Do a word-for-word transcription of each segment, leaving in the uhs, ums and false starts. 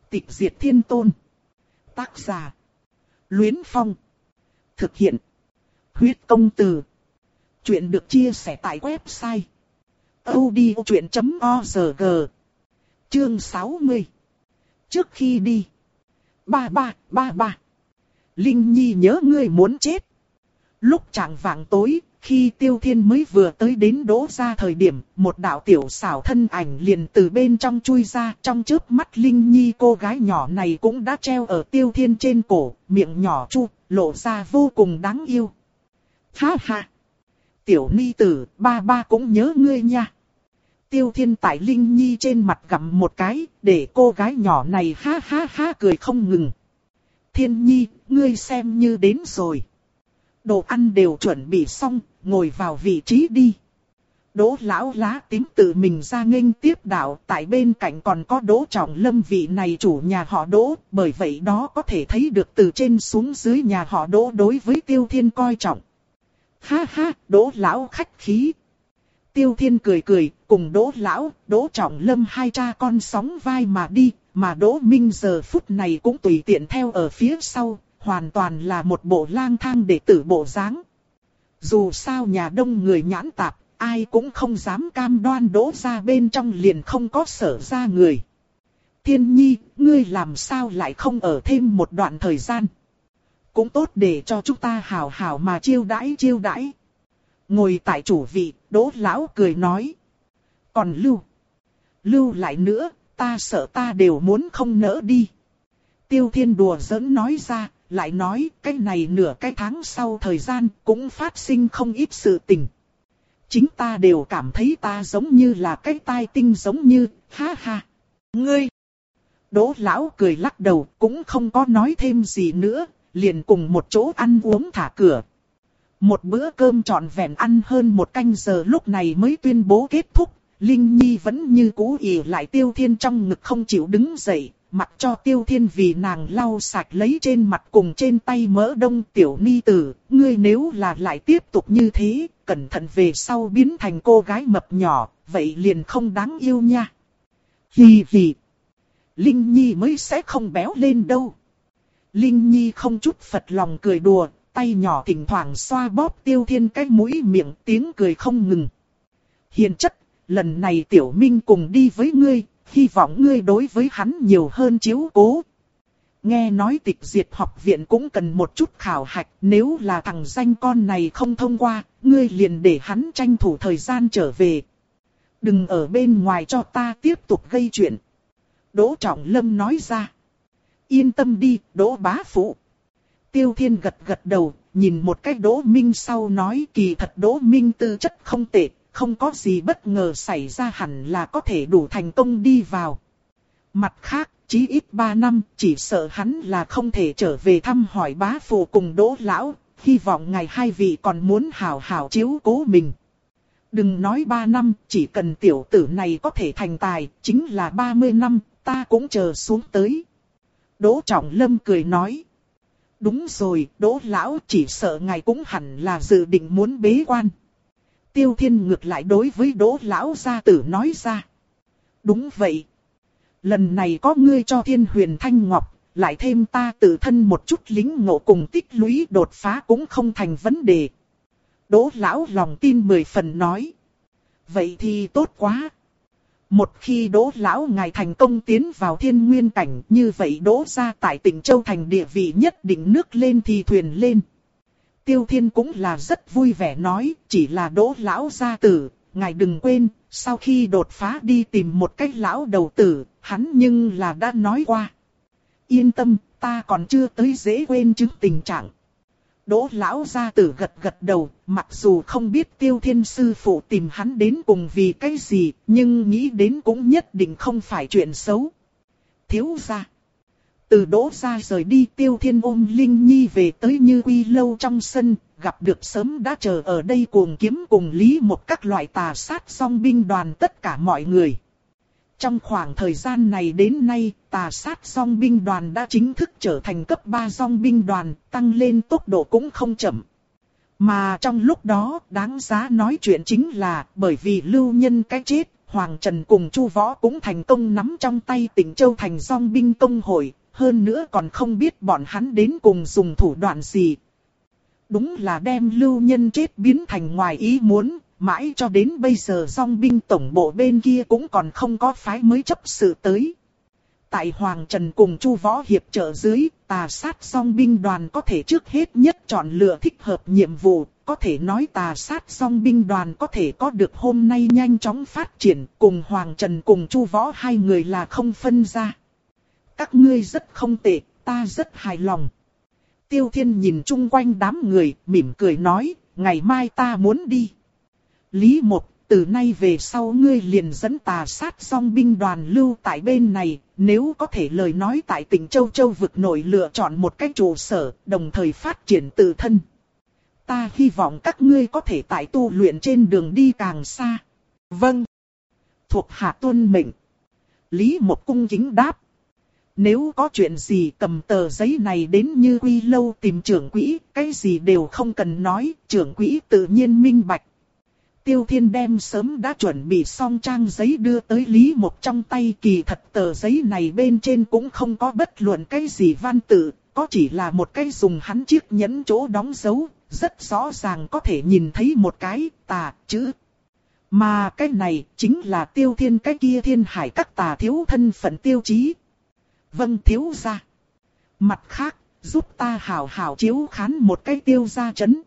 Tịch diệt thiên tôn. Tác giả. Luyến Phong. Thực hiện. Huyết công từ. Chuyện được chia sẻ tại website audiochuyện chấm org. Chương sáu mươi. Trước khi đi. Ba ba, ba ba. Linh Nhi nhớ ngươi muốn chết. Lúc chạng vạng tối, khi Tiêu Thiên mới vừa tới đến Đỗ gia thời điểm, một đạo tiểu xảo thân ảnh liền từ bên trong chui ra. Trong chớp mắt Linh Nhi cô gái nhỏ này cũng đã treo ở Tiêu Thiên trên cổ, miệng nhỏ chu, lộ ra vô cùng đáng yêu. Ha ha! Tiểu ni tử, ba ba cũng nhớ ngươi nha. Tiêu Thiên tại Linh Nhi trên mặt gặm một cái, để cô gái nhỏ này ha ha ha cười không ngừng. Thiên Nhi, ngươi xem như đến rồi. Đồ ăn đều chuẩn bị xong, ngồi vào vị trí đi. Đỗ lão lá tím tự mình ra nghênh tiếp đạo, tại bên cạnh còn có Đỗ Trọng Lâm vị này chủ nhà họ Đỗ, bởi vậy đó có thể thấy được từ trên xuống dưới nhà họ Đỗ đối với Tiêu Thiên coi trọng. Ha ha, Đỗ lão khách khí. Tiêu Thiên cười cười, cùng Đỗ lão, Đỗ Trọng Lâm hai cha con sóng vai mà đi, mà Đỗ Minh giờ phút này cũng tùy tiện theo ở phía sau. Hoàn toàn là một bộ lang thang đệ tử bộ dáng. Dù sao nhà đông người nhãn tạp, ai cũng không dám cam đoan Đỗ gia bên trong liền không có sở ra người. Thiên Nhi, ngươi làm sao lại không ở thêm một đoạn thời gian? Cũng tốt để cho chúng ta hảo hảo mà chiêu đãi chiêu đãi. Ngồi tại chủ vị, Đỗ lão cười nói. Còn lưu, lưu lại nữa, ta sợ ta đều muốn không nỡ đi. Tiêu Thiên đùa giỡn nói ra. Lại nói, cái này nửa cái tháng sau thời gian cũng phát sinh không ít sự tình. Chính ta đều cảm thấy ta giống như là cái tai tinh giống như, ha ha. Ngươi! Đỗ lão cười lắc đầu, cũng không có nói thêm gì nữa, liền cùng một chỗ ăn uống thả cửa. Một bữa cơm trọn vẹn ăn hơn một canh giờ lúc này mới tuyên bố kết thúc. Linh Nhi vẫn như cũ ỉ lại Tiêu Thiên trong ngực không chịu đứng dậy. Mặc cho Tiêu Thiên vì nàng lau sạch lấy trên mặt cùng trên tay mỡ đông. Tiểu ni tử, ngươi nếu là lại tiếp tục như thế, cẩn thận về sau biến thành cô gái mập nhỏ, vậy liền không đáng yêu nha. Hì hì, Linh Nhi mới sẽ không béo lên đâu. Linh Nhi không chút phật lòng cười đùa, tay nhỏ thỉnh thoảng xoa bóp Tiêu Thiên cái mũi miệng, tiếng cười không ngừng. Hiền chất, lần này Tiểu Minh cùng đi với ngươi. Hy vọng ngươi đối với hắn nhiều hơn chiếu cố. Nghe nói Tịch diệt học viện cũng cần một chút khảo hạch. Nếu là thằng danh con này không thông qua, ngươi liền để hắn tranh thủ thời gian trở về. Đừng ở bên ngoài cho ta tiếp tục gây chuyện. Đỗ Trọng Lâm nói ra. Yên tâm đi, Đỗ bá phụ. Tiêu Thiên gật gật đầu, nhìn một cách Đỗ Minh sau nói kỳ thật Đỗ Minh tư chất không tệ. Không có gì bất ngờ xảy ra hẳn là có thể đủ thành công đi vào. Mặt khác, chí ít ba năm, chỉ sợ hắn là không thể trở về thăm hỏi bá phụ cùng Đỗ lão, hy vọng ngài hai vị còn muốn hảo hảo chiếu cố mình. Đừng nói ba năm, chỉ cần tiểu tử này có thể thành tài, chính là ba mươi năm, ta cũng chờ xuống tới. Đỗ Trọng Lâm cười nói. Đúng rồi, Đỗ lão chỉ sợ ngài cũng hẳn là dự định muốn bế quan. Tiêu Thiên ngược lại đối với Đỗ lão gia tử nói ra. Đúng vậy. Lần này có ngươi cho Thiên Huyền Thanh Ngọc, lại thêm ta tự thân một chút lính ngộ cùng tích lũy đột phá cũng không thành vấn đề. Đỗ lão lòng tin mười phần nói. Vậy thì tốt quá. Một khi Đỗ lão ngài thành công tiến vào thiên nguyên cảnh, như vậy Đỗ gia tại tỉnh Châu thành địa vị nhất định nước lên thì thuyền lên. Tiêu Thiên cũng là rất vui vẻ nói, chỉ là Đỗ lão gia tử, ngài đừng quên, sau khi đột phá đi tìm một cái lão đầu tử, hắn nhưng là đã nói qua. Yên tâm, ta còn chưa tới dễ quên chứng tình trạng. Đỗ lão gia tử gật gật đầu, mặc dù không biết Tiêu Thiên sư phụ tìm hắn đến cùng vì cái gì, nhưng nghĩ đến cũng nhất định không phải chuyện xấu. Thiếu gia. Từ Đỗ gia rời đi, Tiêu Thiên ôm Linh Nhi về tới Như Quy lâu trong sân, gặp được sớm đã chờ ở đây Cuồng Kiếm cùng Lý một các loại tà sát song binh đoàn tất cả mọi người. Trong khoảng thời gian này đến nay, tà sát song binh đoàn đã chính thức trở thành cấp ba song binh đoàn, tăng lên tốc độ cũng không chậm. Mà trong lúc đó, đáng giá nói chuyện chính là, bởi vì Lưu Nhân cái chết, Hoàng Trần cùng Chu Võ cũng thành công nắm trong tay Tịnh Châu thành dòng binh công hội, hơn nữa còn không biết bọn hắn đến cùng dùng thủ đoạn gì. Đúng là đem Lưu Nhân chết biến thành ngoài ý muốn, mãi cho đến bây giờ dòng binh tổng bộ bên kia cũng còn không có phái mới chấp sự tới. Tại Hoàng Trần cùng Chu Võ hiệp trợ dưới, Tà Sát dòng binh đoàn có thể trước hết nhất chọn lựa thích hợp nhiệm vụ, có thể nói Tà Sát dòng binh đoàn có thể có được hôm nay nhanh chóng phát triển, cùng Hoàng Trần cùng Chu Võ hai người là không phân ra. Các ngươi rất không tệ, ta rất hài lòng. Tiêu Thiên nhìn chung quanh đám người, mỉm cười nói, ngày mai ta muốn đi. Lý Một, từ nay về sau ngươi liền dẫn Tà Sát dòng binh đoàn lưu tại bên này, nếu có thể lời nói tại tỉnh Châu Châu vực nội lựa chọn một cái trụ sở, đồng thời phát triển tự thân. Ta hy vọng các ngươi có thể tại tu luyện trên đường đi càng xa. Vâng. Thuộc hạ tuân mệnh. Lý Một cung kính đáp. Nếu có chuyện gì cầm tờ giấy này đến Như Quy lâu tìm trưởng quỹ, cái gì đều không cần nói, trưởng quỹ tự nhiên minh bạch. Tiêu Thiên đem sớm đã chuẩn bị xong trang giấy đưa tới Lý Một trong tay, kỳ thật tờ giấy này bên trên cũng không có bất luận cái gì văn tự, có chỉ là một cái dùng hắn chiếc nhẫn chỗ đóng dấu, rất rõ ràng có thể nhìn thấy một cái tà chữ. Mà cái này chính là Tiêu Thiên cái kia Thiên Hải các tà thiếu thân phận tiêu chí. Vâng thiếu gia. Mặt khác, giúp ta hảo hảo chiếu khán một cái Tiêu gia trấn.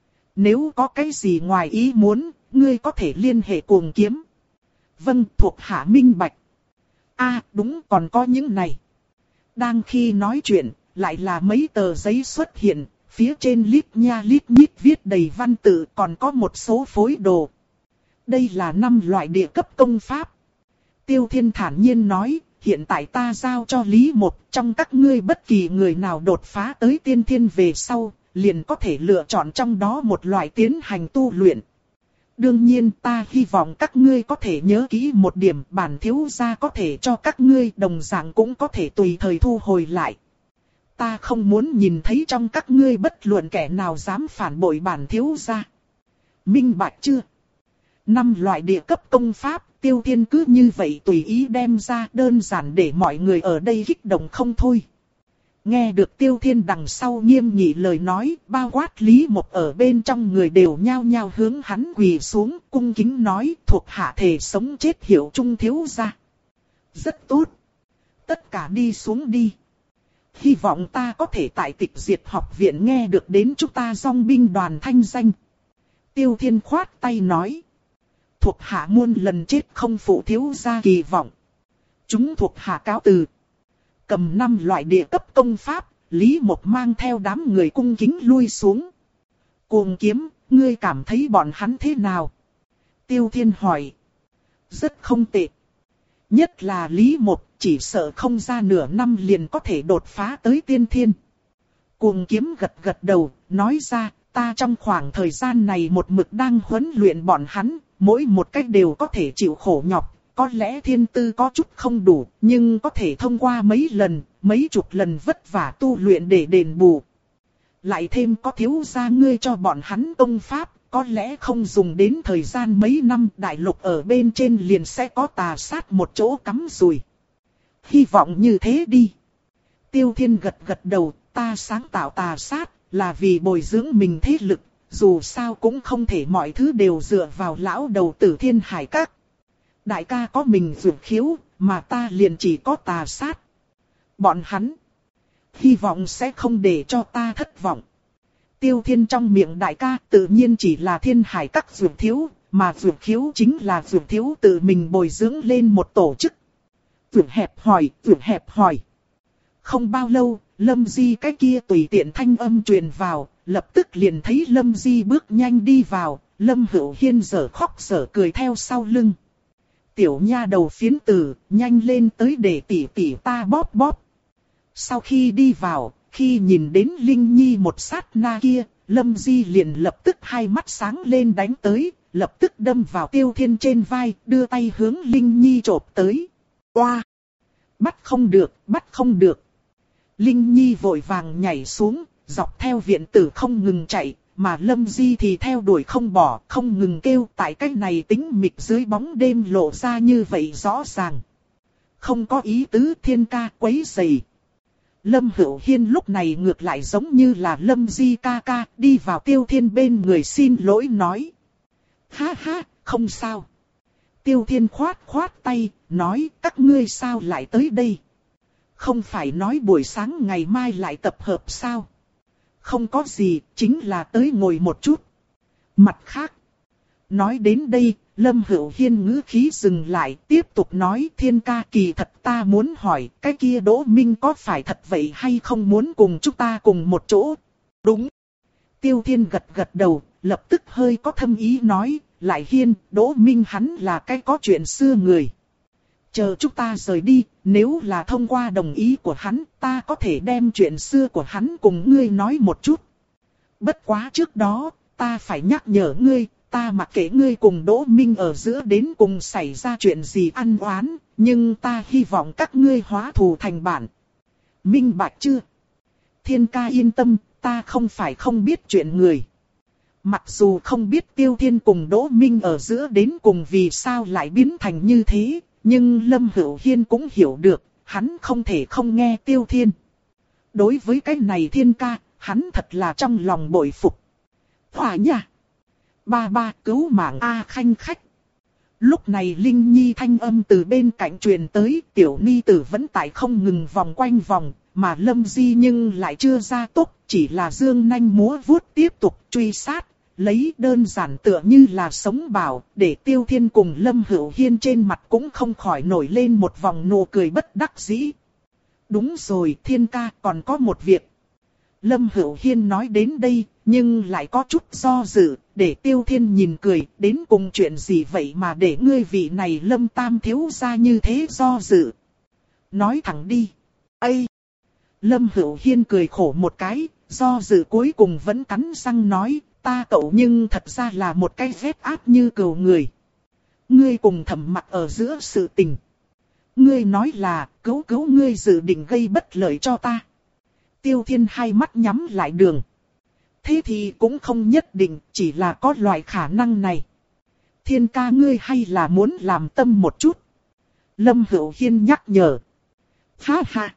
Nếu có cái gì ngoài ý muốn, ngươi có thể liên hệ Cuồng Kiếm. Vâng, thuộc hạ minh bạch. A, à, đúng, còn có những này. Đang khi nói chuyện, lại là mấy tờ giấy xuất hiện, phía trên lít nha lít nhít viết đầy văn tự, còn có một số phối đồ. Đây là năm loại địa cấp công pháp. Tiêu Thiên thản nhiên nói, hiện tại ta giao cho Lý Một, trong các ngươi bất kỳ người nào đột phá tới tiên thiên về sau, liền có thể lựa chọn trong đó một loại tiến hành tu luyện. Đương nhiên ta hy vọng các ngươi có thể nhớ kỹ một điểm, bản thiếu gia có thể cho các ngươi, đồng dạng cũng có thể tùy thời thu hồi lại. Ta không muốn nhìn thấy trong các ngươi bất luận kẻ nào dám phản bội bản thiếu gia. Minh bạch chưa? Năm loại địa cấp công pháp, Tiêu Thiên cứ như vậy tùy ý đem ra, đơn giản để mọi người ở đây kích động không thôi. Nghe được Tiêu Thiên đằng sau nghiêm nghị lời nói, bao quát Lý Một ở bên trong người đều nhao nhao hướng hắn quỳ xuống, cung kính nói, thuộc hạ thể sống chết hiệu trung thiếu gia. Rất tốt. Tất cả đi xuống đi. Hy vọng ta có thể tại Tịch Diệt học viện nghe được đến chúng ta dòng binh đoàn thanh danh. Tiêu Thiên khoát tay nói. Thuộc hạ muôn lần chết không phụ thiếu gia kỳ vọng. Chúng thuộc hạ cáo từ. Cầm năm loại địa cấp công pháp, Lý Một mang theo đám người cung kính lui xuống. Cuồng Kiếm, ngươi cảm thấy bọn hắn thế nào? Tiêu Thiên hỏi. Rất không tệ. Nhất là Lý Một, chỉ sợ không ra nửa năm liền có thể đột phá tới tiên thiên. Cuồng Kiếm gật gật đầu, nói ra, ta trong khoảng thời gian này một mực đang huấn luyện bọn hắn, mỗi một cách đều có thể chịu khổ nhọc. Có lẽ thiên tư có chút không đủ, nhưng có thể thông qua mấy lần, mấy chục lần vất vả tu luyện để đền bù. Lại thêm có thiếu gia ngươi cho bọn hắn công pháp, có lẽ không dùng đến thời gian mấy năm, đại lục ở bên trên liền sẽ có Tà Sát một chỗ cắm rùi. Hy vọng như thế đi. Tiêu Thiên gật gật đầu, ta sáng tạo Tà Sát là vì bồi dưỡng mình thế lực, dù sao cũng không thể mọi thứ đều dựa vào lão đầu tử Thiên Hải Các. Đại ca có mình dược khiếu, mà ta liền chỉ có Tà Sát. Bọn hắn hy vọng sẽ không để cho ta thất vọng. Tiêu Thiên trong miệng đại ca tự nhiên chỉ là Thiên Hải Các dược thiếu, mà dược khiếu chính là dược thiếu tự mình bồi dưỡng lên một tổ chức. Dược hẹp hỏi, dược hẹp hỏi. Không bao lâu, Lâm Di cái kia tùy tiện thanh âm truyền vào, lập tức liền thấy Lâm Di bước nhanh đi vào, Lâm Hữu Hiên giở khóc giở cười theo sau lưng. Tiểu nha đầu phiến tử, nhanh lên tới để tỉ tỉ ta bóp bóp. Sau khi đi vào, khi nhìn đến Linh Nhi một sát na kia, Lâm Di liền lập tức hai mắt sáng lên đánh tới, lập tức đâm vào Tiêu Thiên trên vai, đưa tay hướng Linh Nhi chộp tới. Oa! Bắt không được, bắt không được. Linh Nhi vội vàng nhảy xuống, dọc theo viện tử không ngừng chạy, mà Lâm Di thì theo đuổi không bỏ, không ngừng kêu tại cái này tĩnh mịch dưới bóng đêm lộ ra như vậy rõ ràng. Không có ý tứ Thiên ca quấy rầy. Lâm Hữu Hiên lúc này ngược lại giống như là Lâm Di ca ca đi vào Tiêu Thiên bên người xin lỗi nói. Ha ha, không sao. Tiêu Thiên khoát khoát tay, nói các ngươi sao lại tới đây? Không phải nói buổi sáng ngày mai lại tập hợp sao? Không có gì, chính là tới ngồi một chút. Mặt khác, nói đến đây, Lâm Hữu Hiên ngữ khí dừng lại, tiếp tục nói Thiên ca kỳ thật ta muốn hỏi, cái kia Đỗ Minh có phải thật vậy hay không muốn cùng chúng ta cùng một chỗ? Đúng. Tiêu Thiên gật gật đầu, lập tức hơi có thâm ý nói, lại Hiên, Đỗ Minh hắn là cái có chuyện xưa người. Chờ chúng ta rời đi, nếu là thông qua đồng ý của hắn, ta có thể đem chuyện xưa của hắn cùng ngươi nói một chút. Bất quá trước đó, ta phải nhắc nhở ngươi, ta mặc kệ ngươi cùng Đỗ Minh ở giữa đến cùng xảy ra chuyện gì ăn oán, nhưng ta hy vọng các ngươi hóa thù thành bạn. Minh bạch chưa? Thiên ca yên tâm, ta không phải không biết chuyện người. Mặc dù không biết Tiêu Thiên cùng Đỗ Minh ở giữa đến cùng vì sao lại biến thành như thế, nhưng Lâm Hữu Hiên cũng hiểu được, hắn không thể không nghe Tiêu Thiên. Đối với cái này Thiên ca, hắn thật là trong lòng bội phục. Hỏa nha! Ba ba cứu mạng A Khanh khách. Lúc này Linh Nhi thanh âm từ bên cạnh truyền tới, tiểu ni tử vẫn tại không ngừng vòng quanh vòng, mà Lâm Di nhưng lại chưa ra tốc, chỉ là dương nanh múa vuốt tiếp tục truy sát. Lấy đơn giản tựa như là sống bảo, để Tiêu Thiên cùng Lâm Hữu Hiên trên mặt cũng không khỏi nổi lên một vòng nụ cười bất đắc dĩ. Đúng rồi Thiên ca, còn có một việc. Lâm Hữu Hiên nói đến đây, nhưng lại có chút do dự, để Tiêu Thiên nhìn cười, đến cùng chuyện gì vậy mà để ngươi vị này Lâm Tam thiếu gia như thế do dự. Nói thẳng đi. Ây! Lâm Hữu Hiên cười khổ một cái, do dự cuối cùng vẫn cắn răng nói. Ta cậu nhưng thật ra là một cái vết áp như cừu người. Ngươi cùng Thẩm Mặc ở giữa sự tình. Ngươi nói là cứu cứu ngươi dự định gây bất lợi cho ta. Tiêu Thiên hai mắt nhắm lại đường. Thế thì cũng không nhất định, chỉ là có loại khả năng này. Thiên ca ngươi hay là muốn làm tâm một chút. Lâm Hữu Hiên nhắc nhở. Ha ha.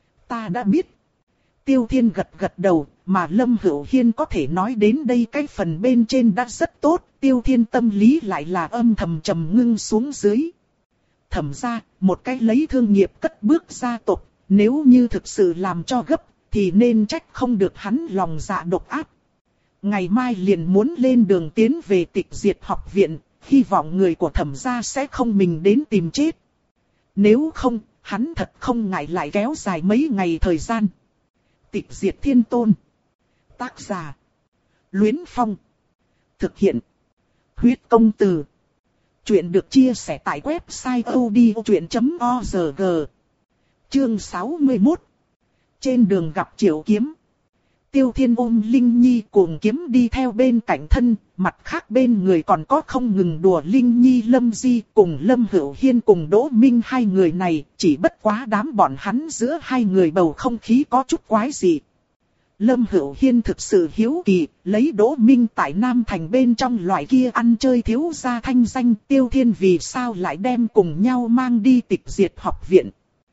Ta đã biết. Tiêu Thiên gật gật đầu, mà Lâm Hữu Hiên có thể nói đến đây cái phần bên trên đã rất tốt, Tiêu Thiên tâm lý lại là âm thầm trầm ngưng xuống dưới. Thẩm ra, một cái lấy thương nghiệp cất bước gia tộc, nếu như thực sự làm cho gấp, thì nên trách không được hắn lòng dạ độc ác. Ngày mai liền muốn lên đường tiến về Tịch Diệt học viện, hy vọng người của Thẩm gia sẽ không mình đến tìm chết. Nếu không, hắn thật không ngại lại kéo dài mấy ngày thời gian. Tịch Diệt Thiên Tôn. Tác giả. Luyến Phong. Thực hiện. Huyết Công Từ. Chuyện được chia sẻ tại website odchuyện chấm org. Chương sáu mươi mốt. Trên đường gặp Triệu Kiếm. Tiêu Thiên ôm Linh Nhi cùng kiếm đi theo bên cạnh thân, mặt khác bên người còn có không ngừng đùa Linh Nhi Lâm Di cùng Lâm Hữu Hiên cùng Đỗ Minh hai người này, chỉ bất quá đám bọn hắn giữa hai người bầu không khí có chút quái dị. Lâm Hữu Hiên thực sự hiếu kỳ, lấy Đỗ Minh tại Nam Thành bên trong loại kia ăn chơi thiếu gia thanh danh, Tiêu Thiên vì sao lại đem cùng nhau mang đi Tịch Diệt học viện.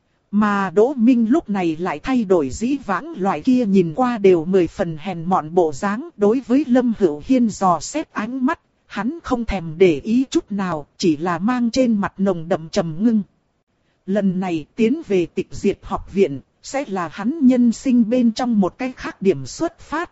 Mà Đỗ Minh lúc này lại thay đổi dĩ vãng loại kia nhìn qua đều mười phần hèn mọn bộ dáng, đối với Lâm Hữu Hiên dò xét ánh mắt, hắn không thèm để ý chút nào, chỉ là mang trên mặt nồng đậm trầm ngưng. Lần này tiến về Tịch Diệt học viện, sẽ là hắn nhân sinh bên trong một cái khác điểm xuất phát.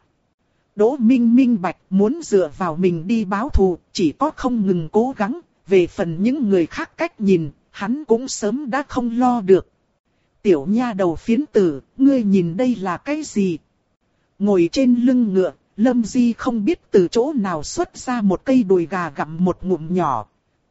Đỗ Minh minh bạch muốn dựa vào mình đi báo thù, chỉ có không ngừng cố gắng, về phần những người khác cách nhìn, hắn cũng sớm đã không lo được. Tiểu nha đầu phiến tử, ngươi nhìn đây là cái gì? Ngồi trên lưng ngựa, Lâm Di không biết từ chỗ nào xuất ra một cây đùi gà gặm một ngụm nhỏ.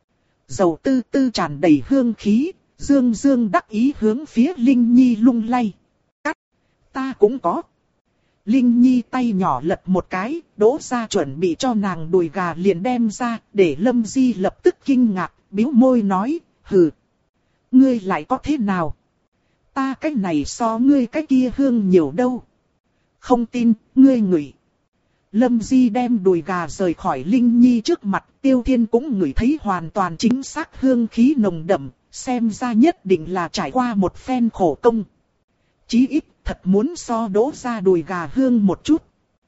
Dầu tư tư tràn đầy hương khí, dương dương đắc ý hướng phía Linh Nhi lung lay. Cắt, ta cũng có. Linh Nhi tay nhỏ lật một cái, đổ ra chuẩn bị cho nàng đùi gà liền đem ra, để Lâm Di lập tức kinh ngạc, bĩu môi nói, hừ. Ngươi lại có thế nào? Ta cái này so ngươi cái kia hương nhiều đâu. Không tin, ngươi ngửi. Lâm Di đem đùi gà rời khỏi Linh Nhi trước mặt, Tiêu Thiên cũng ngửi thấy hoàn toàn chính xác hương khí nồng đậm, xem ra nhất định là trải qua một phen khổ công. Chí ít, thật muốn so đỗ ra đùi gà hương một chút.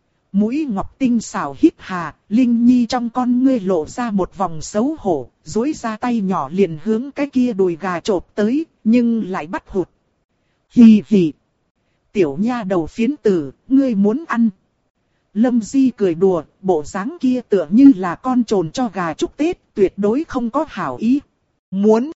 Mũi ngọc tinh xảo hít hà, Linh Nhi trong con ngươi lộ ra một vòng xấu hổ, duỗi ra tay nhỏ liền hướng cái kia đùi gà chộp tới, nhưng lại bắt hụt. Hì hì. Tiểu nha đầu phiến tử, ngươi muốn ăn. Lâm Di cười đùa, bộ dáng kia tựa như là con trồn cho gà chúc Tết, tuyệt đối không có hảo ý. Muốn.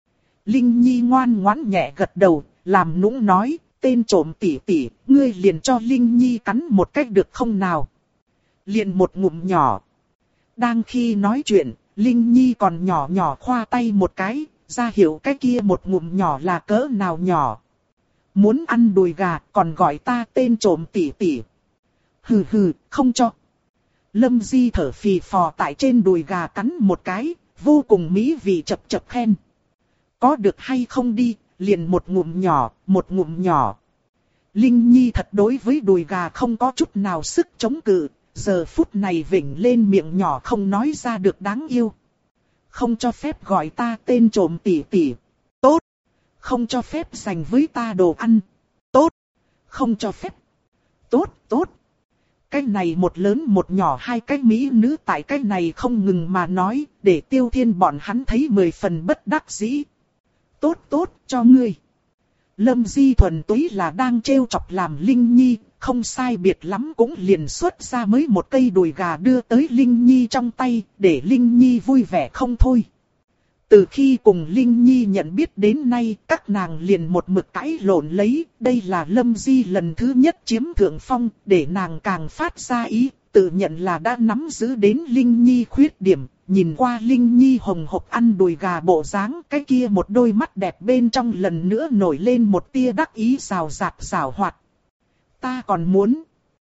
Linh Nhi ngoan ngoãn nhẹ gật đầu, làm nũng nói, tên trộm tỷ tỷ, ngươi liền cho Linh Nhi cắn một cách được không nào? Liền một ngụm nhỏ. Đang khi nói chuyện, Linh Nhi còn nhỏ nhỏ khoa tay một cái, ra hiểu cái kia một ngụm nhỏ là cỡ nào nhỏ. Muốn ăn đùi gà còn gọi ta tên trộm tỷ tỷ. Hừ hừ, không cho. Lâm Di thở phì phò tại trên đùi gà cắn một cái, vô cùng mỹ vị chập chập khen. Có được hay không đi, liền một ngụm nhỏ, một ngụm nhỏ. Linh Nhi thật đối với đùi gà không có chút nào sức chống cự, giờ phút này vểnh lên miệng nhỏ không nói ra được đáng yêu. Không cho phép gọi ta tên trộm tỷ tỷ. Tốt. Không cho phép dành với ta đồ ăn. Tốt. Không cho phép. Tốt, tốt. Cái này một lớn một nhỏ hai cái mỹ nữ tại cái này không ngừng mà nói, để Tiêu Thiên bọn hắn thấy mười phần bất đắc dĩ. Tốt tốt, cho ngươi. Lâm Di thuần túy là đang trêu chọc làm Linh Nhi, không sai biệt lắm cũng liền xuất ra mới một cây đùi gà đưa tới Linh Nhi trong tay, để Linh Nhi vui vẻ không thôi. Từ khi cùng Linh Nhi nhận biết đến nay, các nàng liền một mực cãi lộn lấy, đây là Lâm Di lần thứ nhất chiếm thượng phong, để nàng càng phát ra ý, tự nhận là đã nắm giữ đến Linh Nhi khuyết điểm. Nhìn qua Linh Nhi hồng hộc ăn đùi gà bộ dáng, cái kia một đôi mắt đẹp bên trong lần nữa nổi lên một tia đắc ý rào rạt rào hoạt. Ta còn muốn.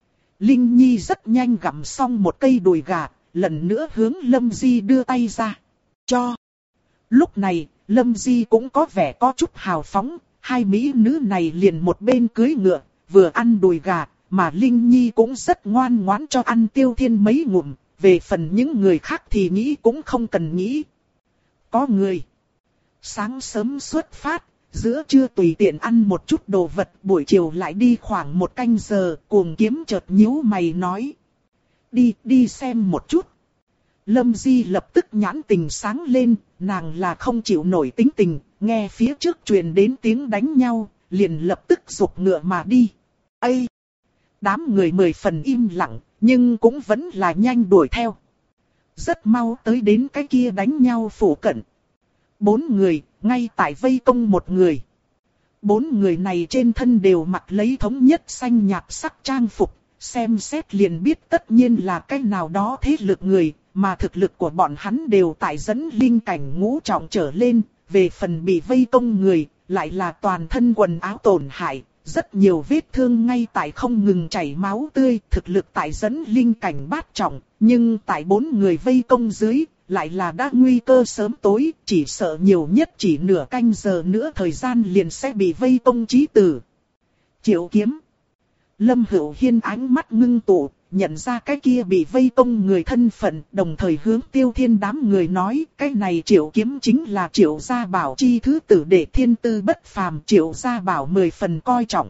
Linh Nhi rất nhanh gặm xong một cây đùi gà, lần nữa hướng Lâm Di đưa tay ra. Cho. Lúc này, Lâm Di cũng có vẻ có chút hào phóng, hai mỹ nữ này liền một bên cưỡi ngựa, vừa ăn đùi gà, mà Linh Nhi cũng rất ngoan ngoãn cho ăn Tiêu Thiên mấy ngụm. Về phần những người khác thì nghĩ cũng không cần nghĩ. Có người sáng sớm xuất phát, giữa trưa tùy tiện ăn một chút đồ vật, buổi chiều lại đi khoảng một canh giờ, Cuồng Kiếm chợt nhíu mày nói. Đi, đi xem một chút. Lâm Di lập tức nhãn tình sáng lên, nàng là không chịu nổi tính tình, nghe phía trước truyền đến tiếng đánh nhau, liền lập tức giục ngựa mà đi. Ây! Đám người mười phần im lặng, nhưng cũng vẫn là nhanh đuổi theo. Rất mau tới đến cái kia đánh nhau phủ cận. Bốn người, ngay tại vây công một người. Bốn người này trên thân đều mặc lấy thống nhất xanh nhạt sắc trang phục, xem xét liền biết tất nhiên là cái nào đó thế lực người, mà thực lực của bọn hắn đều tại dẫn linh cảnh ngũ trọng trở lên, về phần bị vây công người, lại là toàn thân quần áo tổn hại. Rất nhiều vết thương ngay tại không ngừng chảy máu tươi, thực lực tại dẫn linh cảnh bát trọng, nhưng tại bốn người vây công dưới, lại là đã nguy cơ sớm tối, chỉ sợ nhiều nhất chỉ nửa canh giờ nữa thời gian liền sẽ bị vây công chí tử. Triệu Kiếm. Lâm Hữu Hiên ánh mắt ngưng tụ, nhận ra cái kia bị vây công người thân phận, đồng thời hướng Tiêu Thiên đám người nói, cái này Triệu Kiếm chính là Triệu Gia Bảo chi thứ tử đệ thiên tư bất phàm, Triệu Gia Bảo mười phần coi trọng.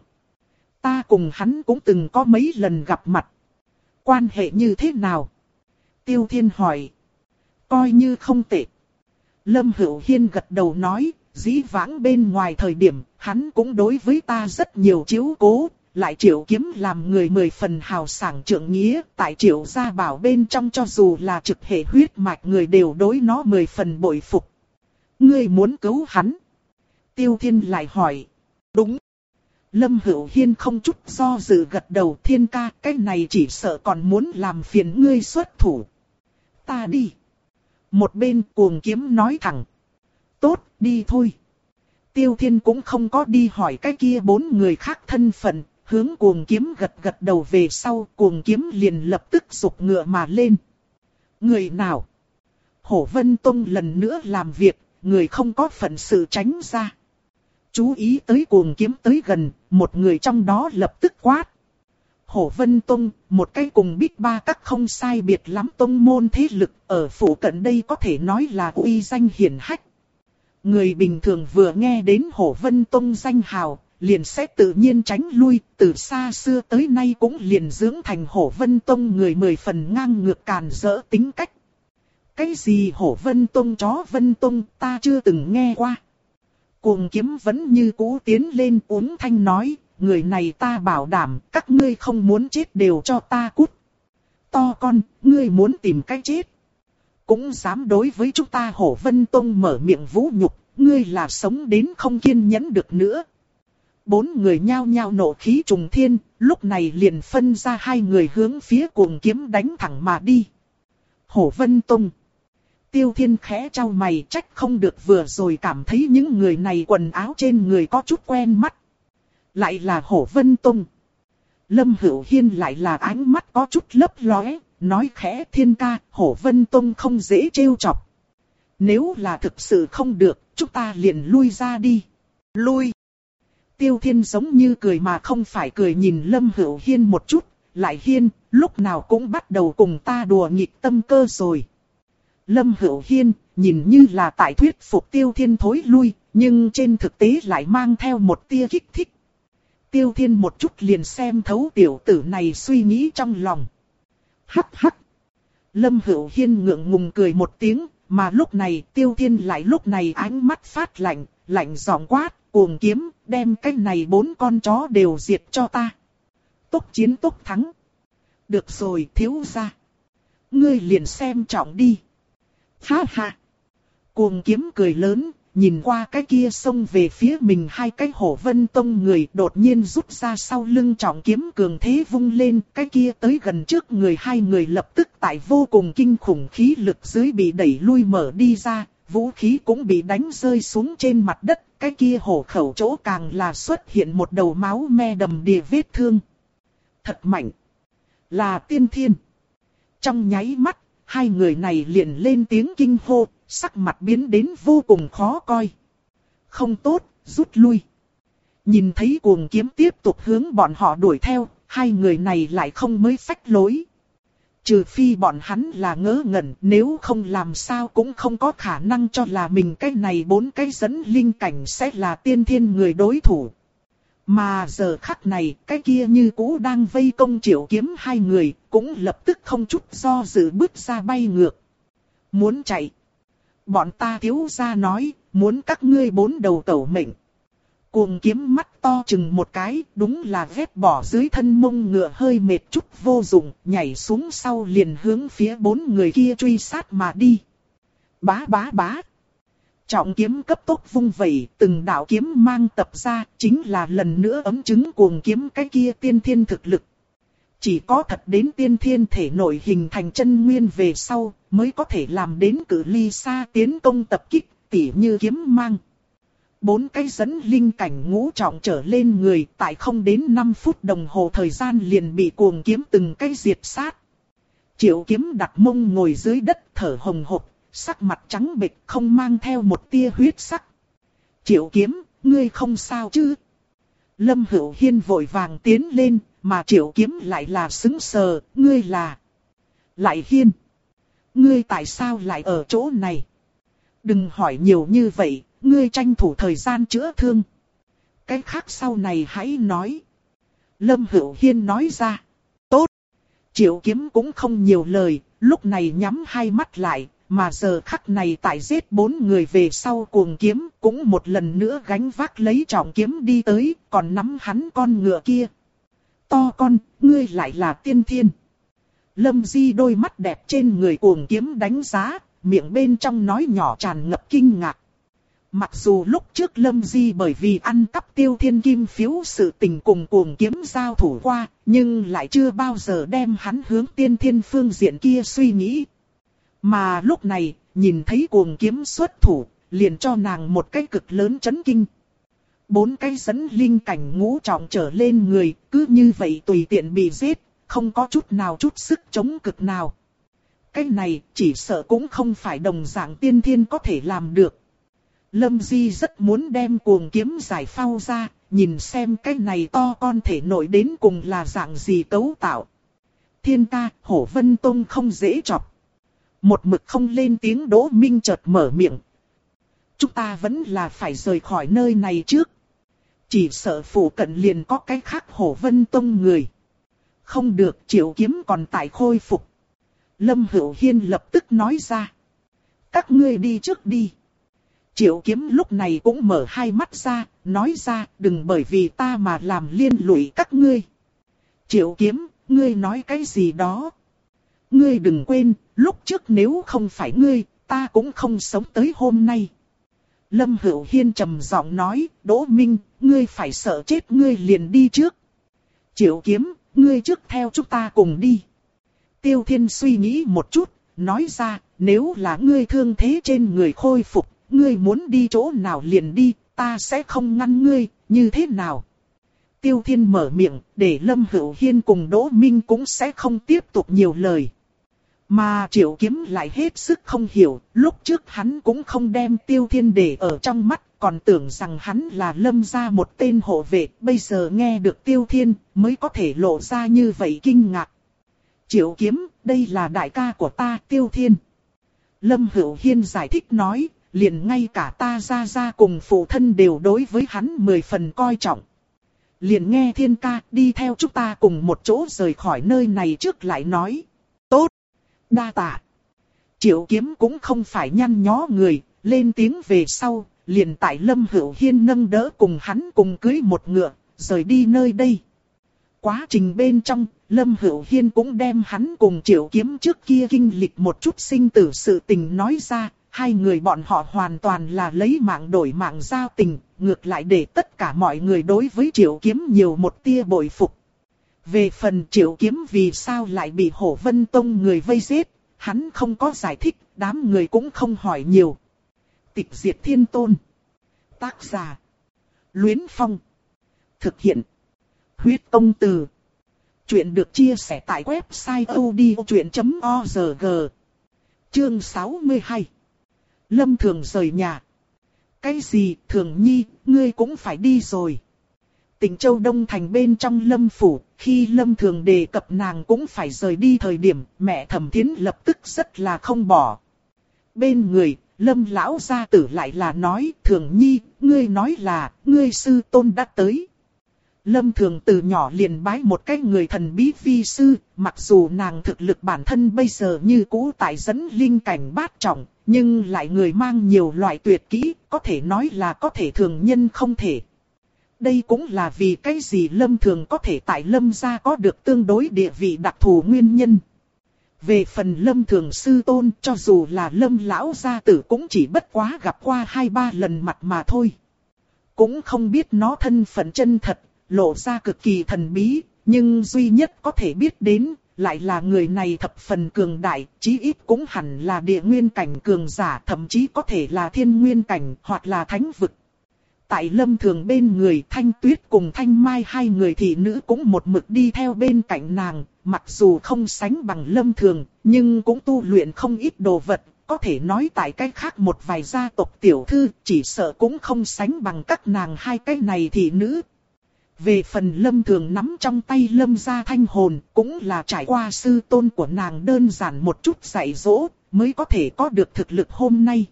Ta cùng hắn cũng từng có mấy lần gặp mặt. Quan hệ như thế nào? Tiêu Thiên hỏi. Coi như không tệ. Lâm Hữu Hiên gật đầu nói, dĩ vãng bên ngoài thời điểm, hắn cũng đối với ta rất nhiều chiếu cố. Lại Triệu Kiếm làm người mười phần hào sảng trượng nghĩa, tại Triệu Gia Bảo bên trong cho dù là trực hệ huyết mạch người đều đối nó mười phần bội phục. Ngươi muốn cứu hắn? Tiêu Thiên lại hỏi. Đúng. Lâm Hữu Hiên không chút do dự gật đầu. Thiên ca, cái này chỉ sợ còn muốn làm phiền ngươi xuất thủ. Ta đi. Một bên Cuồng Kiếm nói thẳng. Tốt, đi thôi. Tiêu Thiên cũng không có đi hỏi cái kia bốn người khác thân phận. Hướng Cuồng Kiếm gật gật đầu về sau, Cuồng Kiếm liền lập tức giục ngựa mà lên. Người nào? Hổ Vân Tông lần nữa làm việc, người không có phận sự tránh ra. Chú ý tới Cuồng Kiếm tới gần, một người trong đó lập tức quát. Hổ Vân Tông, một cái cùng Bích Ba Các không sai biệt lắm tông môn thế lực, ở phủ cận đây có thể nói là uy danh hiển hách. Người bình thường vừa nghe đến Hổ Vân Tông danh hào, liền sẽ tự nhiên tránh lui, từ xa xưa tới nay cũng liền dưỡng thành Hổ Vân Tông người mười phần ngang ngược càn rỡ tính cách. Cái gì Hổ Vân Tông chó Vân Tông ta chưa từng nghe qua. Cuồng Kiếm vẫn như cũ tiến lên uống thanh nói, người này ta bảo đảm các ngươi không muốn chết đều cho ta cút. To con, ngươi muốn tìm cách chết. Cũng dám đối với chúng ta Hổ Vân Tông mở miệng vũ nhục, ngươi là sống đến không kiên nhẫn được nữa. Bốn người nhao nhao nộ khí trùng thiên, lúc này liền phân ra hai người hướng phía Cuồng Kiếm đánh thẳng mà đi. Hổ Vân Tông. Tiêu Thiên khẽ trao mày, trách không được vừa rồi cảm thấy những người này quần áo trên người có chút quen mắt. Lại là Hổ Vân Tông. Lâm Hữu Hiên lại là ánh mắt có chút lấp lóe, nói khẽ Thiên ca, Hổ Vân Tông không dễ trêu chọc. Nếu là thực sự không được, chúng ta liền lui ra đi. Lui. Tiêu Thiên giống như cười mà không phải cười nhìn Lâm Hữu Hiên một chút, lại Hiên, lúc nào cũng bắt đầu cùng ta đùa nghịch tâm cơ rồi. Lâm Hữu Hiên, nhìn như là tại thuyết phục Tiêu Thiên thối lui, nhưng trên thực tế lại mang theo một tia kích thích. Tiêu Thiên một chút liền xem thấu tiểu tử này suy nghĩ trong lòng. Hắc hắc. Lâm Hữu Hiên ngượng ngùng cười một tiếng, mà lúc này Tiêu Thiên lại lúc này ánh mắt phát lạnh, lạnh giọng quát, Cuồng Kiếm, đem cái này bốn con chó đều diệt cho ta. Tốc chiến tốc thắng. Được rồi thiếu gia. Ngươi liền xem trọng đi. Ha ha. Cuồng Kiếm cười lớn, nhìn qua cái kia xông về phía mình hai cái Hổ Vân Tông người đột nhiên rút ra sau lưng trọng kiếm cường thế vung lên, cái kia tới gần trước người hai người lập tức tại vô cùng kinh khủng khí lực dưới bị đẩy lui mở đi ra, vũ khí cũng bị đánh rơi xuống trên mặt đất, cái kia hổ khẩu chỗ càng là xuất hiện một đầu máu me đầm đìa vết thương. Thật mạnh. Là tiên thiên. Trong nháy mắt, hai người này liền lên tiếng kinh hô, sắc mặt biến đến vô cùng khó coi. Không tốt, rút lui. Nhìn thấy Cuồng Kiếm tiếp tục hướng bọn họ đuổi theo, hai người này lại không mới phách lối. Trừ phi bọn hắn là ngớ ngẩn, nếu không làm sao cũng không có khả năng cho là mình cái này bốn cái dẫn linh cảnh sẽ là tiên thiên người đối thủ. Mà giờ khắc này, cái kia như cũ đang vây công Triệu Kiếm hai người, cũng lập tức không chút do dự bước ra bay ngược. Muốn chạy. Bọn ta thiếu gia nói, muốn các ngươi bốn đầu tẩu mệnh. Cuồng Kiếm mắt to chừng một cái, đúng là vét bỏ dưới thân mông ngựa hơi mệt chút vô dụng, nhảy xuống sau liền hướng phía bốn người kia truy sát mà đi. Bá bá bá. Trọng kiếm cấp tốc vung vẩy, từng đạo kiếm mang tập ra, chính là lần nữa ấm chứng Cuồng Kiếm cái kia tiên thiên thực lực. Chỉ có thật đến tiên thiên thể nội hình thành chân nguyên về sau, mới có thể làm đến cự ly xa tiến công tập kích, tỉ như kiếm mang. Bốn cái dẫn linh cảnh ngũ trọng trở lên người, tại không đến năm phút đồng hồ thời gian liền bị Cuồng Kiếm từng cái diệt sát. Triệu Kiếm đặt mông ngồi dưới đất thở hồng hộc, sắc mặt trắng bệch không mang theo một tia huyết sắc. Triệu Kiếm, ngươi không sao chứ? Lâm Hữu Hiên vội vàng tiến lên, mà Triệu Kiếm lại là sững sờ, ngươi là... Lại Hiên, ngươi tại sao lại ở chỗ này? Đừng hỏi nhiều như vậy, ngươi tranh thủ thời gian chữa thương. Cái khác sau này hãy nói. Lâm Hữu Hiên nói ra. Tốt. Triệu Kiếm cũng không nhiều lời, lúc này nhắm hai mắt lại, mà giờ khắc này tại giết bốn người về sau Cuồng Kiếm cũng một lần nữa gánh vác lấy trọng kiếm đi tới, còn nắm hắn con ngựa kia. To con, ngươi lại là tiên thiên. Lâm Di đôi mắt đẹp trên người Cuồng Kiếm đánh giá, miệng bên trong nói nhỏ tràn ngập kinh ngạc. Mặc dù lúc trước Lâm Di bởi vì ăn cắp Tiêu Thiên Kim phiếu sự tình cùng Cuồng Kiếm giao thủ qua, nhưng lại chưa bao giờ đem hắn hướng tiên thiên phương diện kia suy nghĩ. Mà lúc này, nhìn thấy Cuồng Kiếm xuất thủ, liền cho nàng một cái cực lớn chấn kinh. Bốn cái dẫn linh cảnh ngũ trọng trở lên người, cứ như vậy tùy tiện bị giết, không có chút nào chút sức chống cực nào. Cái này chỉ sợ cũng không phải đồng dạng tiên thiên có thể làm được. Lâm Di rất muốn đem Cuồng Kiếm giải phao ra, nhìn xem cái này to con thể nội đến cùng là dạng gì cấu tạo. Thiên ca, Hổ Vân Tông không dễ chọc. Một mực không lên tiếng Đỗ Minh chợt mở miệng. Chúng ta vẫn là phải rời khỏi nơi này trước. Chỉ sợ phủ cận liền có cái khác Hổ Vân Tông người. Không được, Triệu Kiếm còn tại khôi phục. Lâm Hữu Hiên lập tức nói ra. Các ngươi đi trước đi. Triệu Kiếm lúc này cũng mở hai mắt ra, nói ra đừng bởi vì ta mà làm liên lụy các ngươi. Triệu Kiếm, ngươi nói cái gì đó? Ngươi đừng quên, lúc trước nếu không phải ngươi, ta cũng không sống tới hôm nay. Lâm Hữu Hiên trầm giọng nói, Đỗ Minh, ngươi phải sợ chết ngươi liền đi trước. Triệu Kiếm, ngươi trước theo chúng ta cùng đi. Tiêu Thiên suy nghĩ một chút, nói ra, nếu là ngươi thương thế trên người khôi phục, ngươi muốn đi chỗ nào liền đi, ta sẽ không ngăn ngươi, như thế nào? Tiêu Thiên mở miệng, để Lâm Hữu Hiên cùng Đỗ Minh cũng sẽ không tiếp tục nhiều lời. Mà Triệu Kiếm lại hết sức không hiểu, lúc trước hắn cũng không đem Tiêu Thiên để ở trong mắt, còn tưởng rằng hắn là Lâm gia một tên hộ vệ, bây giờ nghe được Tiêu Thiên mới có thể lộ ra như vậy kinh ngạc. Triệu Kiếm, đây là đại ca của ta, Tiêu Thiên. Lâm Hữu Hiên giải thích nói, liền ngay cả ta gia gia cùng phụ thân đều đối với hắn mười phần coi trọng. Liền nghe Thiên ca đi theo chúng ta cùng một chỗ rời khỏi nơi này trước lại nói. Tốt, đa tạ. Triệu Kiếm cũng không phải nhăn nhó người, lên tiếng về sau, liền tại Lâm Hữu Hiên nâng đỡ cùng hắn cùng cưới một ngựa, rời đi nơi đây. Quá trình bên trong, Lâm Hữu Hiên cũng đem hắn cùng Triệu Kiếm trước kia kinh lịch một chút sinh tử sự tình nói ra, hai người bọn họ hoàn toàn là lấy mạng đổi mạng giao tình, ngược lại để tất cả mọi người đối với Triệu Kiếm nhiều một tia bội phục. Về phần Triệu Kiếm vì sao lại bị Hổ Vân Tông người vây giết, hắn không có giải thích, đám người cũng không hỏi nhiều. Tịch Diệt Thiên Tôn. Tác giả. Luyến Phong. Thực hiện. Huyết Công Từ. Chuyện được chia sẻ tại website odchuyện chấm org. Chương sáu mươi hai. Lâm Thường rời nhà. Cái gì, Thường Nhi, ngươi cũng phải đi rồi. Tỉnh Châu Đông Thành bên trong Lâm Phủ, khi Lâm Thường đề cập nàng cũng phải rời đi thời điểm, mẹ Thẩm Thiến lập tức rất là không bỏ. Bên người, Lâm lão gia tử lại là nói, Thường Nhi, ngươi nói là, ngươi sư tôn đã tới. Lâm Thường từ nhỏ liền bái một cái người thần bí vi sư, mặc dù nàng thực lực bản thân bây giờ như cũ tại dẫn linh cảnh bát trọng, nhưng lại người mang nhiều loại tuyệt kỹ, có thể nói là có thể thường nhân không thể. Đây cũng là vì cái gì Lâm Thường có thể tại Lâm gia có được tương đối địa vị đặc thù nguyên nhân. Về phần Lâm Thường sư tôn, cho dù là Lâm lão gia tử cũng chỉ bất quá gặp qua hai ba lần mặt mà thôi. Cũng không biết nó thân phận chân thật, lộ ra cực kỳ thần bí, nhưng duy nhất có thể biết đến, lại là người này thập phần cường đại, chí ít cũng hẳn là địa nguyên cảnh cường giả, thậm chí có thể là thiên nguyên cảnh, hoặc là thánh vực. Tại Lâm Thường bên người, Thanh Tuyết cùng Thanh Mai hai người thị nữ cũng một mực đi theo bên cạnh nàng, mặc dù không sánh bằng Lâm Thường, nhưng cũng tu luyện không ít đồ vật, có thể nói tại cái khác một vài gia tộc tiểu thư, chỉ sợ cũng không sánh bằng các nàng hai cái này thị nữ. Về phần Lâm Thường nắm trong tay Lâm gia thanh hồn, cũng là trải qua sư tôn của nàng đơn giản một chút dạy dỗ, mới có thể có được thực lực hôm nay.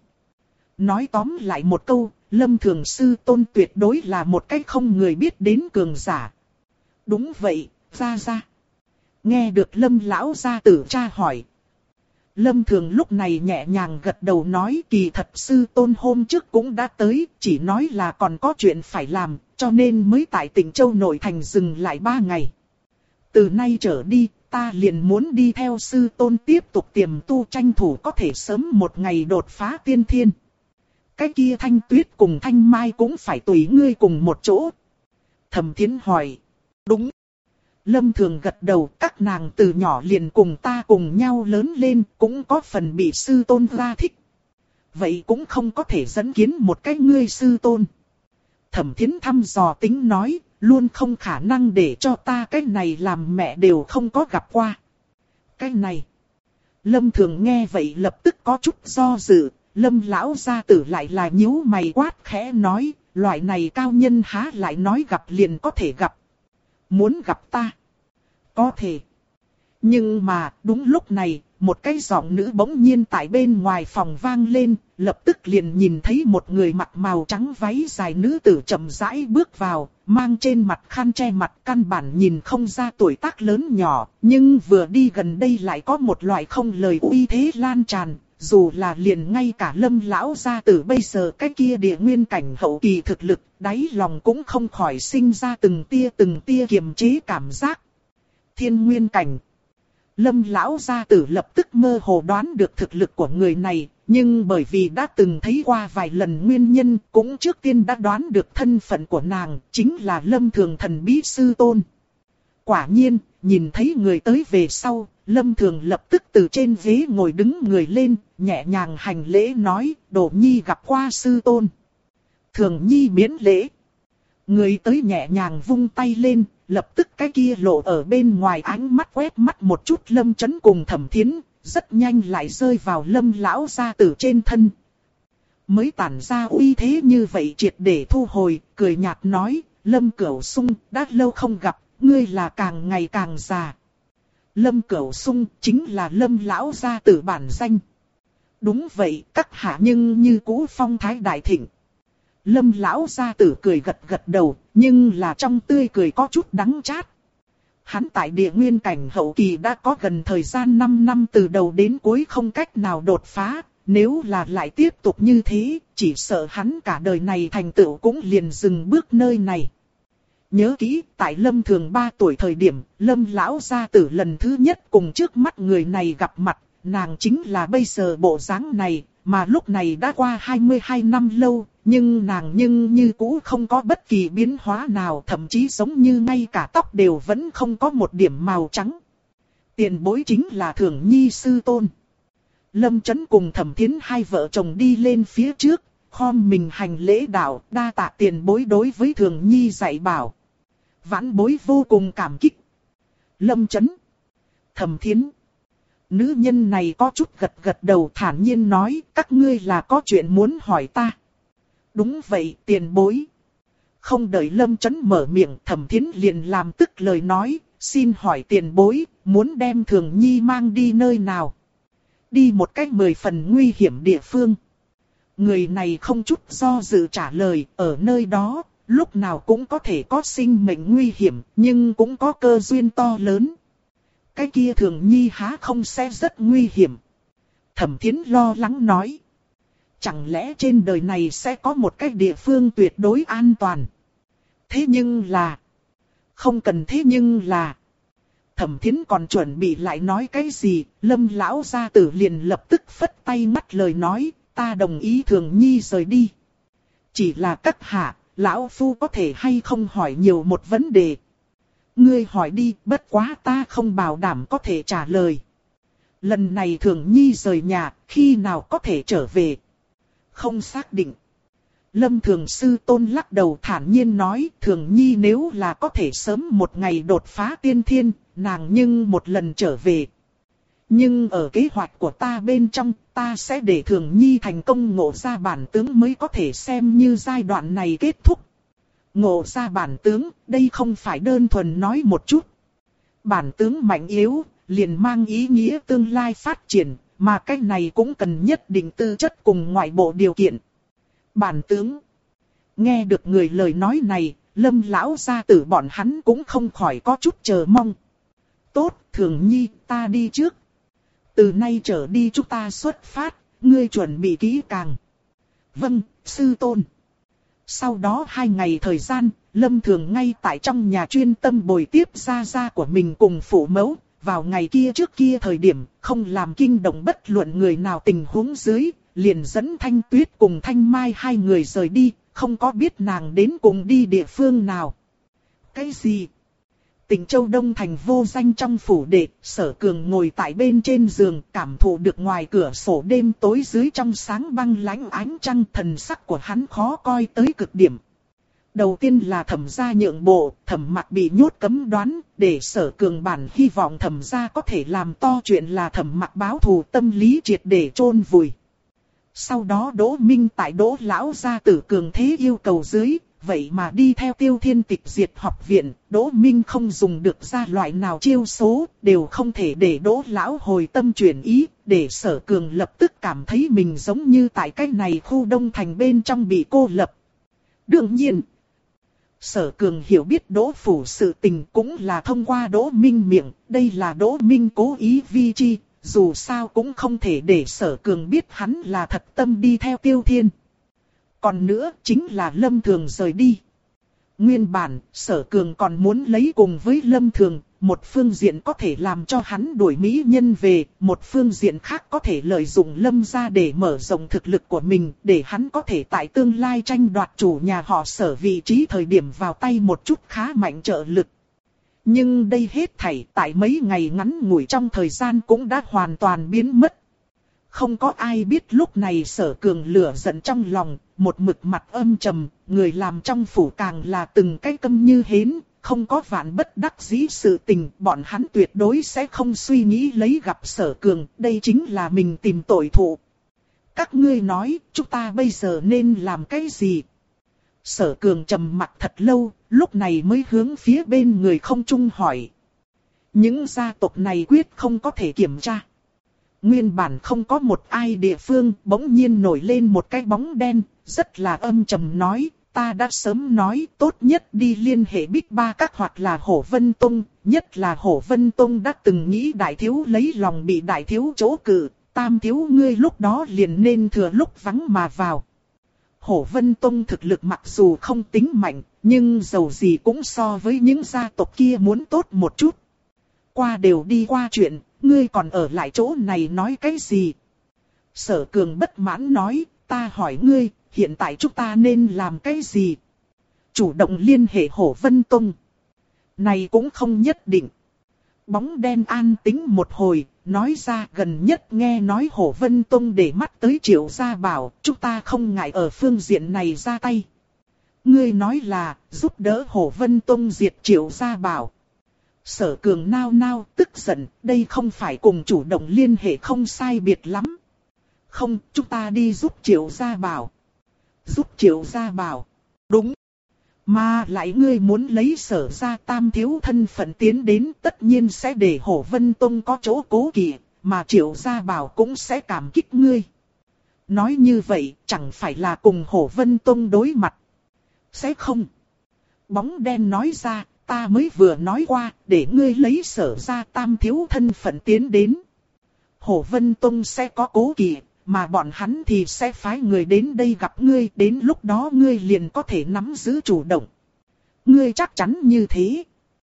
Nói tóm lại một câu, Lâm Thường sư tôn tuyệt đối là một cái không người biết đến cường giả. Đúng vậy, gia gia. Nghe được Lâm lão gia tử tra hỏi. Lâm Thường lúc này nhẹ nhàng gật đầu nói kỳ thật sư tôn hôm trước cũng đã tới, chỉ nói là còn có chuyện phải làm, cho nên mới tại tỉnh Châu Nội Thành dừng lại ba ngày. Từ nay trở đi, ta liền muốn đi theo sư tôn tiếp tục tiềm tu tranh thủ có thể sớm một ngày đột phá tiên thiên. Cái kia Thanh Tuyết cùng Thanh Mai cũng phải tùy ngươi cùng một chỗ. Thẩm Thiến hỏi. Đúng. Lâm Thường gật đầu, các nàng từ nhỏ liền cùng ta cùng nhau lớn lên, cũng có phần bị sư tôn ra thích. Vậy cũng không có thể dẫn kiến một cái ngươi sư tôn. Thẩm Thiến thăm dò tính nói, luôn không khả năng để cho ta cái này làm mẹ đều không có gặp qua. Cái này. Lâm Thường nghe vậy lập tức có chút do dự, Lâm lão gia tử lại là nhíu mày quát khẽ nói, loại này cao nhân há lại nói gặp liền có thể gặp. Muốn gặp ta? Có thể. Nhưng mà, đúng lúc này, một cái giọng nữ bỗng nhiên tại bên ngoài phòng vang lên, lập tức liền nhìn thấy một người mặc màu trắng váy dài nữ tử chậm rãi bước vào, mang trên mặt khăn che mặt, căn bản nhìn không ra tuổi tác lớn nhỏ, nhưng vừa đi gần đây lại có một loại không lời uy thế lan tràn, dù là liền ngay cả Lâm lão gia tử bây giờ cái kia địa nguyên cảnh hậu kỳ thực lực, đáy lòng cũng không khỏi sinh ra từng tia từng tia kiềm chế cảm giác. Thiên nguyên cảnh. Lâm lão gia tử lập tức mơ hồ đoán được thực lực của người này, nhưng bởi vì đã từng thấy qua vài lần nguyên nhân, cũng trước tiên đã đoán được thân phận của nàng, chính là Lâm Thường thần bí sư tôn. Quả nhiên, nhìn thấy người tới về sau, Lâm Thường lập tức từ trên ghế ngồi đứng người lên, nhẹ nhàng hành lễ nói, Đỗ Nhi gặp qua sư tôn. Thường Nhi miễn lễ. Người tới nhẹ nhàng vung tay lên, lập tức cái kia lộ ở bên ngoài ánh mắt quét mắt một chút Lâm Chấn cùng Thẩm Thiến, rất nhanh lại rơi vào Lâm lão gia tử trên thân. Mới tản ra uy thế như vậy triệt để thu hồi, cười nhạt nói, Lâm Cửu Sung, đã lâu không gặp, ngươi là càng ngày càng già. Lâm Cửu Sung chính là Lâm lão gia tử bản danh. Đúng vậy, các hạ nhưng như cũ phong thái đại thịnh. Lâm lão gia tử cười gật gật đầu, nhưng là trong tươi cười có chút đắng chát. Hắn tại địa nguyên cảnh hậu kỳ đã có gần thời gian năm năm từ đầu đến cuối không cách nào đột phá, nếu là lại tiếp tục như thế, chỉ sợ hắn cả đời này thành tựu cũng liền dừng bước nơi này. Nhớ kỹ, tại Lâm Thường ba tuổi thời điểm, Lâm lão gia tử lần thứ nhất cùng trước mắt người này gặp mặt, nàng chính là bây giờ bộ dáng này, mà lúc này đã qua hai mươi hai năm lâu, nhưng nàng nhưng như cũ không có bất kỳ biến hóa nào, thậm chí giống như ngay cả tóc đều vẫn không có một điểm màu trắng. Tiền bối chính là Thường Nhi sư tôn. Lâm Chấn cùng Thẩm Thiến hai vợ chồng đi lên phía trước, khom mình hành lễ đạo, đa tạ tiền bối đối với Thường Nhi dạy bảo. Vãn bối vô cùng cảm kích. Lâm Chấn, Thẩm Thiến. Nữ nhân này có chút gật gật đầu thản nhiên nói, các ngươi là có chuyện muốn hỏi ta. Đúng vậy, tiền bối. Không đợi Lâm Chấn mở miệng, Thẩm Thiến liền làm tức lời nói, xin hỏi tiền bối, muốn đem Thường Nhi mang đi nơi nào? Đi một cách mười phần nguy hiểm địa phương. Người này không chút do dự trả lời, ở nơi đó, lúc nào cũng có thể có sinh mệnh nguy hiểm, nhưng cũng có cơ duyên to lớn. Cái kia Thường Nhi há không sẽ rất nguy hiểm? Thẩm Thiến lo lắng nói. Chẳng lẽ trên đời này sẽ có một cái địa phương tuyệt đối an toàn? Thế nhưng là... Không cần thế nhưng là... Thẩm Thiến còn chuẩn bị lại nói cái gì, Lâm lão gia tử liền lập tức phất tay ngắt lời nói, ta đồng ý Thường Nhi rời đi. Chỉ là các hạ, lão phu có thể hay không hỏi nhiều một vấn đề. Ngươi hỏi đi, bất quá ta không bảo đảm có thể trả lời. Lần này Thường Nhi rời nhà, khi nào có thể trở về? Không xác định. Lâm Thường sư tôn lắc đầu thản nhiên nói, Thường Nhi nếu là có thể sớm một ngày đột phá tiên thiên, nàng nhưng một lần trở về. Nhưng ở kế hoạch của ta bên trong, ta sẽ để Thường Nhi thành công ngộ ra bản tướng mới có thể xem như giai đoạn này kết thúc. Ngộ ra bản tướng, đây không phải đơn thuần nói một chút. Bản tướng mạnh yếu, liền mang ý nghĩa tương lai phát triển, mà cái này cũng cần nhất định tư chất cùng ngoại bộ điều kiện. Bản tướng. Nghe được người lời nói này, Lâm lão gia tử bọn hắn cũng không khỏi có chút chờ mong. Tốt, Thường Nhi, ta đi trước. Từ nay trở đi chúng ta xuất phát, ngươi chuẩn bị kỹ càng. Vâng, sư tôn. Sau đó hai ngày thời gian, Lâm Thường ngay tại trong nhà chuyên tâm bồi tiếp gia gia của mình cùng phụ mẫu. Vào ngày kia trước kia thời điểm, không làm kinh động bất luận người nào tình huống dưới, liền dẫn Thanh Tuyết cùng Thanh Mai hai người rời đi, không có biết nàng đến cùng đi địa phương nào. Cái gì? Tỉnh Châu Đông thành vô danh trong phủ đệ, Sở Cường ngồi tại bên trên giường, cảm thụ được ngoài cửa sổ đêm tối dưới trong sáng băng lãnh ánh trăng, thần sắc của hắn khó coi tới cực điểm. Đầu tiên là Thẩm gia nhượng bộ, Thẩm Mặc bị nhốt cấm đoán, để Sở Cường bản hy vọng Thẩm gia có thể làm to chuyện là Thẩm Mặc báo thù tâm lý triệt để chôn vùi. Sau đó Đỗ Minh tại Đỗ lão gia tử cường thế yêu cầu dưới, vậy mà đi theo Tiêu Thiên tịch diệt học viện. Đỗ Minh không dùng được ra loại nào chiêu số, đều không thể để Đỗ lão hồi tâm chuyển ý, để Sở Cường lập tức cảm thấy mình giống như tại cái này khu Đông Thành bên trong bị cô lập. Đương nhiên, Sở Cường hiểu biết Đỗ phủ sự tình cũng là thông qua Đỗ Minh miệng, đây là Đỗ Minh cố ý vi chi, dù sao cũng không thể để Sở Cường biết hắn là thật tâm đi theo Tiêu Thiên. Còn nữa chính là Lâm Thường rời đi. Nguyên bản, Sở Cường còn muốn lấy cùng với Lâm Thường, một phương diện có thể làm cho hắn đuổi mỹ nhân về, một phương diện khác có thể lợi dụng Lâm gia để mở rộng thực lực của mình, để hắn có thể tại tương lai tranh đoạt chủ nhà họ Sở vị trí thời điểm vào tay một chút khá mạnh trợ lực. Nhưng đây hết thảy tại mấy ngày ngắn ngủi trong thời gian cũng đã hoàn toàn biến mất. Không có ai biết lúc này Sở Cường lửa giận trong lòng, một mực mặt âm trầm, người làm trong phủ càng là từng cái câm như hến, không có vạn bất đắc dĩ sự tình, bọn hắn tuyệt đối sẽ không suy nghĩ lấy gặp Sở Cường, đây chính là mình tìm tội thụ. Các ngươi nói, chúng ta bây giờ nên làm cái gì? Sở Cường trầm mặt thật lâu, lúc này mới hướng phía bên người không trung hỏi. Những gia tộc này quyết không có thể kiểm tra. Nguyên bản không có một ai địa phương, bỗng nhiên nổi lên một cái bóng đen, rất là âm trầm nói, ta đã sớm nói tốt nhất đi liên hệ Bích Ba Các hoặc là Hổ Vân Tông, nhất là Hổ Vân Tông đã từng nghĩ đại thiếu lấy lòng bị đại thiếu chỗ cự, tam thiếu ngươi lúc đó liền nên thừa lúc vắng mà vào. Hổ Vân Tông thực lực mặc dù không tính mạnh, nhưng dầu gì cũng so với những gia tộc kia muốn tốt một chút. Qua đều đi qua chuyện, ngươi còn ở lại chỗ này nói cái gì? Sở Cường bất mãn nói, ta hỏi ngươi, hiện tại chúng ta nên làm cái gì? Chủ động liên hệ Hổ Vân Tông. Này cũng không nhất định. Bóng đen an tĩnh một hồi, nói ra gần nhất nghe nói Hổ Vân Tông để mắt tới Triệu Gia Bảo, chúng ta không ngại ở phương diện này ra tay. Ngươi nói là, giúp đỡ Hổ Vân Tông diệt Triệu Gia Bảo. Sở Cường nao nao tức giận, đây không phải cùng chủ động liên hệ không sai biệt lắm. Không, chúng ta đi giúp Triệu Gia Bảo. Giúp Triệu Gia Bảo. Đúng. Mà lại ngươi muốn lấy Sở gia tam thiếu thân phận tiến đến, tất nhiên sẽ để Hổ Vân Tông có chỗ cố kỵ, mà Triệu Gia Bảo cũng sẽ cảm kích ngươi. Nói như vậy, chẳng phải là cùng Hổ Vân Tông đối mặt. Sẽ không. Bóng đen nói ra, ta mới vừa nói qua, để ngươi lấy Sở gia tam thiếu thân phận tiến đến. Hổ Vân Tông sẽ có cố kỵ, mà bọn hắn thì sẽ phái người đến đây gặp ngươi, đến lúc đó ngươi liền có thể nắm giữ chủ động. Ngươi chắc chắn như thế.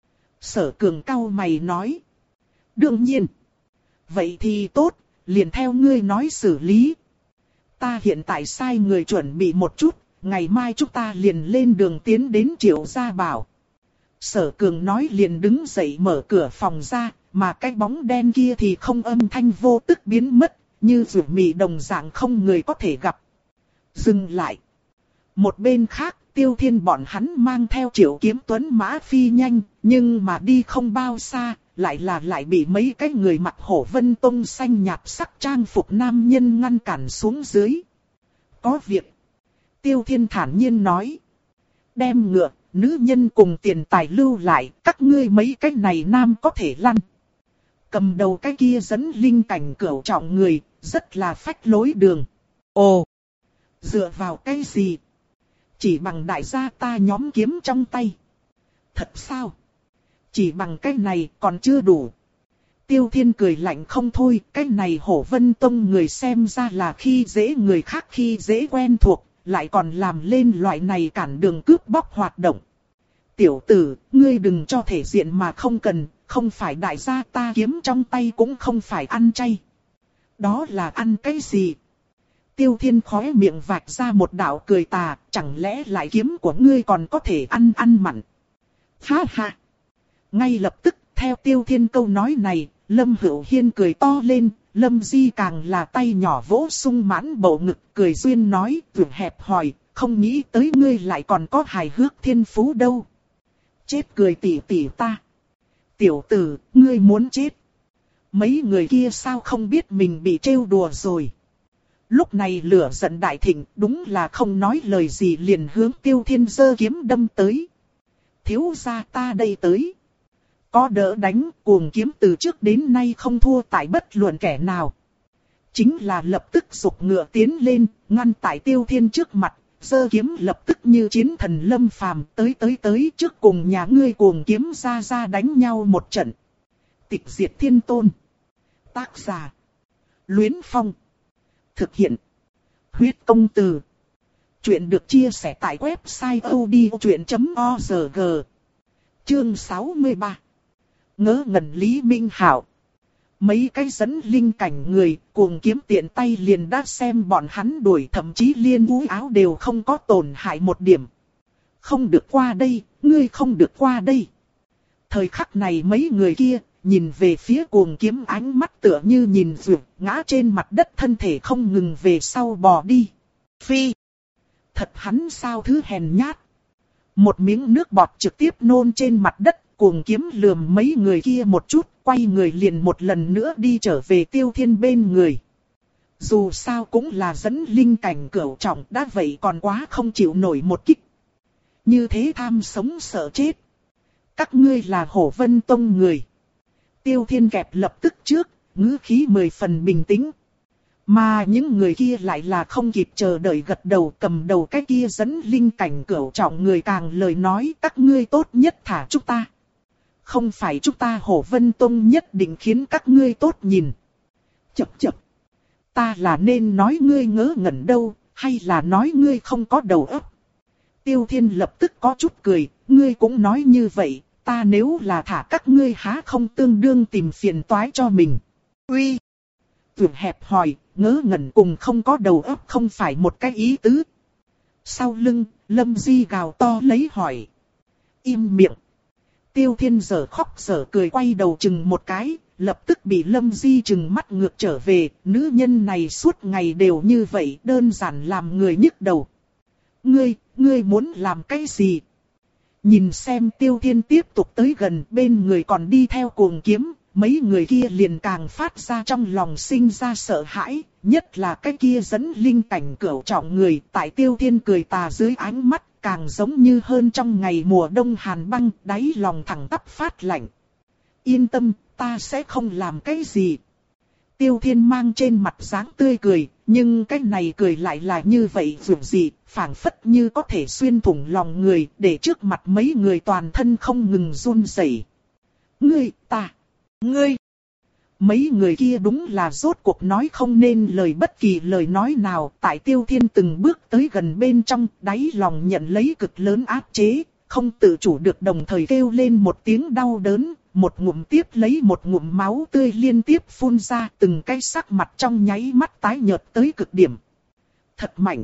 Sở Cường cau mày nói. Đương nhiên. Vậy thì tốt, liền theo ngươi nói xử lý. Ta hiện tại sai người chuẩn bị một chút, ngày mai chúng ta liền lên đường tiến đến Triệu Gia Bảo. Sở Cường nói liền đứng dậy mở cửa phòng ra, mà cái bóng đen kia thì không âm thanh vô tức biến mất, như rủi mị đồng dạng không người có thể gặp. Dừng lại. Một bên khác, Tiêu Thiên bọn hắn mang theo Triệu Kiếm Tuấn mã phi nhanh, nhưng mà đi không bao xa, lại là lại bị mấy cái người mặc Hổ Vân Tông xanh nhạt sắc trang phục nam nhân ngăn cản xuống dưới. Có việc. Tiêu Thiên thản nhiên nói. Đem ngựa, nữ nhân cùng tiền tài lưu lại, các ngươi mấy cái này nam có thể lăn. Cầm đầu cái kia dẫn linh cảnh cửu trọng người, rất là phách lối đường. Ồ! Dựa vào cái gì? Chỉ bằng đại gia ta nhóm kiếm trong tay. Thật sao? Chỉ bằng cái này còn chưa đủ. Tiêu Thiên cười lạnh không thôi, cái này Hổ Vân Tông người xem ra là khi dễ người khác khi dễ quen thuộc, lại còn làm lên loại này cản đường cướp bóc hoạt động. Tiểu tử, ngươi đừng cho thể diện mà không cần, không phải đại gia ta kiếm trong tay cũng không phải ăn chay. Đó là ăn cái gì? Tiêu Thiên khóe miệng vạch ra một đạo cười tà, chẳng lẽ lại kiếm của ngươi còn có thể ăn ăn mặn? Ha ha! Ngay lập tức, theo Tiêu Thiên câu nói này, Lâm Hữu Hiên cười to lên, Lâm Di càng là tay nhỏ vỗ sung mãn bầu ngực, cười duyên nói, vừa hẹp hòi, không nghĩ tới ngươi lại còn có hài hước thiên phú đâu. Chết cười tỉ tỉ ta. Tiểu tử, ngươi muốn chết. Mấy người kia sao không biết mình bị trêu đùa rồi. Lúc này lửa giận đại thịnh, đúng là không nói lời gì liền hướng Tiêu Thiên giơ kiếm đâm tới. Thiếu gia ta đây tới. Có đỡ đánh, cuồng kiếm từ trước đến nay không thua tại bất luận kẻ nào. Chính là lập tức giục ngựa tiến lên, ngăn tại Tiêu Thiên trước mặt, giơ kiếm lập tức như chiến thần lâm phàm tới tới tới trước cùng nhà ngươi cuồng kiếm ra ra đánh nhau một trận. Tịch diệt thiên tôn. Tác giả. Luyến Phong. Thực hiện. Huyết công từ. Chuyện được chia sẻ tại website odchuyện chấm org. Chương sáu mươi ba. Ngớ ngẩn Lý Minh Hạo. Mấy cái dẫn linh cảnh người, cuồng kiếm tiện tay liền đã xem bọn hắn đuổi, thậm chí liên vũ áo đều không có tổn hại một điểm. Không được qua đây, ngươi không được qua đây. Thời khắc này mấy người kia, nhìn về phía cuồng kiếm ánh mắt tựa như nhìn vượt, ngã trên mặt đất thân thể không ngừng về sau bò đi. Phi! Thật hắn sao thứ hèn nhát. Một miếng nước bọt trực tiếp nôn trên mặt đất, cuồng kiếm lườm mấy người kia một chút, quay người liền một lần nữa đi trở về Tiêu Thiên bên người. Dù sao cũng là dẫn linh cảnh cửu trọng, đã vậy còn quá không chịu nổi một kích. Như thế tham sống sợ chết. Các ngươi là Hổ Vân Tông người. Tiêu Thiên kẹp lập tức trước, ngữ khí mười phần bình tĩnh. Mà những người kia lại là không kịp chờ đợi gật đầu, cầm đầu cái kia dẫn linh cảnh cửu trọng người càng lời nói các ngươi tốt nhất thả chúng ta. Không phải chúng ta Hổ Vân Tông nhất định khiến các ngươi tốt nhìn. Chập chập. Ta là nên nói ngươi ngớ ngẩn đâu, hay là nói ngươi không có đầu óc? Tiêu Thiên lập tức có chút cười, ngươi cũng nói như vậy, ta nếu là thả các ngươi há không tương đương tìm phiền toái cho mình. Uy! Vượt hẹp hòi, ngớ ngẩn cùng không có đầu óc không phải một cái ý tứ. Sau lưng, Lâm Di gào to lấy hỏi. Im miệng! Tiêu Thiên giờ khóc giờ cười quay đầu chừng một cái, lập tức bị Lâm Di chừng mắt ngược trở về, nữ nhân này suốt ngày đều như vậy, đơn giản làm người nhức đầu. Ngươi, ngươi muốn làm cái gì? Nhìn xem Tiêu Thiên tiếp tục tới gần, bên người còn đi theo cuồng kiếm, mấy người kia liền càng phát ra trong lòng sinh ra sợ hãi, nhất là cái kia dẫn linh cảnh cửu trọng người, tại Tiêu Thiên cười tà dưới ánh mắt, càng giống như hơn trong ngày mùa đông hàn băng, đáy lòng thẳng tắp phát lạnh. Yên tâm, ta sẽ không làm cái gì. Tiêu Thiên mang trên mặt dáng tươi cười, nhưng cái này cười lại là như vậy dù gì, phảng phất như có thể xuyên thủng lòng người, để trước mặt mấy người toàn thân không ngừng run rẩy. Ngươi, ta, ngươi. Mấy người kia đúng là rốt cuộc nói không nên lời bất kỳ lời nói nào, tại Tiêu Thiên từng bước tới gần bên trong, đáy lòng nhận lấy cực lớn áp chế, không tự chủ được đồng thời kêu lên một tiếng đau đớn, một ngụm tiếp lấy một ngụm máu tươi liên tiếp phun ra, từng cái sắc mặt trong nháy mắt tái nhợt tới cực điểm. Thật mạnh.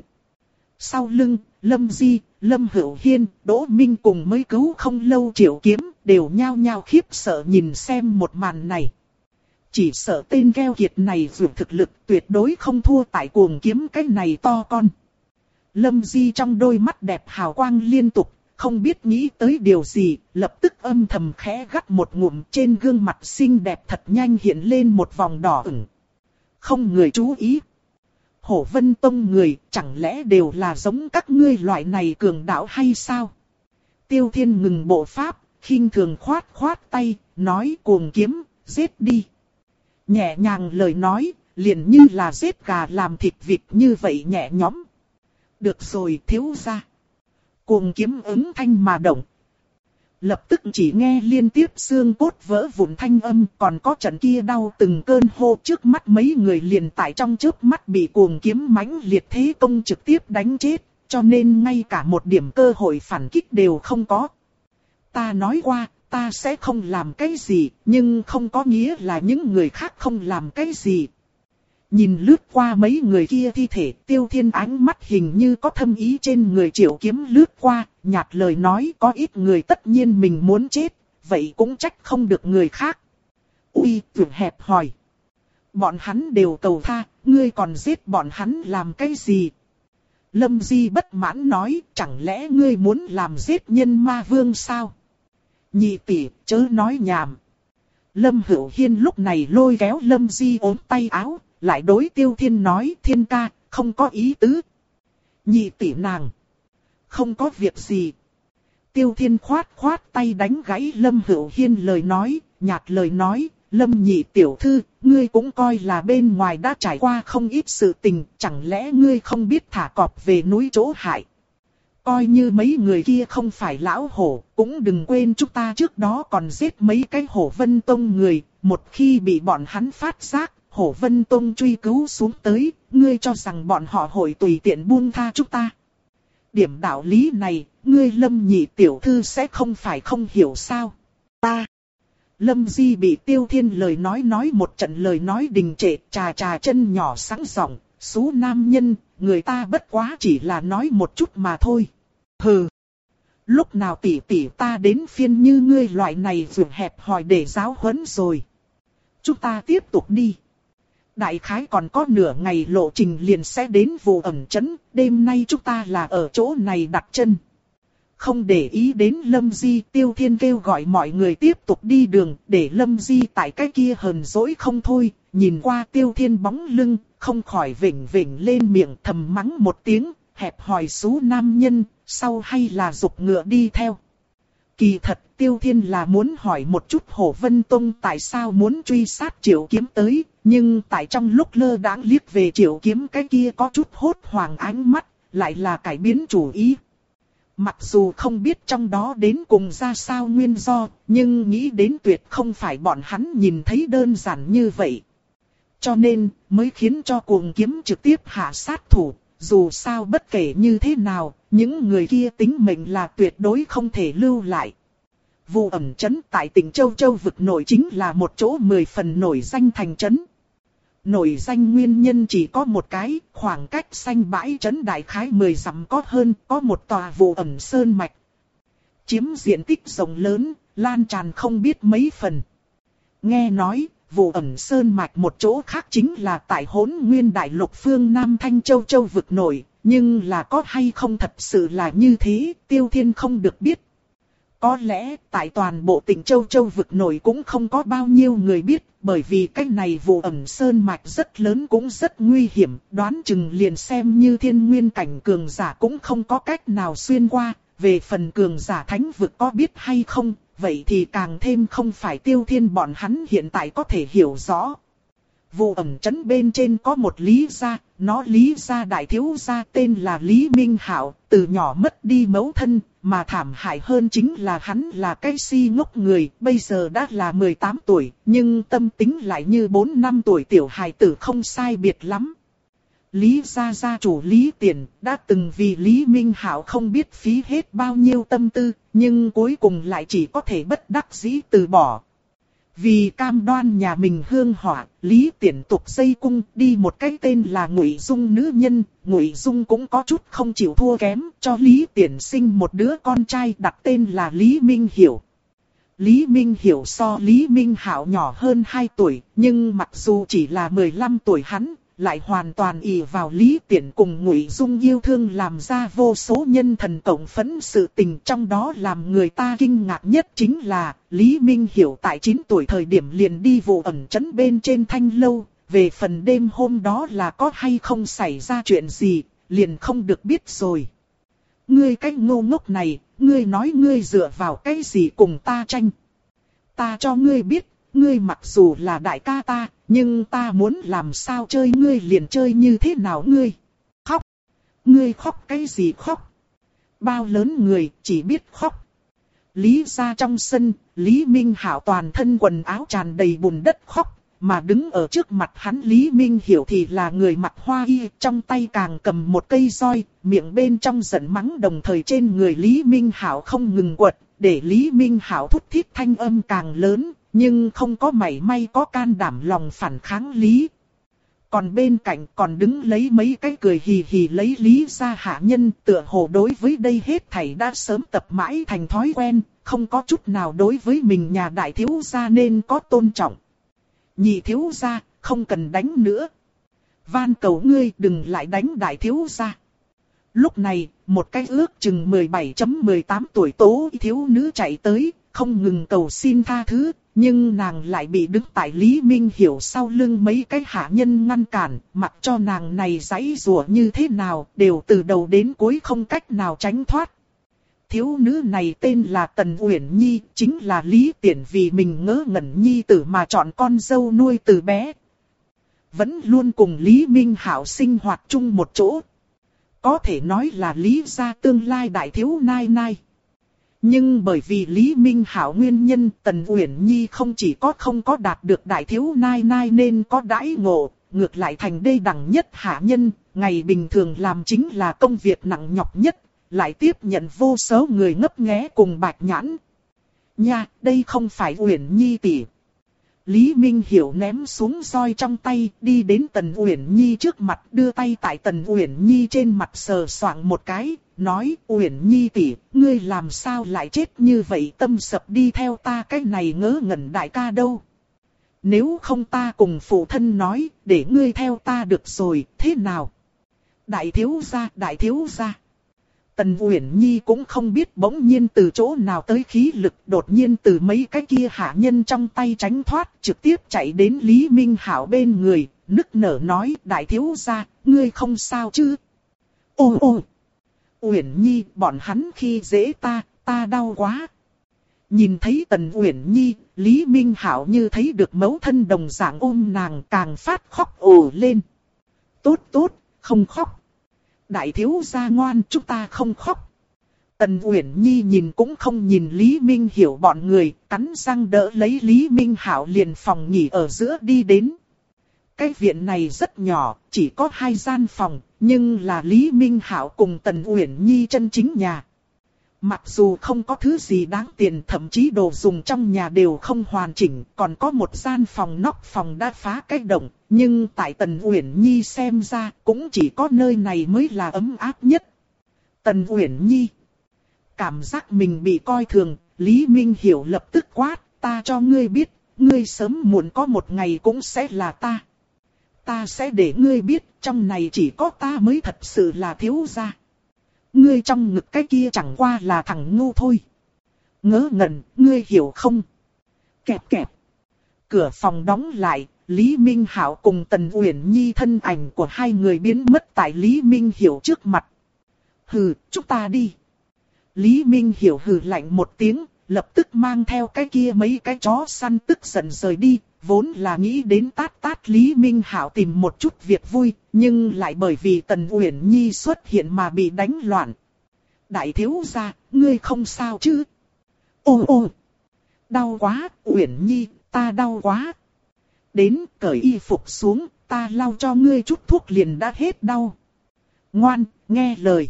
Sau lưng, Lâm Di, Lâm Hữu Hiên, Đỗ Minh cùng mới cứu không lâu Triệu Kiếm, đều nhao nhao khiếp sợ nhìn xem một màn này. Chỉ sợ tên keo kiệt này vượt thực lực tuyệt đối không thua tại cuồng kiếm cái này to con. Lâm Di trong đôi mắt đẹp hào quang liên tục, không biết nghĩ tới điều gì, lập tức âm thầm khẽ gắt một ngụm, trên gương mặt xinh đẹp thật nhanh hiện lên một vòng đỏ ửng. Không người chú ý. Hổ Vân Tông người chẳng lẽ đều là giống các ngươi loại này cường đạo hay sao? Tiêu Thiên ngừng bộ pháp, khinh thường khoát khoát tay, nói cuồng kiếm, giết đi. Nhẹ nhàng lời nói, liền như là giết gà làm thịt vịt như vậy nhẹ nhõm. Được rồi thiếu gia. Cuồng kiếm ứng thanh mà động. Lập tức chỉ nghe liên tiếp xương cốt vỡ vụn thanh âm, còn có trận kia đau từng cơn hô trước mắt mấy người liền tại trong chớp mắt bị cuồng kiếm mãnh liệt thế công trực tiếp đánh chết, cho nên ngay cả một điểm cơ hội phản kích đều không có. Ta nói qua, ta sẽ không làm cái gì, nhưng không có nghĩa là những người khác không làm cái gì. Nhìn lướt qua mấy người kia thi thể, Tiêu Thiên ánh mắt hình như có thâm ý trên người Triệu Kiếm lướt qua, nhạt lời nói có ít người tất nhiên mình muốn chết, vậy cũng trách không được người khác. Ui, tưởng hẹp hòi. Bọn hắn đều cầu tha, ngươi còn giết bọn hắn làm cái gì? Lâm Di bất mãn nói, chẳng lẽ ngươi muốn làm giết nhân ma vương sao? Nhị tỷ, chớ nói nhảm. Lâm Hữu Hiên lúc này lôi kéo Lâm Di ốm tay áo, lại đối Tiêu Thiên nói, Thiên ca, không có ý tứ. Nhị tỷ nàng. Không có việc gì. Tiêu Thiên khoát khoát tay đánh gãy Lâm Hữu Hiên lời nói, nhạt lời nói, Lâm nhị tiểu thư, ngươi cũng coi là bên ngoài đã trải qua không ít sự tình, chẳng lẽ ngươi không biết thả cọp về núi chỗ hại. Coi như mấy người kia không phải lão hổ, cũng đừng quên chúng ta trước đó còn giết mấy cái Hổ Vân Tông người, một khi bị bọn hắn phát giác, Hổ Vân Tông truy cứu xuống tới, ngươi cho rằng bọn họ hội tùy tiện buông tha chúng ta. Điểm đạo lý này, ngươi Lâm nhị tiểu thư sẽ không phải không hiểu sao. Ta. Lâm Di bị Tiêu Thiên lời nói nói một trận lời nói đình trệ, trà trà chân nhỏ sáng giọng, xú nam nhân, người ta bất quá chỉ là nói một chút mà thôi. Hừ. Lúc nào tỷ tỷ ta đến phiên như ngươi loại này vượt hẹp hòi để giáo huấn rồi. Chúng ta tiếp tục đi. Đại khái còn có nửa ngày lộ trình liền sẽ đến Vụ Ẩn Trấn, đêm nay chúng ta là ở chỗ này đặt chân. Không để ý đến Lâm Di, Tiêu Thiên kêu gọi mọi người tiếp tục đi đường, để Lâm Di tại cái kia hờn dỗi không thôi, nhìn qua Tiêu Thiên bóng lưng, không khỏi vểnh vểnh lên miệng thầm mắng một tiếng, hẹp hòi xú nam nhân, sau hay là dục ngựa đi theo. Kỳ thật Tiêu Thiên là muốn hỏi một chút Hổ Vân Tông tại sao muốn truy sát Triệu Kiếm tới, nhưng tại trong lúc lơ đãng liếc về Triệu Kiếm cái kia có chút hốt hoảng ánh mắt, lại là cải biến chủ ý. Mặc dù không biết trong đó đến cùng ra sao nguyên do, nhưng nghĩ đến tuyệt không phải bọn hắn nhìn thấy đơn giản như vậy. Cho nên, mới khiến cho Cuồng Kiếm trực tiếp hạ sát thủ, dù sao bất kể như thế nào, những người kia tính mệnh là tuyệt đối không thể lưu lại. Vụ Ẩn Trấn tại tỉnh Châu Châu vực nổi chính là một chỗ mười phần nổi danh thành trấn. Nổi danh nguyên nhân chỉ có một cái, khoảng cách xanh bãi trấn đại khái mười dặm có hơn, có một tòa Vụ Ẩn Sơn Mạch. Chiếm diện tích rộng lớn, lan tràn không biết mấy phần. Nghe nói, Vụ Ẩn Sơn Mạch một chỗ khác chính là tại Hỗn Nguyên Đại Lục phương Nam Thanh Châu Châu vực nổi, nhưng là có hay không thật sự là như thế, Tiêu Thiên không được biết. Có lẽ tại toàn bộ tỉnh Châu Châu vực nổi cũng không có bao nhiêu người biết, bởi vì cái này Vụ Ẩn Sơn Mạch rất lớn cũng rất nguy hiểm, đoán chừng liền xem như thiên nguyên cảnh cường giả cũng không có cách nào xuyên qua, về phần cường giả thánh vực có biết hay không, vậy thì càng thêm không phải Tiêu Thiên bọn hắn hiện tại có thể hiểu rõ. Vụ Ẩn Trấn bên trên có một Lý gia, nó Lý gia đại thiếu gia tên là Lý Minh Hạo, từ nhỏ mất đi mẫu thân, mà thảm hại hơn chính là hắn là cái si ngốc người, bây giờ đã là mười tám tuổi, nhưng tâm tính lại như bốn năm tuổi tiểu hài tử không sai biệt lắm. Lý gia gia chủ Lý Tiền đã từng vì Lý Minh Hạo không biết phí hết bao nhiêu tâm tư, nhưng cuối cùng lại chỉ có thể bất đắc dĩ từ bỏ. Vì cam đoan nhà mình hương hỏa, Lý Tiễn tục dây cung đi một cái tên là Ngụy Dung nữ nhân, Ngụy Dung cũng có chút không chịu thua kém, cho Lý Tiễn sinh một đứa con trai đặt tên là Lý Minh Hiểu. Lý Minh Hiểu so Lý Minh Hạo nhỏ hơn hai tuổi, nhưng mặc dù chỉ là mười lăm tuổi hắn, lại hoàn toàn ỷ vào Lý Tiễn cùng Ngụy Dung yêu thương làm ra vô số nhân thần cộng phẫn sự tình, trong đó làm người ta kinh ngạc nhất chính là Lý Minh Hiểu tại chín tuổi thời điểm liền đi Vụ Ẩn Trấn bên trên Thanh Lâu, về phần đêm hôm đó là có hay không xảy ra chuyện gì, liền không được biết rồi. Ngươi cái ngu ngốc này, ngươi nói ngươi dựa vào cái gì cùng ta tranh? Ta cho ngươi biết, ngươi mặc dù là đại ca ta, nhưng ta muốn làm sao chơi ngươi liền chơi như thế nào ngươi. Khóc. Ngươi khóc cái gì khóc? Bao lớn người chỉ biết khóc. Lý gia trong sân, Lý Minh Hạo toàn thân quần áo tràn đầy bùn đất khóc, mà đứng ở trước mặt hắn Lý Minh Hiểu thì là người mặc hoa y, trong tay càng cầm một cây roi, miệng bên trong giận mắng, đồng thời trên người Lý Minh Hạo không ngừng quật, để Lý Minh Hạo thút thít thanh âm càng lớn, nhưng không có mảy may có can đảm lòng phản kháng Lý. Còn bên cạnh còn đứng lấy mấy cái cười hì hì lấy Lý gia hạ nhân, tựa hồ đối với đây hết thảy đã sớm tập mãi thành thói quen, không có chút nào đối với mình nhà đại thiếu gia nên có tôn trọng. Nhị thiếu gia, không cần đánh nữa. Van cầu ngươi đừng lại đánh đại thiếu gia. Lúc này, một cái ước chừng mười bảy chấm mười tám tuổi tố thiếu nữ chạy tới, không ngừng cầu xin tha thứ, nhưng nàng lại bị đứng tại Lý Minh Hiểu sau lưng mấy cái hạ nhân ngăn cản, mặc cho nàng này giãy giụa như thế nào, đều từ đầu đến cuối không cách nào tránh thoát. Thiếu nữ này tên là Tần Uyển Nhi, chính là Lý Tiễn vì mình ngớ ngẩn nhi tử mà chọn con dâu nuôi từ bé. Vẫn luôn cùng Lý Minh Hạo sinh hoạt chung một chỗ. Có thể nói là Lý gia tương lai đại thiếu nai nai. Nhưng bởi vì Lý Minh Hạo nguyên nhân, Tần Uyển Nhi không chỉ có không có đạt được đại thiếu nai nai nên có đãi ngộ, ngược lại thành đê đẳng nhất hạ nhân, ngày bình thường làm chính là công việc nặng nhọc nhất, lại tiếp nhận vô số người ngấp nghé cùng bạch nhãn. Nha, đây không phải Uyển Nhi tỷ. Lý Minh Hiểu ném xuống roi trong tay, đi đến Tần Uyển Nhi trước mặt, đưa tay tại Tần Uyển Nhi trên mặt sờ soạng một cái, nói: Uyển Nhi tỷ, ngươi làm sao lại chết như vậy, tâm sập đi theo ta cái này ngớ ngẩn đại ca đâu. Nếu không ta cùng phụ thân nói, để ngươi theo ta được rồi, thế nào? Đại thiếu gia, đại thiếu gia. Tần Uyển Nhi cũng không biết bỗng nhiên từ chỗ nào tới khí lực, đột nhiên từ mấy cái kia hạ nhân trong tay tránh thoát, trực tiếp chạy đến Lý Minh Hạo bên người, nức nở nói: đại thiếu gia, ngươi không sao chứ? Ô ô! Uyển Nhi, bọn hắn khi dễ ta, ta đau quá. Nhìn thấy Tần Uyển Nhi, Lý Minh Hạo như thấy được mẫu thân đồng dạng ôm nàng, càng phát khóc ồ lên. Tốt tốt, không khóc. Đại thiếu gia ngoan, chúng ta không khóc. Tần Uyển Nhi nhìn cũng không nhìn Lý Minh Hiểu bọn người, cắn răng đỡ lấy Lý Minh Hạo liền phòng nghỉ ở giữa đi đến. Cái viện này rất nhỏ, chỉ có hai gian phòng, nhưng là Lý Minh Hạo cùng Tần Uyển Nhi chân chính nhà. Mặc dù không có thứ gì đáng tiền, thậm chí đồ dùng trong nhà đều không hoàn chỉnh, còn có một gian phòng nóc phòng đã phá cái động, nhưng tại Tần Uyển Nhi xem ra cũng chỉ có nơi này mới là ấm áp nhất. Tần Uyển Nhi cảm giác mình bị coi thường, Lý Minh Hiểu lập tức quát: ta cho ngươi biết, ngươi sớm muộn có một ngày cũng sẽ là ta. Ta sẽ để ngươi biết, trong này chỉ có ta mới thật sự là thiếu gia. Ngươi trong ngực cái kia chẳng qua là thằng ngu thôi. Ngớ ngẩn, ngươi hiểu không? Kẹp kẹp. Cửa phòng đóng lại, Lý Minh Hạo cùng Tần Uyển Nhi thân ảnh của hai người biến mất tại Lý Minh Hiểu trước mặt. Hừ, chúng ta đi. Lý Minh Hiểu hừ lạnh một tiếng, lập tức mang theo cái kia mấy cái chó săn tức giận rời đi. Vốn là nghĩ đến tát tát Lý Minh Hạo tìm một chút việc vui, nhưng lại bởi vì Tần Uyển Nhi xuất hiện mà bị đánh loạn. Đại thiếu gia, ngươi không sao chứ? Ô ô! Đau quá, Uyển Nhi, ta đau quá. Đến, cởi y phục xuống, ta lau cho ngươi chút thuốc liền đã hết đau. Ngoan, nghe lời.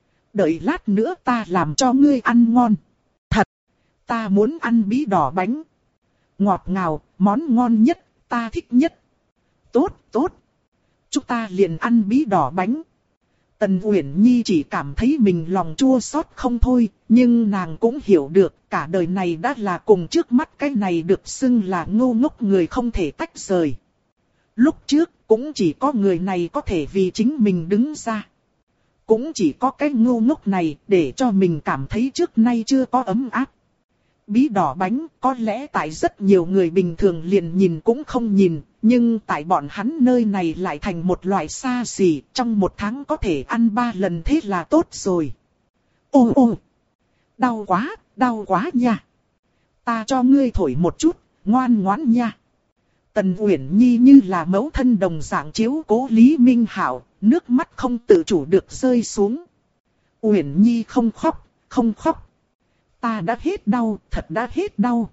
Đợi lát nữa ta làm cho ngươi ăn ngon. Thật, ta muốn ăn bí đỏ bánh. Ngọt ngào, món ngon nhất, ta thích nhất. Tốt, tốt. Chúng ta liền ăn bí đỏ bánh. Tần Uyển Nhi chỉ cảm thấy mình lòng chua xót không thôi, nhưng nàng cũng hiểu được cả đời này đã là cùng trước mắt cái này được xưng là ngu ngốc người không thể tách rời. Lúc trước cũng chỉ có người này có thể vì chính mình đứng ra. Cũng chỉ có cái ngu ngốc này để cho mình cảm thấy trước nay chưa có ấm áp. Bí đỏ bánh có lẽ tại rất nhiều người bình thường liền nhìn cũng không nhìn, nhưng tại bọn hắn nơi này lại thành một loại xa xỉ, trong một tháng có thể ăn ba lần thế là tốt rồi. Ô ô! Đau quá, đau quá nha! Ta cho ngươi thổi một chút, ngoan ngoãn nha! Tần Uyển Nhi như là mẫu thân đồng dạng chiếu cố Lý Minh Hạo, nước mắt không tự chủ được rơi xuống. Uyển Nhi không khóc, không khóc. Ta đã hết đau, thật đã hết đau.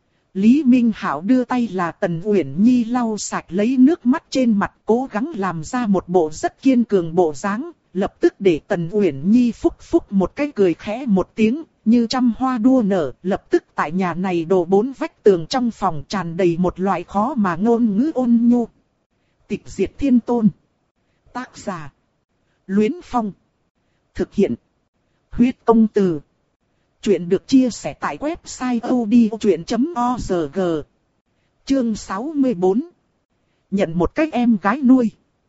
Lý Minh Hạo đưa tay là Tần Uyển Nhi lau sạch lấy nước mắt trên mặt, cố gắng làm ra một bộ rất kiên cường bộ dáng, lập tức để Tần Uyển Nhi phúc phúc một cái cười khẽ một tiếng, như trăm hoa đua nở, lập tức tại nhà này đồ bốn vách tường trong phòng tràn đầy một loại khó mà ngôn ngữ ôn nhu. Tịch diệt thiên tôn. Tác giả: Luyến Phong. Thực hiện: Huyết Công Từ. Chuyện được chia sẻ tại website odchuyện chấm org. Chương sáu mươi bốn. Nhận một cách em gái nuôi.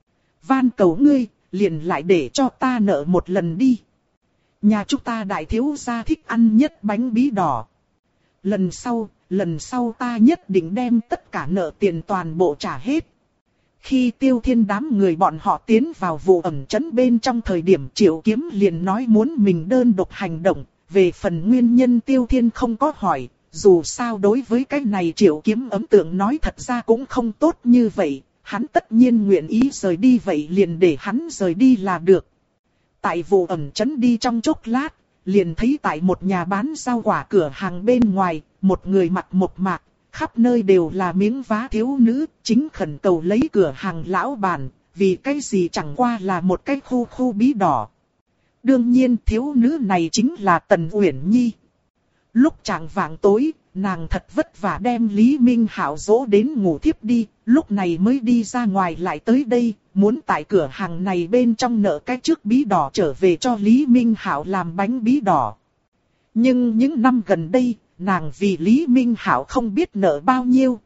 Van cầu ngươi, liền lại để cho ta nợ một lần đi. Nhà chúng ta đại thiếu gia thích ăn nhất bánh bí đỏ. Lần sau, lần sau ta nhất định đem tất cả nợ tiền toàn bộ trả hết. Khi Tiêu Thiên đám người bọn họ tiến vào vụ ẩn trấn bên trong thời điểm Triệu Kiếm liền nói muốn mình đơn độc hành động. Về phần nguyên nhân Tiêu Thiên không có hỏi, dù sao đối với cái này Triệu Kiếm ấn tượng nói thật ra cũng không tốt như vậy. Hắn tất nhiên nguyện ý rời đi vậy liền để hắn rời đi là được. Tại vụ ẩn trấn đi trong chốc lát, liền thấy tại một nhà bán rau quả cửa hàng bên ngoài, một người mặc mộc mạc, khắp nơi đều là miếng vá thiếu nữ, chính khẩn cầu lấy cửa hàng lão bản, vì cái gì chẳng qua là một cái khu khu bí đỏ. Đương nhiên thiếu nữ này chính là Tần Uyển Nhi. Lúc chạng vạng tối, nàng thật vất vả đem Lý Minh Hạo dỗ đến ngủ thiếp đi, lúc này mới đi ra ngoài lại tới đây, muốn tại cửa hàng này bên trong nợ cái trước bí đỏ trở về cho Lý Minh Hạo làm bánh bí đỏ. Nhưng những năm gần đây, nàng vì Lý Minh Hạo không biết nợ bao nhiêu.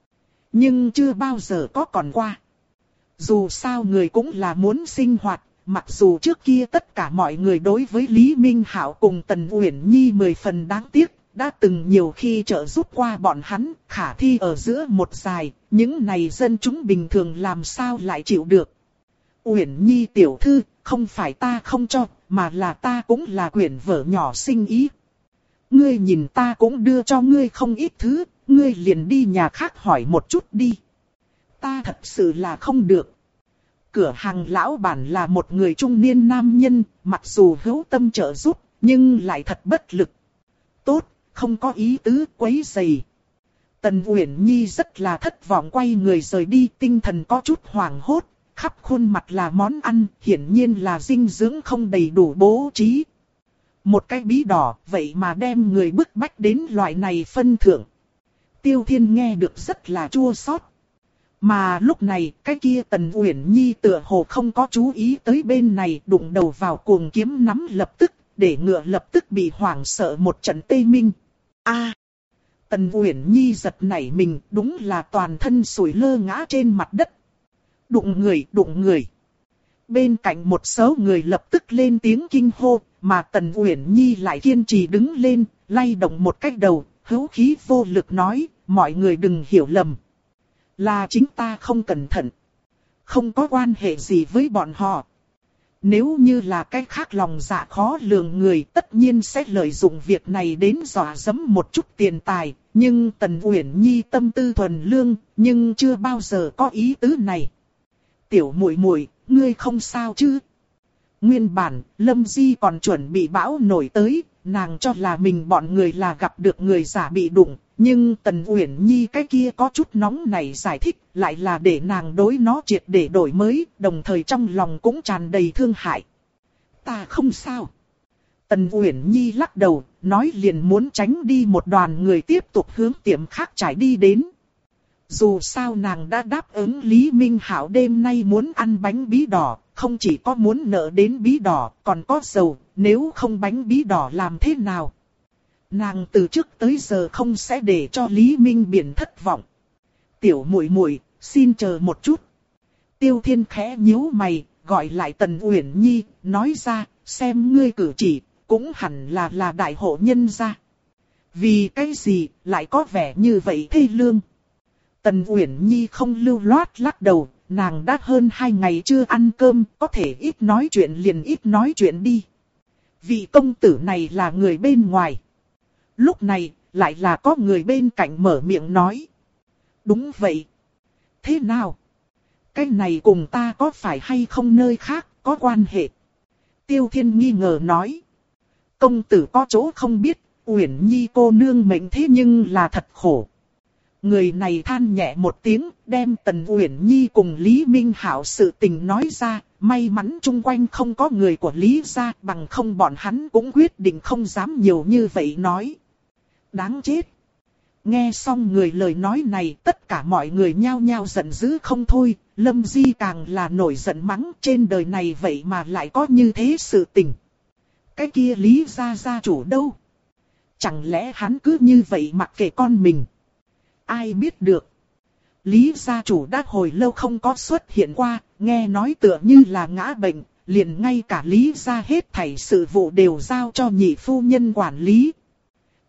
Nhưng chưa bao giờ có còn qua. Dù sao người cũng là muốn sinh hoạt, mặc dù trước kia tất cả mọi người đối với Lý Minh Hạo cùng Tần Uyển Nhi mười phần đáng tiếc, đã từng nhiều khi trợ giúp qua bọn hắn, khả thi ở giữa một dài, những này dân chúng bình thường làm sao lại chịu được. Uyển Nhi tiểu thư, không phải ta không cho, mà là ta cũng là quyển vở nhỏ sinh ý. Ngươi nhìn ta cũng đưa cho ngươi không ít thứ, ngươi liền đi nhà khác hỏi một chút đi. Ta thật sự là không được. Cửa hàng lão bản là một người trung niên nam nhân, mặc dù hữu tâm trợ giúp, nhưng lại thật bất lực. Tốt, không có ý tứ quấy rầy. Tần Uyển Nhi rất là thất vọng quay người rời đi, tinh thần có chút hoảng hốt, khắp khuôn mặt là món ăn, hiển nhiên là dinh dưỡng không đầy đủ bố trí. Một cái bí đỏ, vậy mà đem người bức bách đến loại này phân thượng. Tiêu Thiên nghe được rất là chua xót. Mà lúc này, cái kia Tần Uyển Nhi tựa hồ không có chú ý tới bên này, đụng đầu vào cuồng kiếm nắm lập tức, để ngựa lập tức bị hoảng sợ một trận tê minh. A! Tần Uyển Nhi giật nảy mình, đúng là toàn thân sủi lơ ngã trên mặt đất. Đụng người, đụng người. Bên cạnh một số người lập tức lên tiếng kinh hô, mà Tần Uyển Nhi lại kiên trì đứng lên, lay động một cái đầu, hữu khí vô lực nói, mọi người đừng hiểu lầm. Là chính ta không cẩn thận. Không có quan hệ gì với bọn họ. Nếu như là cái khác lòng dạ khó lường người tất nhiên sẽ lợi dụng việc này đến dọa dẫm một chút tiền tài. Nhưng Tần Uyển Nhi tâm tư thuần lương, nhưng chưa bao giờ có ý tứ này. Tiểu muội muội, ngươi không sao chứ? Nguyên bản, Lâm Di còn chuẩn bị bão nổi tới, nàng cho là mình bọn người là gặp được người giả bị đụng. Nhưng Tần Uyển Nhi cái kia có chút nóng này giải thích, lại là để nàng đối nó triệt để đổi mới, đồng thời trong lòng cũng tràn đầy thương hại. Ta không sao. Tần Uyển Nhi lắc đầu, nói liền muốn tránh đi một đoàn người tiếp tục hướng tiệm khác trải đi đến. Dù sao nàng đã đáp ứng Lý Minh Hạo đêm nay muốn ăn bánh bí đỏ, không chỉ có muốn nợ đến bí đỏ, còn có dầu, nếu không bánh bí đỏ làm thế nào? Nàng từ trước tới giờ không sẽ để cho Lý Minh Biển thất vọng. Tiểu muội muội, xin chờ một chút. Tiêu Thiên khẽ nhíu mày, gọi lại Tần Uyển Nhi, nói ra, xem ngươi cử chỉ, cũng hẳn là là đại hộ nhân gia. Vì cái gì, lại có vẻ như vậy thê lương. Tần Uyển Nhi không lưu loát lắc đầu, nàng đã hơn hai ngày chưa ăn cơm, có thể ít nói chuyện liền ít nói chuyện đi. Vị công tử này là người bên ngoài. Lúc này, lại là có người bên cạnh mở miệng nói. Đúng vậy. Thế nào? Cái này cùng ta có phải hay không nơi khác, có quan hệ? Tiêu Thiên nghi ngờ nói. Công tử có chỗ không biết, Uyển Nhi cô nương mệnh thế nhưng là thật khổ. Người này than nhẹ một tiếng, đem Tần Uyển Nhi cùng Lý Minh Hạo sự tình nói ra, may mắn chung quanh không có người của Lý gia, bằng không bọn hắn cũng quyết định không dám nhiều như vậy nói. Đáng chết. Nghe xong người lời nói này, tất cả mọi người nhao nhao giận dữ không thôi, Lâm Di càng là nổi giận mắng, trên đời này vậy mà lại có như thế sự tình. Cái kia Lý gia gia chủ đâu? Chẳng lẽ hắn cứ như vậy mặc kệ con mình? Ai biết được. Lý gia chủ đã hồi lâu không có xuất hiện qua, nghe nói tựa như là ngã bệnh, liền ngay cả Lý gia hết thảy sự vụ đều giao cho nhị phu nhân quản lý.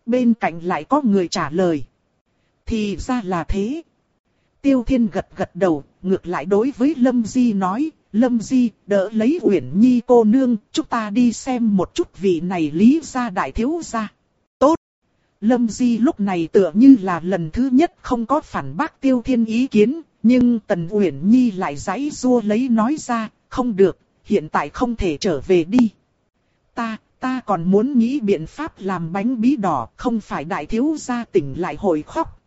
bên cạnh lại có người trả lời. Thì ra là thế. Tiêu Thiên gật gật đầu, ngược lại đối với Lâm Di nói, Lâm Di, đỡ lấy Uyển Nhi cô nương, chúng ta đi xem một chút vị này Lý gia đại thiếu gia. Tốt. Lâm Di lúc này tựa như là lần thứ nhất không có phản bác Tiêu Thiên ý kiến, nhưng Tần Uyển Nhi lại giãy giụa lấy nói ra, không được, hiện tại không thể trở về đi. Ta, ta còn muốn nghĩ biện pháp làm bánh bí đỏ, không phải đại thiếu gia tỉnh lại hồi khóc.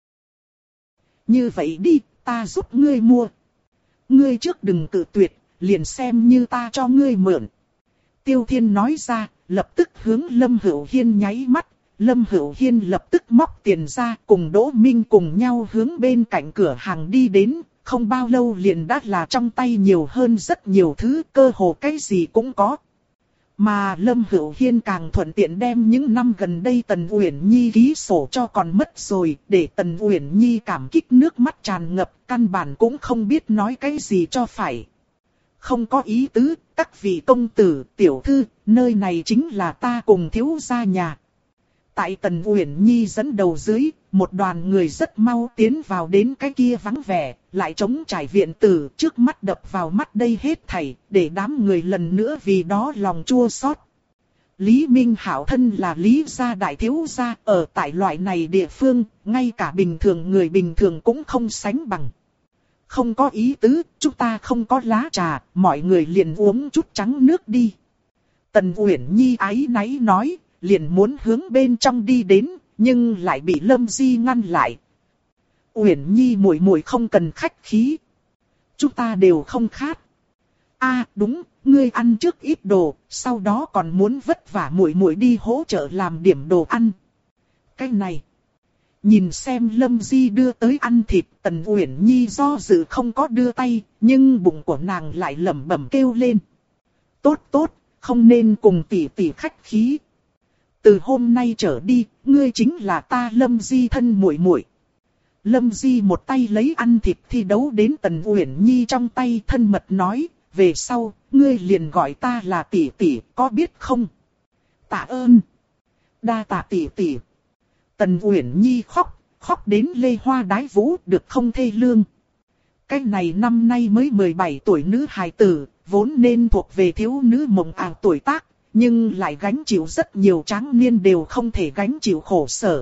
Như vậy đi, ta giúp ngươi mua. Ngươi trước đừng cự tuyệt, liền xem như ta cho ngươi mượn. Tiêu Thiên nói ra, lập tức hướng Lâm Hữu Hiên nháy mắt. Lâm Hữu Hiên lập tức móc tiền ra, cùng Đỗ Minh cùng nhau hướng bên cạnh cửa hàng đi đến. Không bao lâu liền đã là trong tay nhiều hơn rất nhiều thứ, cơ hồ cái gì cũng có. Mà Lâm Hữu Hiên càng thuận tiện đem những năm gần đây Tần Uyển Nhi ký sổ cho còn mất rồi, để Tần Uyển Nhi cảm kích nước mắt tràn ngập, căn bản cũng không biết nói cái gì cho phải. Không có ý tứ, các vị công tử, tiểu thư, nơi này chính là ta cùng thiếu gia nhà. Tại Tần Uyển Nhi dẫn đầu dưới, một đoàn người rất mau tiến vào đến cái kia vắng vẻ, lại trống trải viện tử, trước mắt đập vào mắt đây hết thảy, để đám người lần nữa vì đó lòng chua xót. Lý Minh Hảo thân là Lý gia đại thiếu gia, ở tại loại này địa phương, ngay cả bình thường người bình thường cũng không sánh bằng. Không có ý tứ, chúng ta không có lá trà, mọi người liền uống chút trắng nước đi. Tần Uyển Nhi áy náy nói, liền muốn hướng bên trong đi đến, nhưng lại bị Lâm Di ngăn lại. Uyển Nhi muội muội không cần khách khí. Chúng ta đều không khát. A đúng, ngươi ăn trước ít đồ, sau đó còn muốn vất vả muội muội đi hỗ trợ làm điểm đồ ăn. Cái này. Nhìn xem Lâm Di đưa tới ăn thịt, Tần Uyển Nhi do dự không có đưa tay, nhưng bụng của nàng lại lẩm bẩm kêu lên. Tốt tốt, không nên cùng tỷ tỷ khách khí. Từ hôm nay trở đi, ngươi chính là ta Lâm Di thân muội muội. Lâm Di một tay lấy ăn thịt thi đấu đến Tần Uyển Nhi trong tay, thân mật nói, về sau, ngươi liền gọi ta là tỷ tỷ, có biết không? Tạ ơn. Đa tạ tỷ tỷ. Tần Uyển Nhi khóc, khóc đến lê hoa đái vũ, được không thê lương. Cái này năm nay mới mười bảy tuổi nữ hài tử, vốn nên thuộc về thiếu nữ mộng ảo tuổi tác, nhưng lại gánh chịu rất nhiều tráng niên đều không thể gánh chịu khổ sở.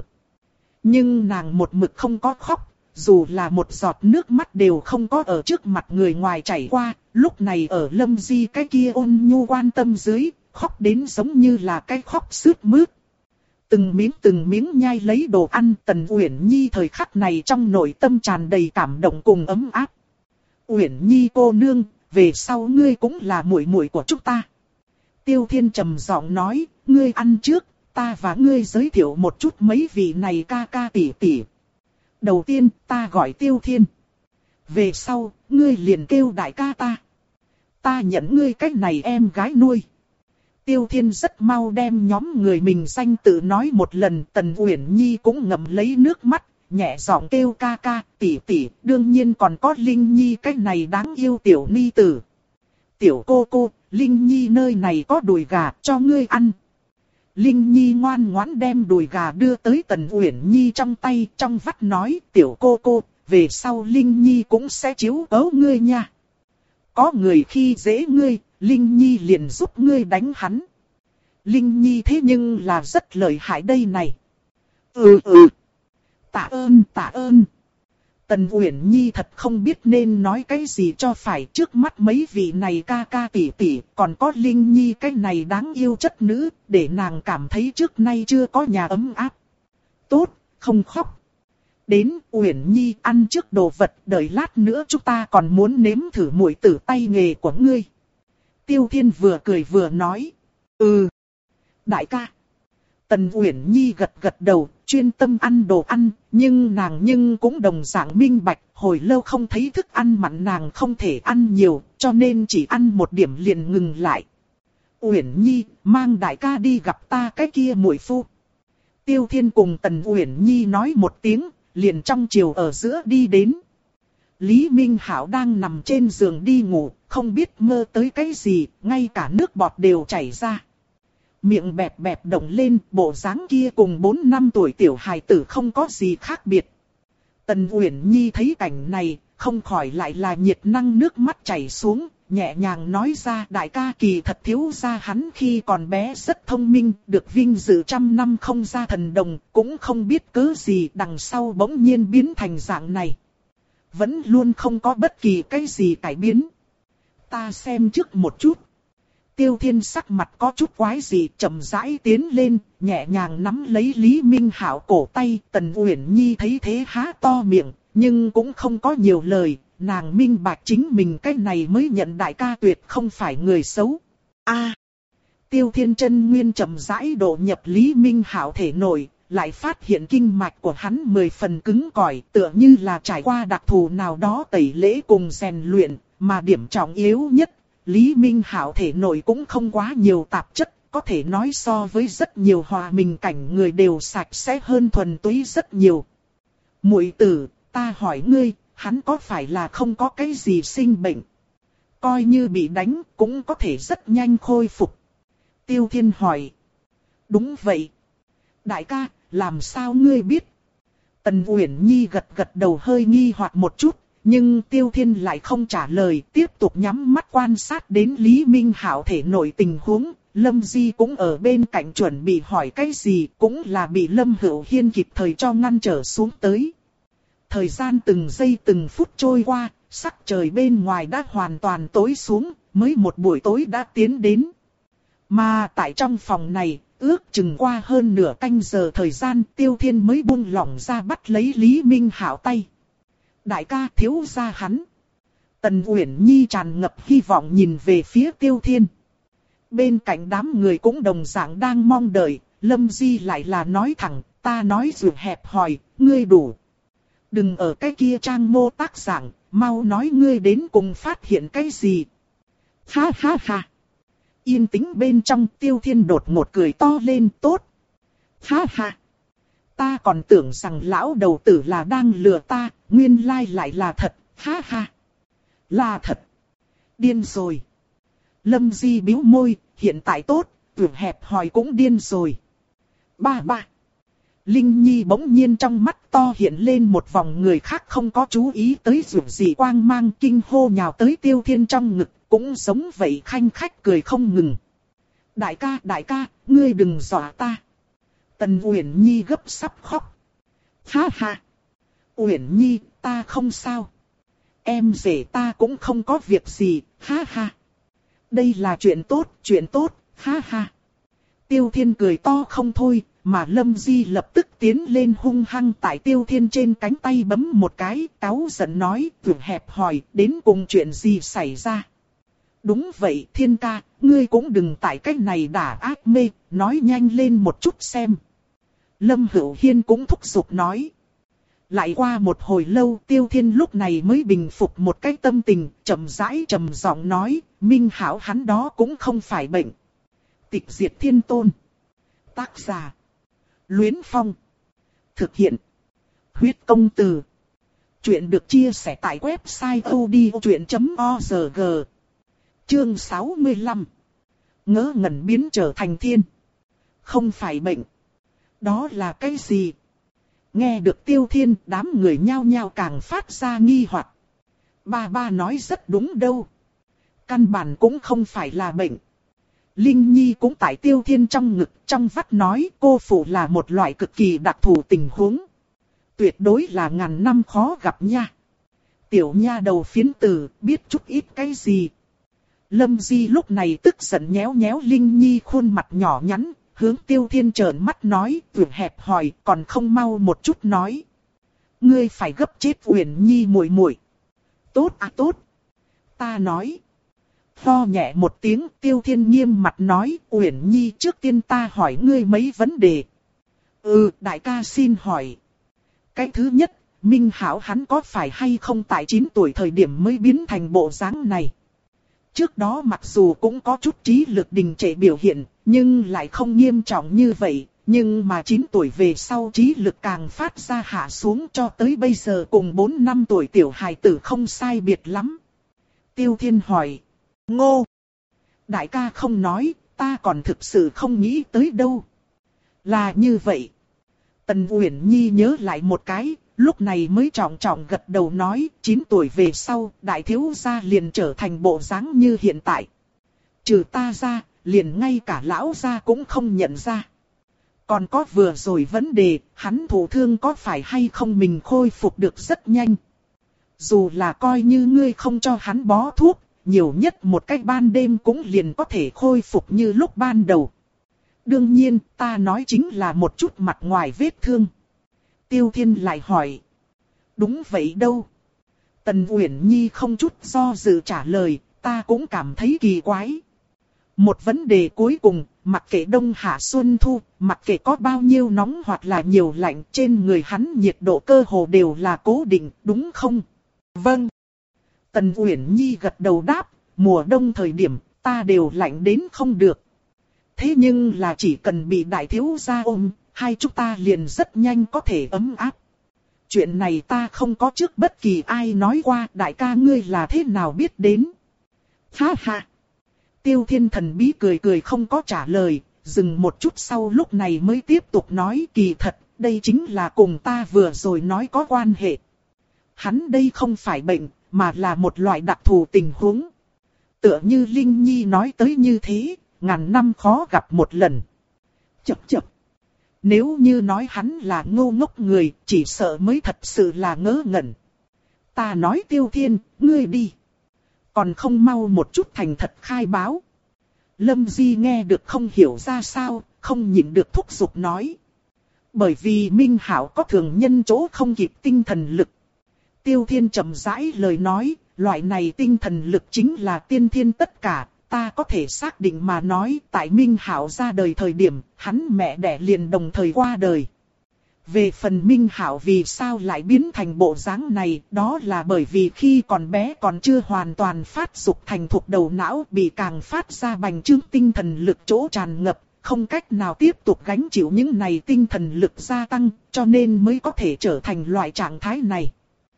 Nhưng nàng một mực không có khóc, dù là một giọt nước mắt đều không có ở trước mặt người ngoài chảy qua, lúc này ở Lâm Di cái kia ôn nhu quan tâm dưới, khóc đến giống như là cái khóc sướt mướt. Từng miếng từng miếng nhai lấy đồ ăn, Tần Uyển Nhi thời khắc này trong nội tâm tràn đầy cảm động cùng ấm áp. Uyển Nhi cô nương, về sau ngươi cũng là muội muội của chúng ta. Tiêu Thiên trầm giọng nói, ngươi ăn trước, ta và ngươi giới thiệu một chút mấy vị này ca ca tỷ tỷ. Đầu tiên, ta gọi Tiêu Thiên. Về sau, ngươi liền kêu đại ca ta. Ta nhận ngươi cách này em gái nuôi. Tiêu Thiên rất mau đem nhóm người mình danh tự nói một lần, Tần Uyển Nhi cũng ngậm lấy nước mắt, nhẹ giọng kêu ca ca, tỷ tỷ, đương nhiên còn có Linh Nhi cách này đáng yêu tiểu ni tử. Tiểu cô cô, Linh Nhi nơi này có đùi gà cho ngươi ăn. Linh Nhi ngoan ngoãn đem đùi gà đưa tới Tần Uyển Nhi trong tay, trong vắt nói, tiểu cô cô, về sau Linh Nhi cũng sẽ chiếu cố ngươi nha. Có người khi dễ ngươi, Linh Nhi liền giúp ngươi đánh hắn. Linh Nhi thế nhưng là rất lợi hại đây này. Ừ ừ. Tạ ơn tạ ơn. Tần Uyển Nhi thật không biết nên nói cái gì cho phải, trước mắt mấy vị này ca ca tỷ tỷ, còn có Linh Nhi cái này đáng yêu chất nữ, để nàng cảm thấy trước nay chưa có nhà ấm áp. Tốt, không khóc. Đến Uyển Nhi ăn trước đồ vật, đợi lát nữa chúng ta còn muốn nếm thử muội tử tay nghề của ngươi. Tiêu Thiên vừa cười vừa nói. Ừ. Đại ca. Tần Uyển Nhi gật gật đầu, chuyên tâm ăn đồ ăn, nhưng nàng nhưng cũng đồng dạng minh bạch, hồi lâu không thấy thức ăn mặn nàng không thể ăn nhiều, cho nên chỉ ăn một điểm liền ngừng lại. Uyển Nhi, mang đại ca đi gặp ta cái kia muội phu. Tiêu Thiên cùng Tần Uyển Nhi nói một tiếng, liền trong chiều ở giữa đi đến. Lý Minh Hảo đang nằm trên giường đi ngủ, không biết mơ tới cái gì, ngay cả nước bọt đều chảy ra. miệng bẹp bẹp động lên, bộ dáng kia cùng bốn năm tuổi tiểu hài tử không có gì khác biệt. Tần Uyển Nhi thấy cảnh này, không khỏi lại là nhiệt năng nước mắt chảy xuống, nhẹ nhàng nói ra đại ca kỳ thật thiếu gia hắn khi còn bé rất thông minh, được vinh dự trăm năm không ra thần đồng, cũng không biết cớ gì đằng sau bỗng nhiên biến thành dạng này. Vẫn luôn không có bất kỳ cái gì cải biến. Ta xem trước một chút. Tiêu Thiên sắc mặt có chút quái gì, chậm rãi tiến lên, nhẹ nhàng nắm lấy Lý Minh Hạo cổ tay. Tần Uyển Nhi thấy thế há to miệng, nhưng cũng không có nhiều lời. Nàng minh bạch chính mình cái này mới nhận đại ca tuyệt không phải người xấu. A, Tiêu Thiên chân nguyên chậm rãi độ nhập Lý Minh Hạo thể nội, lại phát hiện kinh mạch của hắn mười phần cứng cỏi, tựa như là trải qua đặc thù nào đó tẩy lễ cùng rèn luyện, mà điểm trọng yếu nhất, Lý Minh Hạo thể nội cũng không quá nhiều tạp chất, có thể nói so với rất nhiều hòa mình cảnh người đều sạch sẽ hơn thuần túy rất nhiều. Muội tử, ta hỏi ngươi, hắn có phải là không có cái gì sinh bệnh? Coi như bị đánh, cũng có thể rất nhanh khôi phục. Tiêu Thiên hỏi. Đúng vậy. Đại ca, làm sao ngươi biết? Tần Uyển Nhi gật gật đầu hơi nghi hoặc một chút, nhưng Tiêu Thiên lại không trả lời, tiếp tục nhắm mắt quan sát đến Lý Minh Hạo thể nội tình huống. Lâm Di cũng ở bên cạnh chuẩn bị hỏi cái gì, cũng là bị Lâm Hữu Hiên kịp thời cho ngăn trở xuống tới. Thời gian từng giây từng phút trôi qua, sắc trời bên ngoài đã hoàn toàn tối xuống, mới một buổi tối đã tiến đến. Mà tại trong phòng này, ước chừng qua hơn nửa canh giờ thời gian, Tiêu Thiên mới buông lỏng ra bắt lấy Lý Minh Hạo tay. Đại ca thiếu gia hắn. Tần Uyển Nhi tràn ngập hy vọng nhìn về phía Tiêu Thiên. Bên cạnh đám người cũng đồng dạng đang mong đợi, Lâm Di lại là nói thẳng, ta nói dù hẹp hòi, ngươi đủ. Đừng ở cái kia trang mô tác dạng, mau nói ngươi đến cùng phát hiện cái gì. Ha ha ha. Yên tĩnh bên trong Tiêu Thiên đột ngột cười to lên tốt. Ha ha. Ta còn tưởng rằng lão đầu tử là đang lừa ta, nguyên lai lại là thật, ha ha. Là thật. Điên rồi. Lâm Di bĩu môi, hiện tại tốt, tưởng hẹp hòi cũng điên rồi. Ba ba. Linh Nhi bỗng nhiên trong mắt to hiện lên một vòng người khác không có chú ý tới dù gì quang mang kinh hô nhào tới Tiêu Thiên trong ngực, cũng giống vậy khanh khách cười không ngừng. Đại ca, đại ca, ngươi đừng dọa ta. Tần Uyển Nhi gấp sắp khóc. Ha ha. Uyển Nhi, ta không sao. Em rể ta cũng không có việc gì, ha ha. Đây là chuyện tốt, chuyện tốt, ha ha. Tiêu Thiên cười to không thôi, mà Lâm Di lập tức tiến lên hung hăng tại Tiêu Thiên trên cánh tay bấm một cái, cáu giận nói, tưởng hẹp hòi, đến cùng chuyện gì xảy ra. Đúng vậy Thiên ca, ngươi cũng đừng tại cách này đả ác mê, nói nhanh lên một chút xem. Lâm Hữu Hiên cũng thúc giục nói. Lại qua một hồi lâu Tiêu Thiên lúc này mới bình phục một cái tâm tình, chậm rãi trầm giọng nói, Minh Hạo hắn đó cũng không phải bệnh. Tịch diệt thiên tôn. Tác giả. Luyến Phong. Thực hiện. Huyết công từ. Chuyện được chia sẻ tại website odchuyện chấm org. Chương sáu mươi lăm. Ngỡ ngẩn biến trở thành thiên. Không phải bệnh. Đó là cái gì? Nghe được Tiêu Thiên, đám người nhao nhao càng phát ra nghi hoặc. Ba ba nói rất đúng đâu. Căn bản cũng không phải là bệnh. Linh Nhi cũng tại Tiêu Thiên trong ngực, trong vắt nói cô phụ là một loại cực kỳ đặc thù tình huống. Tuyệt đối là ngàn năm khó gặp nha. Tiểu nha đầu phiến tử, biết chút ít cái gì. Lâm Di lúc này tức giận nhéo nhéo Linh Nhi khuôn mặt nhỏ nhắn, hướng Tiêu Thiên trợn mắt nói, tưởng hẹp hòi, còn không mau một chút nói. Ngươi phải gấp chết Uyển Nhi muội muội. Tốt à tốt. Ta nói. Ho nhẹ một tiếng, Tiêu Thiên nghiêm mặt nói, Uyển Nhi trước tiên ta hỏi ngươi mấy vấn đề. Ừ, đại ca xin hỏi. Cái thứ nhất, Minh Hạo hắn có phải hay không tại chín tuổi thời điểm mới biến thành bộ dáng này? Trước đó mặc dù cũng có chút trí lực đình trệ biểu hiện, nhưng lại không nghiêm trọng như vậy. Nhưng mà chín tuổi về sau trí lực càng phát ra hạ xuống cho tới bây giờ cùng bốn năm tuổi tiểu hài tử không sai biệt lắm. Tiêu Thiên hỏi. Ngô. Đại ca không nói, ta còn thực sự không nghĩ tới đâu. Là như vậy. Tần Uyển Nhi nhớ lại một cái, lúc này mới trọng trọng gật đầu nói, chín tuổi về sau, đại thiếu gia liền trở thành bộ dáng như hiện tại. Trừ ta ra, liền ngay cả lão gia cũng không nhận ra. Còn có vừa rồi vấn đề, hắn thụ thương có phải hay không mình khôi phục được rất nhanh. Dù là coi như ngươi không cho hắn bó thuốc, nhiều nhất một cách ban đêm cũng liền có thể khôi phục như lúc ban đầu. Đương nhiên, ta nói chính là một chút mặt ngoài vết thương. Tiêu Thiên lại hỏi. Đúng vậy đâu. Tần Uyển Nhi không chút do dự trả lời, ta cũng cảm thấy kỳ quái. Một vấn đề cuối cùng, mặc kệ đông hạ xuân thu, mặc kệ có bao nhiêu nóng hoặc là nhiều lạnh, trên người hắn nhiệt độ cơ hồ đều là cố định, đúng không? Vâng. Tần Uyển Nhi gật đầu đáp, mùa đông thời điểm, ta đều lạnh đến không được. Thế nhưng là chỉ cần bị đại thiếu gia ôm, hai chúng ta liền rất nhanh có thể ấm áp. Chuyện này ta không có trước bất kỳ ai nói qua, đại ca ngươi là thế nào biết đến? Ha ha! Tiêu Thiên thần bí cười cười không có trả lời, dừng một chút sau lúc này mới tiếp tục nói kỳ thật, đây chính là cùng ta vừa rồi nói có quan hệ. Hắn đây không phải bệnh, mà là một loại đặc thù tình huống. Tựa như Linh Nhi nói tới như thế, ngàn năm khó gặp một lần. Chập chập. Nếu như nói hắn là ngu ngốc người, chỉ sợ mới thật sự là ngớ ngẩn. Ta nói Tiêu Thiên, ngươi đi. Còn không mau một chút thành thật khai báo. Lâm Di nghe được không hiểu ra sao, không nhịn được thúc giục nói. Bởi vì Minh Hảo có thường nhân chỗ không kịp tinh thần lực. Tiêu Thiên chậm rãi lời nói, loại này tinh thần lực chính là tiên thiên tất cả. Ta có thể xác định mà nói, tại Minh Hảo ra đời thời điểm, hắn mẹ đẻ liền đồng thời qua đời. Về phần Minh Hảo vì sao lại biến thành bộ dáng này, đó là bởi vì khi còn bé còn chưa hoàn toàn phát dục thành thục đầu não bị càng phát ra bành trướng tinh thần lực chỗ tràn ngập, không cách nào tiếp tục gánh chịu những này tinh thần lực gia tăng, cho nên mới có thể trở thành loại trạng thái này.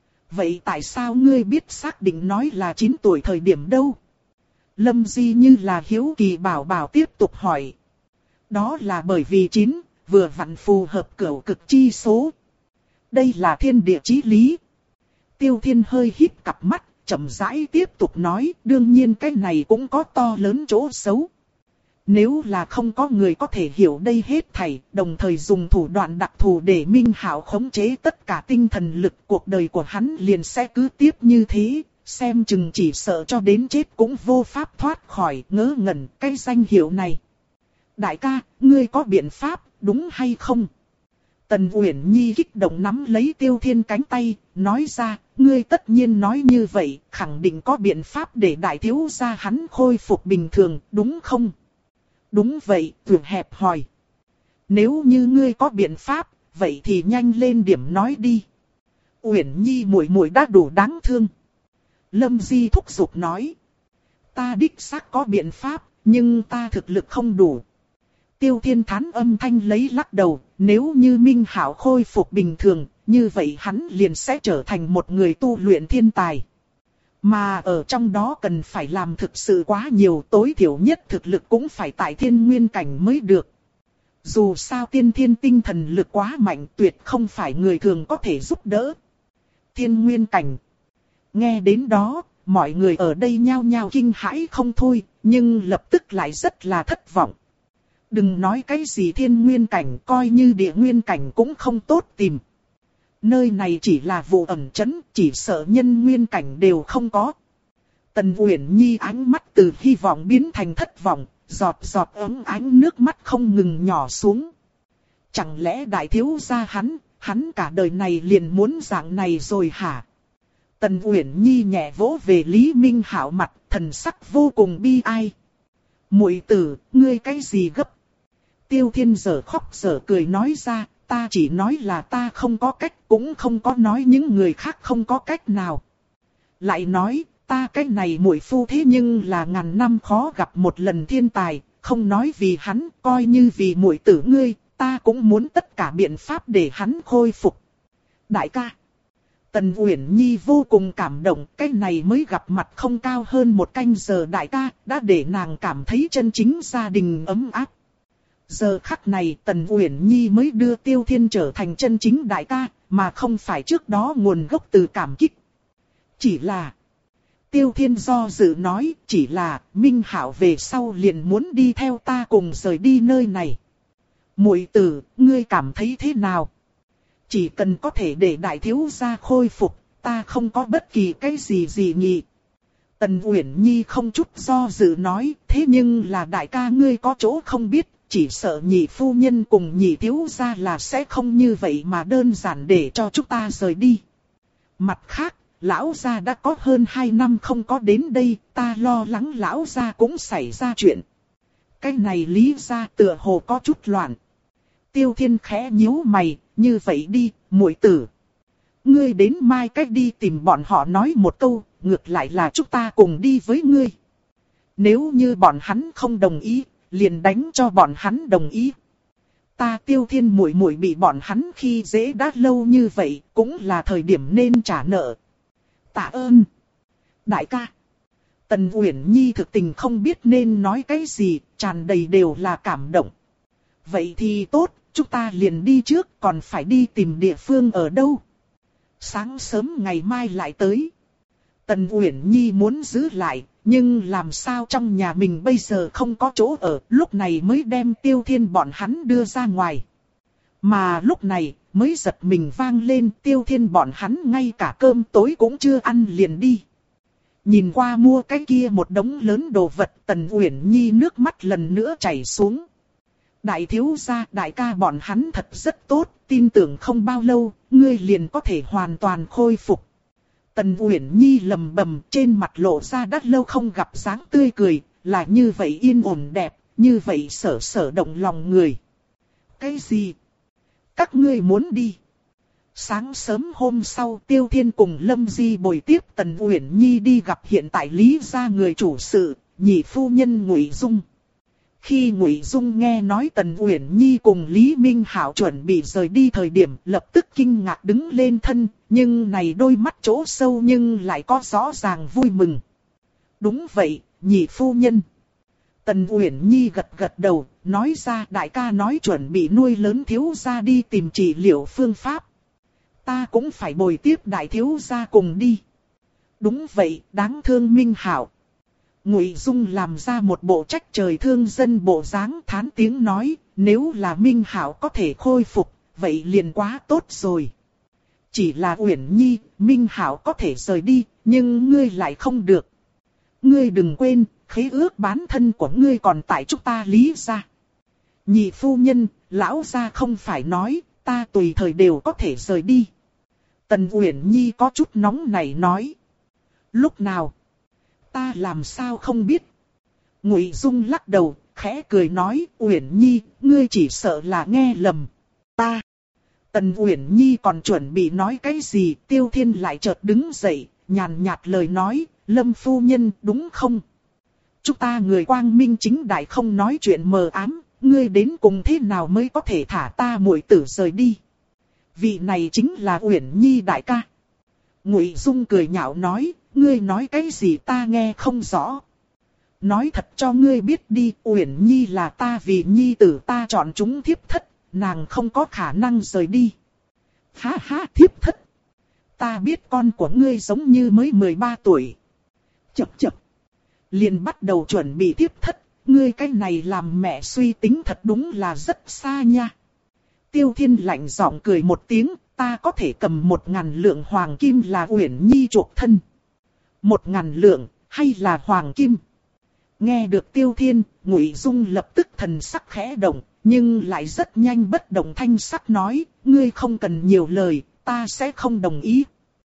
Vậy tại sao ngươi biết xác định nói là chín tuổi thời điểm đâu? Lâm Di như là hiếu kỳ bảo bảo tiếp tục hỏi. Đó là bởi vì chín, vừa vặn phù hợp cửu cực chi số. Đây là thiên địa chí lý. Tiêu Thiên hơi híp cặp mắt, chậm rãi tiếp tục nói, đương nhiên cái này cũng có to lớn chỗ xấu. Nếu là không có người có thể hiểu đây hết thảy, đồng thời dùng thủ đoạn đặc thù để Minh Hảo khống chế tất cả tinh thần lực, cuộc đời của hắn liền sẽ cứ tiếp như thế. Xem chừng chỉ sợ cho đến chết cũng vô pháp thoát khỏi ngớ ngẩn cái danh hiệu này. Đại ca, ngươi có biện pháp, đúng hay không? Tần Uyển Nhi kích động nắm lấy Tiêu Thiên cánh tay, nói ra, ngươi tất nhiên nói như vậy, khẳng định có biện pháp để đại thiếu gia hắn khôi phục bình thường, đúng không? Đúng vậy, tưởng hẹp hỏi. Nếu như ngươi có biện pháp, vậy thì nhanh lên điểm nói đi. Uyển Nhi muội muội đã đủ đáng thương. Lâm Di thúc giục nói. Ta đích xác có biện pháp, nhưng ta thực lực không đủ. Tiêu Thiên thán âm thanh lấy lắc đầu, nếu như Minh Hảo khôi phục bình thường, như vậy hắn liền sẽ trở thành một người tu luyện thiên tài. Mà ở trong đó cần phải làm thực sự quá nhiều, tối thiểu nhất thực lực cũng phải tại thiên nguyên cảnh mới được. Dù sao tiên thiên tinh thần lực quá mạnh, tuyệt không phải người thường có thể giúp đỡ. Thiên nguyên cảnh. Nghe đến đó, mọi người ở đây nhao nhao kinh hãi không thôi, nhưng lập tức lại rất là thất vọng. Đừng nói cái gì thiên nguyên cảnh, coi như địa nguyên cảnh cũng không tốt tìm. Nơi này chỉ là vụ ẩn chấn, chỉ sợ nhân nguyên cảnh đều không có. Tần Uyển Nhi ánh mắt từ hy vọng biến thành thất vọng, giọt giọt ấm ánh nước mắt không ngừng nhỏ xuống. Chẳng lẽ đại thiếu gia hắn, hắn cả đời này liền muốn dạng này rồi hả? Tần Uyển Nhi nhẹ vỗ về Lý Minh Hảo mặt, thần sắc vô cùng bi ai. Muội tử, ngươi cái gì gấp? Tiêu Thiên giờ khóc giờ cười nói ra, ta chỉ nói là ta không có cách, cũng không có nói những người khác không có cách nào. Lại nói, ta cái này muội phu thế nhưng là ngàn năm khó gặp một lần thiên tài, không nói vì hắn, coi như vì muội tử ngươi, ta cũng muốn tất cả biện pháp để hắn khôi phục. Đại ca. Tần Uyển Nhi vô cùng cảm động, cái này mới gặp mặt không cao hơn một canh giờ đại ca, đã để nàng cảm thấy chân chính gia đình ấm áp. Giờ khắc này Tần Uyển Nhi mới đưa Tiêu Thiên trở thành chân chính đại ca, mà không phải trước đó nguồn gốc từ cảm kích. Chỉ là... Tiêu Thiên do dự nói, chỉ là Minh Hạo về sau liền muốn đi theo ta cùng rời đi nơi này. Muội tử, ngươi cảm thấy thế nào? Chỉ cần có thể để đại thiếu gia khôi phục, ta không có bất kỳ cái gì gì nghị. Tần Uyển Nhi không chút do dự nói, thế nhưng là đại ca ngươi có chỗ không biết, chỉ sợ nhị phu nhân cùng nhị thiếu gia là sẽ không như vậy mà đơn giản để cho chúng ta rời đi. Mặt khác, lão gia đã có hơn hai năm không có đến đây, ta lo lắng lão gia cũng xảy ra chuyện. Cái này lý gia tựa hồ có chút loạn. Tiêu Thiên khẽ nhíu mày, như vậy đi, muội tử. Ngươi đến mai cách đi tìm bọn họ nói một câu, ngược lại là chúng ta cùng đi với ngươi. Nếu như bọn hắn không đồng ý, liền đánh cho bọn hắn đồng ý. Ta Tiêu Thiên muội muội bị bọn hắn khi dễ đã lâu như vậy, cũng là thời điểm nên trả nợ. Tạ ơn. Đại ca. Tần Uyển Nhi thực tình không biết nên nói cái gì, tràn đầy đều là cảm động. Vậy thì tốt, chúng ta liền đi trước, còn phải đi tìm địa phương ở đâu. Sáng sớm ngày mai lại tới. Tần Uyển Nhi muốn giữ lại, nhưng làm sao trong nhà mình bây giờ không có chỗ ở, lúc này mới đem Tiêu Thiên bọn hắn đưa ra ngoài. Mà lúc này, mới giật mình vang lên, Tiêu Thiên bọn hắn ngay cả cơm tối cũng chưa ăn liền đi. Nhìn qua mua cái kia một đống lớn đồ vật, Tần Uyển Nhi nước mắt lần nữa chảy xuống. Đại thiếu gia, đại ca bọn hắn thật rất tốt, tin tưởng không bao lâu, ngươi liền có thể hoàn toàn khôi phục. Tần Uyển Nhi lầm bầm, trên mặt lộ ra đã lâu không gặp dáng tươi cười, là như vậy yên ổn đẹp, như vậy sở sở động lòng người. Cái gì? Các ngươi muốn đi? Sáng sớm hôm sau, Tiêu Thiên cùng Lâm Di bồi tiếp Tần Uyển Nhi đi gặp hiện tại Lý gia người chủ sự, nhị phu nhân Ngụy Dung. Khi Ngụy Dung nghe nói Tần Uyển Nhi cùng Lý Minh Hạo chuẩn bị rời đi thời điểm, lập tức kinh ngạc đứng lên thân, nhưng này đôi mắt chỗ sâu nhưng lại có rõ ràng vui mừng. Đúng vậy, nhị phu nhân. Tần Uyển Nhi gật gật đầu, nói ra đại ca nói chuẩn bị nuôi lớn thiếu gia đi tìm trị liệu phương pháp. Ta cũng phải bồi tiếp đại thiếu gia cùng đi. Đúng vậy, đáng thương Minh Hạo. Ngụy Dung làm ra một bộ trách trời thương dân bộ dáng, thán tiếng nói, nếu là Minh Hạo có thể khôi phục, vậy liền quá tốt rồi. Chỉ là Uyển Nhi, Minh Hạo có thể rời đi, nhưng ngươi lại không được. Ngươi đừng quên, khế ước bán thân của ngươi còn tại chúng ta Lý gia. Nhị phu nhân, lão gia không phải nói, ta tùy thời đều có thể rời đi. Tần Uyển Nhi có chút nóng nảy nói. Lúc nào? Ta làm sao không biết? Ngụy Dung lắc đầu, khẽ cười nói, Uyển Nhi, ngươi chỉ sợ là nghe lầm. Ta. Tần Uyển Nhi còn chuẩn bị nói cái gì, Tiêu Thiên lại chợt đứng dậy, nhàn nhạt lời nói, Lâm phu nhân, đúng không? Chúng ta người quang minh chính đại không nói chuyện mờ ám, ngươi đến cùng thế nào mới có thể thả ta muội tử rời đi? Vị này chính là Uyển Nhi đại ca. Ngụy Dung cười nhạo nói, ngươi nói cái gì ta nghe không rõ. Nói thật cho ngươi biết đi, Uyển Nhi là ta vì nhi tử ta chọn chúng thiếp thất, nàng không có khả năng rời đi. Ha ha, thiếp thất. Ta biết con của ngươi giống như mới mười ba tuổi. Chập chập. Liền bắt đầu chuẩn bị thiếp thất, ngươi cái này làm mẹ suy tính thật đúng là rất xa nha. Tiêu Thiên lạnh giọng cười một tiếng, ta có thể cầm một ngàn lượng hoàng kim là Uyển Nhi chuộc thân. Một ngàn lượng, hay là hoàng kim? Nghe được Tiêu Thiên, Ngụy Dung lập tức thần sắc khẽ động, nhưng lại rất nhanh bất động thanh sắc nói, ngươi không cần nhiều lời, ta sẽ không đồng ý.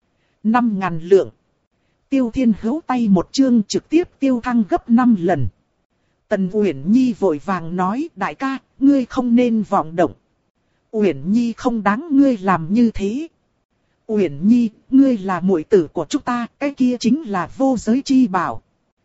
Năm ngàn lượng. Tiêu Thiên hữu tay một chương trực tiếp tiêu thăng gấp năm lần. Tần Uyển Nhi vội vàng nói, đại ca, ngươi không nên vọng động. Uyển Nhi không đáng ngươi làm như thế. Uyển Nhi, ngươi là muội tử của chúng ta, cái kia chính là vô giới chi bảo.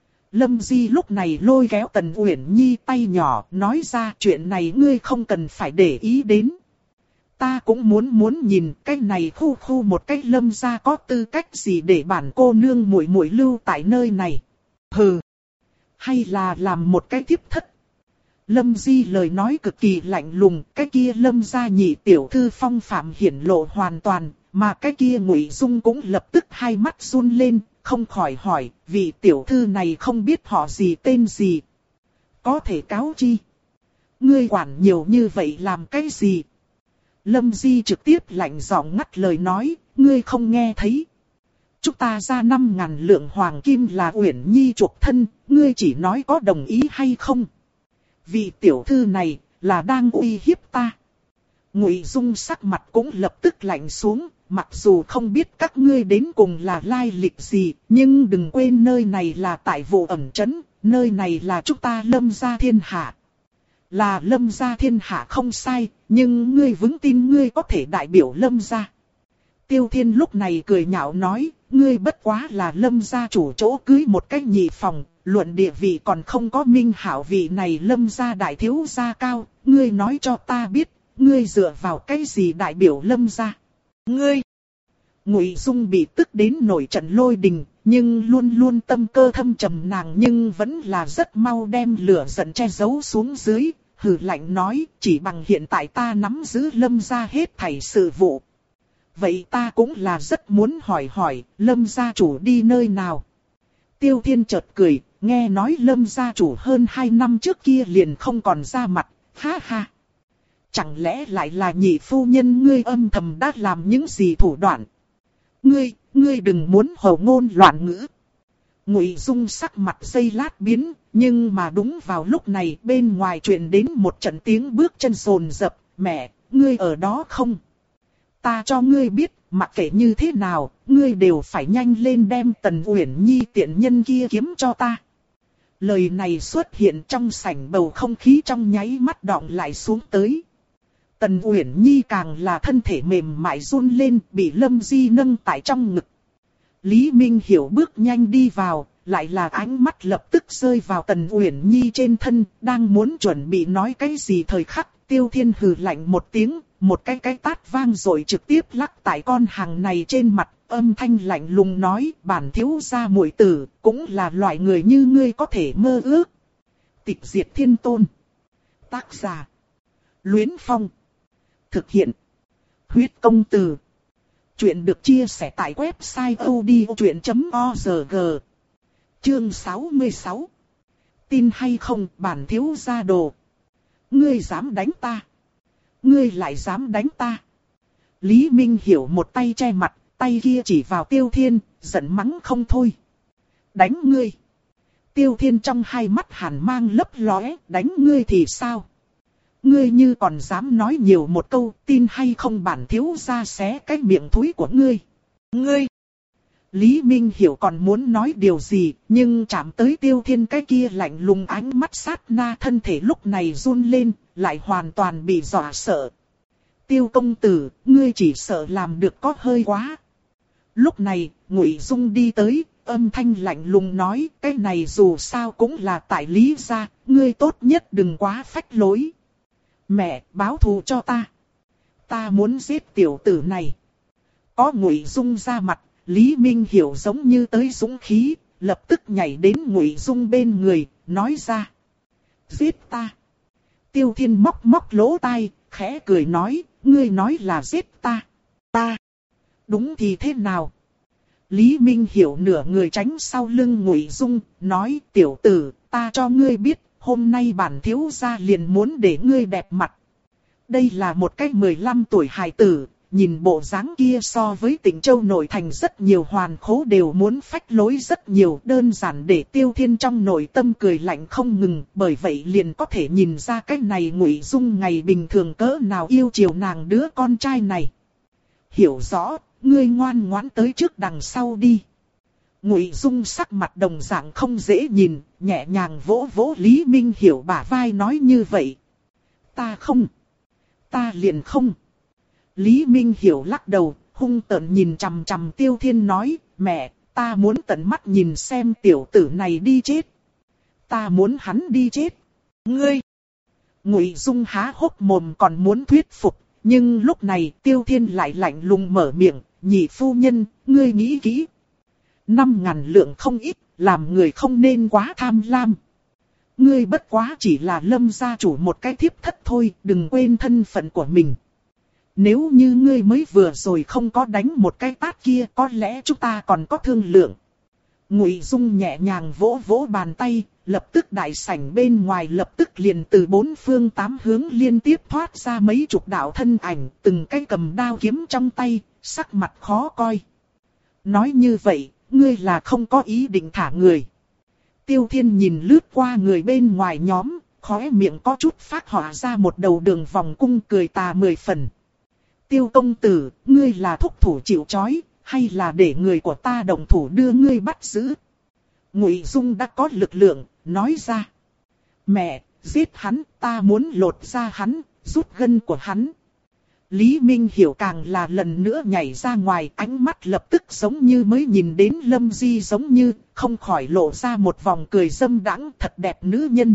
Lâm Di lúc này lôi kéo Tần Uyển Nhi tay nhỏ, nói ra chuyện này ngươi không cần phải để ý đến. ta cũng muốn muốn nhìn cái này khu khu một cái Lâm gia có tư cách gì để bản cô nương muội muội lưu tại nơi này. Hừ, hay là làm một cái thiếp thất. Lâm Di lời nói cực kỳ lạnh lùng, cái kia Lâm gia nhị tiểu thư phong phạm hiển lộ hoàn toàn, mà cái kia Ngụy Dung cũng lập tức hai mắt run lên, không khỏi hỏi, vị tiểu thư này không biết họ gì tên gì. Có thể cáo chi. Ngươi quản nhiều như vậy làm cái gì? Lâm Di trực tiếp lạnh giọng ngắt lời nói, ngươi không nghe thấy. Chúng ta ra năm ngàn lượng hoàng kim là Uyển Nhi chuộc thân, ngươi chỉ nói có đồng ý hay không? Vị tiểu thư này là đang uy hiếp ta. Ngụy Dung sắc mặt cũng lập tức lạnh xuống, mặc dù không biết các ngươi đến cùng là lai lịch gì, nhưng đừng quên nơi này là tại Vụ Ẩn trấn, nơi này là chúng ta Lâm gia thiên hạ. Là Lâm gia thiên hạ không sai, nhưng ngươi vững tin ngươi có thể đại biểu Lâm gia. Tiêu Thiên lúc này cười nhạo nói, ngươi bất quá là Lâm gia chủ chỗ cưới một cách nhị phòng, luận địa vị còn không có Minh Hảo vị này Lâm gia đại thiếu gia cao, ngươi nói cho ta biết, ngươi dựa vào cái gì đại biểu Lâm gia? Ngươi! Ngụy Dung bị tức đến nổi trận lôi đình, nhưng luôn luôn tâm cơ thâm trầm nàng nhưng vẫn là rất mau đem lửa giận che giấu xuống dưới, hừ lạnh nói, chỉ bằng hiện tại ta nắm giữ Lâm gia hết thảy sự vụ. Vậy ta cũng là rất muốn hỏi hỏi, Lâm gia chủ đi nơi nào? Tiêu Thiên chợt cười, nghe nói Lâm gia chủ hơn hai năm trước kia liền không còn ra mặt, ha ha. Chẳng lẽ lại là nhị phu nhân ngươi âm thầm đã làm những gì thủ đoạn? Ngươi, ngươi đừng muốn hồ ngôn loạn ngữ. Ngụy Dung sắc mặt giây lát biến, nhưng mà đúng vào lúc này bên ngoài truyền đến một trận tiếng bước chân rồn rập, mẹ, ngươi ở đó không? Ta cho ngươi biết, mặc kệ như thế nào, ngươi đều phải nhanh lên đem Tần Uyển Nhi tiện nhân kia kiếm cho ta. Lời này xuất hiện trong sảnh, bầu không khí trong nháy mắt đọng lại xuống tới. Tần Uyển Nhi càng là thân thể mềm mại run lên, bị Lâm Di nâng tại trong ngực. Lý Minh Hiểu bước nhanh đi vào, lại là ánh mắt lập tức rơi vào Tần Uyển Nhi trên thân, đang muốn chuẩn bị nói cái gì thời khắc, Tiêu Thiên hừ lạnh một tiếng, một cái cái tát vang rồi trực tiếp lắc tại con hàng này trên mặt, âm thanh lạnh lùng nói, bản thiếu gia muội tử, cũng là loại người như ngươi có thể mơ ước. Tịch diệt thiên tôn. Tác giả. Luyến Phong. Thực hiện. Huyết công từ. Chuyện được chia sẻ tại website odchuyện chấm org. Chương sáu mươi sáu. Tin hay không, bản thiếu gia đồ. Ngươi dám đánh ta? Ngươi lại dám đánh ta? Lý Minh Hiểu một tay che mặt, tay kia chỉ vào Tiêu Thiên, giận mắng không thôi. Đánh ngươi? Tiêu Thiên trong hai mắt hàn mang lấp lóe, đánh ngươi thì sao? Ngươi như còn dám nói nhiều một câu, tin hay không bản thiếu gia xé cái miệng thúi của ngươi. Ngươi! Lý Minh Hiểu còn muốn nói điều gì, nhưng chạm tới Tiêu Thiên cái kia lạnh lùng ánh mắt sát na, thân thể lúc này run lên, lại hoàn toàn bị dọa sợ. Tiêu công tử, ngươi chỉ sợ làm được có hơi quá. Lúc này, Ngụy Dung đi tới, âm thanh lạnh lùng nói, cái này dù sao cũng là tại Lý gia, ngươi tốt nhất đừng quá phách lối. Mẹ, báo thù cho ta. Ta muốn giết tiểu tử này. Có Ngụy Dung ra mặt, Lý Minh Hiểu giống như tới dũng khí, lập tức nhảy đến Ngụy Dung bên người, nói ra. Giết ta. Tiêu Thiên móc móc lỗ tai, khẽ cười nói, ngươi nói là giết ta. Ta. Đúng thì thế nào? Lý Minh Hiểu nửa người tránh sau lưng Ngụy Dung, nói, tiểu tử, ta cho ngươi biết, hôm nay bản thiếu gia liền muốn để ngươi đẹp mặt. Đây là một cái mười lăm tuổi hài tử, nhìn bộ dáng kia so với Tịnh Châu nội thành rất nhiều hoàn khố đều muốn phách lối rất nhiều, đơn giản để Tiêu Thiên trong nội tâm cười lạnh không ngừng, bởi vậy liền có thể nhìn ra cái này Ngụy Dung ngày bình thường cỡ nào yêu chiều nàng đứa con trai này. Hiểu rõ, ngươi ngoan ngoãn tới trước đằng sau đi. Ngụy Dung sắc mặt đồng dạng không dễ nhìn, nhẹ nhàng vỗ vỗ Lý Minh Hiểu bả vai nói như vậy. Ta không. Ta liền không. Lý Minh Hiểu lắc đầu, hung tợn nhìn chằm chằm Tiêu Thiên nói, mẹ, ta muốn tận mắt nhìn xem tiểu tử này đi chết. Ta muốn hắn đi chết. Ngươi. Ngụy Dung há hốc mồm còn muốn thuyết phục, nhưng lúc này Tiêu Thiên lại lạnh lùng mở miệng, nhị phu nhân, ngươi nghĩ kỹ. Năm ngàn lượng không ít, làm người không nên quá tham lam. Ngươi bất quá chỉ là Lâm gia chủ một cái thiếp thất thôi, đừng quên thân phận của mình. Nếu như ngươi mới vừa rồi không có đánh một cái tát kia, có lẽ chúng ta còn có thương lượng. Ngụy Dung nhẹ nhàng vỗ vỗ bàn tay, lập tức đại sảnh bên ngoài lập tức liền từ bốn phương tám hướng liên tiếp thoát ra mấy chục đạo thân ảnh, từng cái cầm đao kiếm trong tay, sắc mặt khó coi. Nói như vậy, ngươi là không có ý định thả người. Tiêu Thiên nhìn lướt qua người bên ngoài nhóm, khóe miệng có chút phát họa ra một đầu đường vòng cung cười tà mười phần. Tiêu công tử, ngươi là thúc thủ chịu trói, hay là để người của ta động thủ đưa ngươi bắt giữ? Ngụy Dung đã có lực lượng, nói ra. Mẹ, giết hắn, ta muốn lột ra hắn, rút gân của hắn. Lý Minh Hiểu càng là lần nữa nhảy ra ngoài, ánh mắt lập tức giống như mới nhìn đến Lâm Di giống như, không khỏi lộ ra một vòng cười dâm đãng, thật đẹp nữ nhân.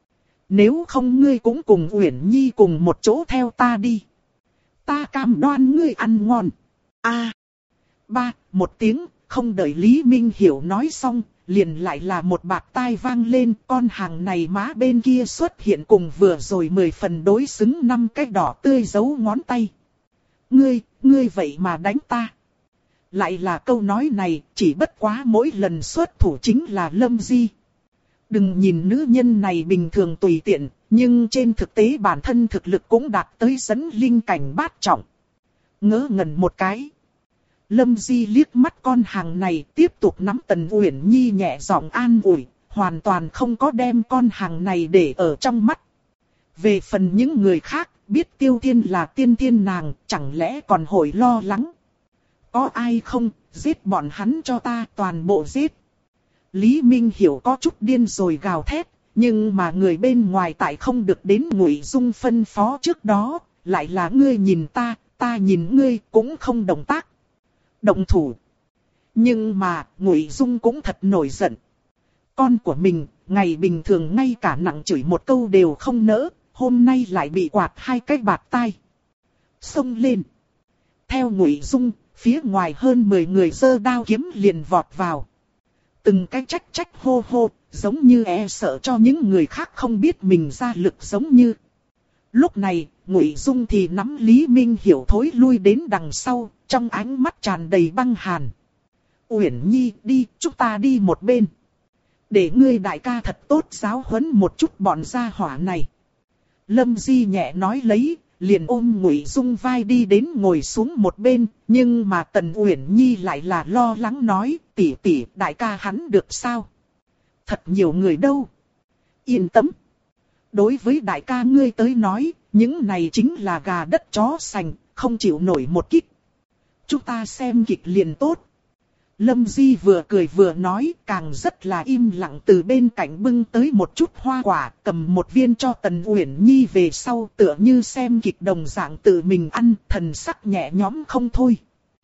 Nếu không ngươi cũng cùng Uyển Nhi cùng một chỗ theo ta đi. Ta cam đoan ngươi ăn ngon. A. Ba, một tiếng, không đợi Lý Minh Hiểu nói xong, liền lại là một bạt tai vang lên, con hàng này má bên kia xuất hiện cùng vừa rồi mười phần đối xứng năm cái đỏ tươi giấu ngón tay. Ngươi, ngươi vậy mà đánh ta. Lại là câu nói này, chỉ bất quá mỗi lần xuất thủ chính là Lâm Di. Đừng nhìn nữ nhân này bình thường tùy tiện, nhưng trên thực tế bản thân thực lực cũng đạt tới dẫn linh cảnh bát trọng. Ngớ ngẩn một cái. Lâm Di liếc mắt con hàng này tiếp tục nắm Tần Uyển Nhi nhẹ giọng an ủi, hoàn toàn không có đem con hàng này để ở trong mắt. Về phần những người khác, biết Tiêu Thiên là tiên thiên nàng, chẳng lẽ còn hồi lo lắng. Có ai không, giết bọn hắn cho ta, toàn bộ giết. Lý Minh Hiểu có chút điên rồi gào thét, nhưng mà người bên ngoài tại không được đến Ngụy Dung phân phó trước đó, lại là ngươi nhìn ta, ta nhìn ngươi, cũng không động tác. Động thủ. Nhưng mà, Ngụy Dung cũng thật nổi giận. Con của mình, ngày bình thường ngay cả nặng chửi một câu đều không nỡ, hôm nay lại bị quạt hai cái bạt tai. Xông lên. Theo Ngụy Dung, phía ngoài hơn mười người giơ đao kiếm liền vọt vào. Từng cái trách trách hô hô, giống như e sợ cho những người khác không biết mình ra lực giống như. Lúc này, Ngụy Dung thì nắm Lý Minh Hiểu thối lui đến đằng sau, trong ánh mắt tràn đầy băng hàn. Uyển Nhi, đi, chúng ta đi một bên. Để ngươi đại ca thật tốt giáo huấn một chút bọn gia hỏa này. Lâm Di nhẹ nói lấy, liền ôm Ngụy Dung vai đi đến ngồi xuống một bên, nhưng mà Tần Uyển Nhi lại là lo lắng nói, tỷ tỷ, đại ca hắn được sao? Thật nhiều người đâu. Yên tâm. Đối với đại ca ngươi tới nói, những này chính là gà đất chó sành, không chịu nổi một kích. Chúng ta xem kịch liền tốt. Lâm Di vừa cười vừa nói, càng rất là im lặng từ bên cạnh bưng tới một chút hoa quả, cầm một viên cho Tần Uyển Nhi về sau, tựa như xem kịch đồng dạng tự mình ăn, thần sắc nhẹ nhõm không thôi.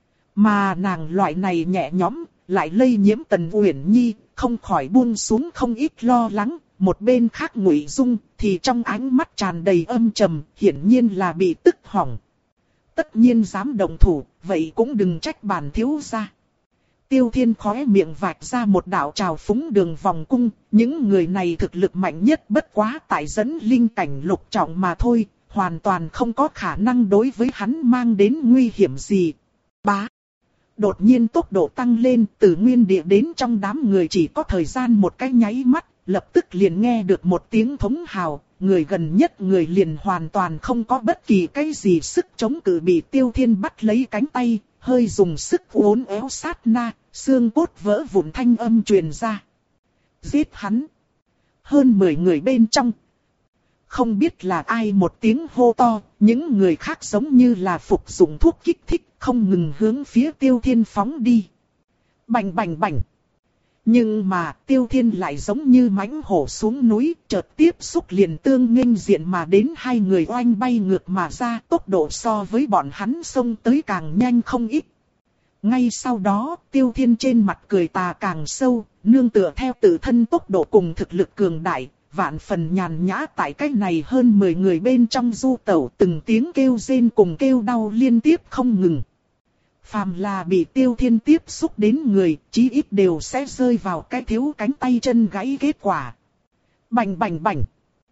Mà nàng loại này nhẹ nhõm, lại lây nhiễm Tần Uyển Nhi, không khỏi buông xuống không ít lo lắng. Một bên khác Ngụy Dung thì trong ánh mắt tràn đầy âm trầm, hiển nhiên là bị tức hỏng. Tất nhiên dám động thủ, vậy cũng đừng trách bản thiếu gia. Tiêu Thiên khóe miệng vạch ra một đạo trào phúng đường vòng cung, những người này thực lực mạnh nhất bất quá tại dẫn linh cảnh lục trọng mà thôi, hoàn toàn không có khả năng đối với hắn mang đến nguy hiểm gì. Bá. Đột nhiên tốc độ tăng lên, từ nguyên địa đến trong đám người chỉ có thời gian một cái nháy mắt, lập tức liền nghe được một tiếng thống hào, người gần nhất người liền hoàn toàn không có bất kỳ cái gì sức chống cự, bị Tiêu Thiên bắt lấy cánh tay, hơi dùng sức uốn éo sát na, xương cốt vỡ vụn thanh âm truyền ra. Giết hắn. Hơn mười người bên trong. Không biết là ai một tiếng hô to, những người khác giống như là phục dụng thuốc kích thích, không ngừng hướng phía Tiêu Thiên phóng đi. Bành bành bành. Nhưng mà Tiêu Thiên lại giống như mãnh hổ xuống núi, chợt tiếp xúc liền tương nghênh diện mà đến hai người oanh bay ngược mà ra, tốc độ so với bọn hắn xông tới càng nhanh không ít. Ngay sau đó, Tiêu Thiên trên mặt cười tà càng sâu, nương tựa theo tự thân tốc độ cùng thực lực cường đại, vạn phần nhàn nhã tại cái này hơn mười người bên trong du tẩu, từng tiếng kêu rên cùng kêu đau liên tiếp không ngừng. Phàm là bị Tiêu Thiên tiếp xúc đến người, chí ít đều sẽ rơi vào cái thiếu cánh tay chân gãy kết quả. Bành bành bành.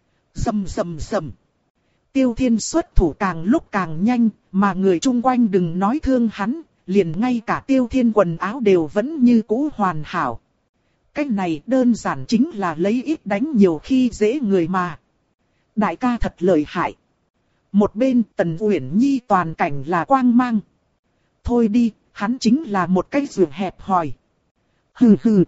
Rầm rầm rầm. Tiêu Thiên xuất thủ càng lúc càng nhanh, mà người chung quanh đừng nói thương hắn, liền ngay cả Tiêu Thiên quần áo đều vẫn như cũ hoàn hảo. Cái này đơn giản chính là lấy ít đánh nhiều khi dễ người mà. Đại ca thật lợi hại. Một bên Tần Uyển Nhi toàn cảnh là quang mang. Thôi đi, hắn chính là một cái ruột hẹp hòi. Hừ hừ.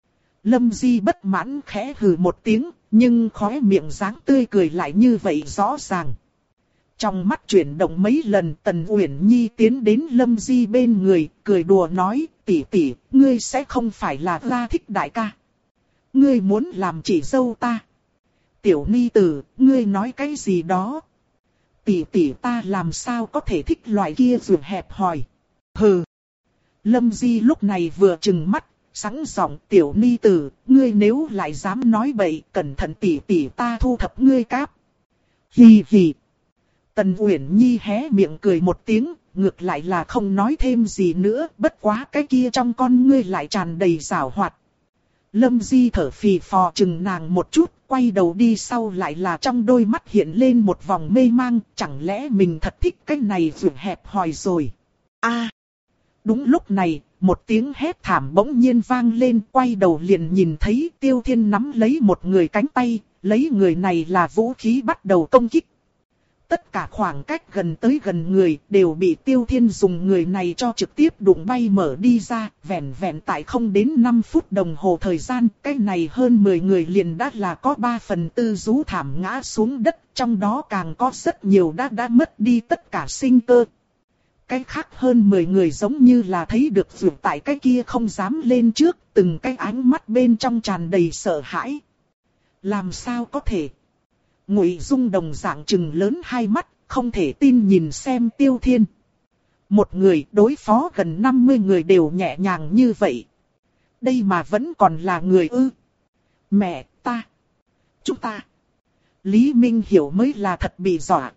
Lâm Di bất mãn khẽ hừ một tiếng, nhưng khóe miệng dáng tươi cười lại như vậy rõ ràng. Trong mắt chuyển động mấy lần, Tần Uyển Nhi tiến đến Lâm Di bên người, cười đùa nói, tỷ tỷ, ngươi sẽ không phải là ra thích đại ca. Ngươi muốn làm chị dâu ta. Tiểu ni tử, ngươi nói cái gì đó. Tỷ tỷ ta làm sao có thể thích loại kia ruột hẹp hòi. Hừ. Lâm Di lúc này vừa trừng mắt, sẵn giọng, tiểu ni tử, ngươi nếu lại dám nói bậy, cẩn thận tỷ tỷ ta thu thập ngươi cáp. Hì hì. Tần Uyển Nhi hé miệng cười một tiếng, ngược lại là không nói thêm gì nữa, bất quá cái kia trong con ngươi lại tràn đầy giảo hoạt. Lâm Di thở phì phò chừng nàng một chút, quay đầu đi sau lại là trong đôi mắt hiện lên một vòng mê mang, chẳng lẽ mình thật thích cái này ruột hẹp hòi rồi. A. À, đúng lúc này, một tiếng hét thảm bỗng nhiên vang lên, quay đầu liền nhìn thấy Tiêu Thiên nắm lấy một người cánh tay, lấy người này là vũ khí bắt đầu công kích. Tất cả khoảng cách gần tới gần người đều bị Tiêu Thiên dùng người này cho trực tiếp đụng bay mở đi ra, vẹn vẹn tại không đến năm phút đồng hồ thời gian, cái này hơn mười người liền đã là có ba phần tư rú thảm ngã xuống đất, trong đó càng có rất nhiều đã đã mất đi tất cả sinh cơ. Cái khác hơn mười người giống như là thấy được vượt tại cái kia không dám lên trước, từng cái ánh mắt bên trong tràn đầy sợ hãi. Làm sao có thể? Ngụy Dung đồng dạng trừng lớn hai mắt, không thể tin nhìn xem Tiêu Thiên. Một người đối phó gần năm mươi người đều nhẹ nhàng như vậy. Đây mà vẫn còn là người ư? Mẹ ta! Chúng ta! Lý Minh Hiểu mới là thật bị dọa.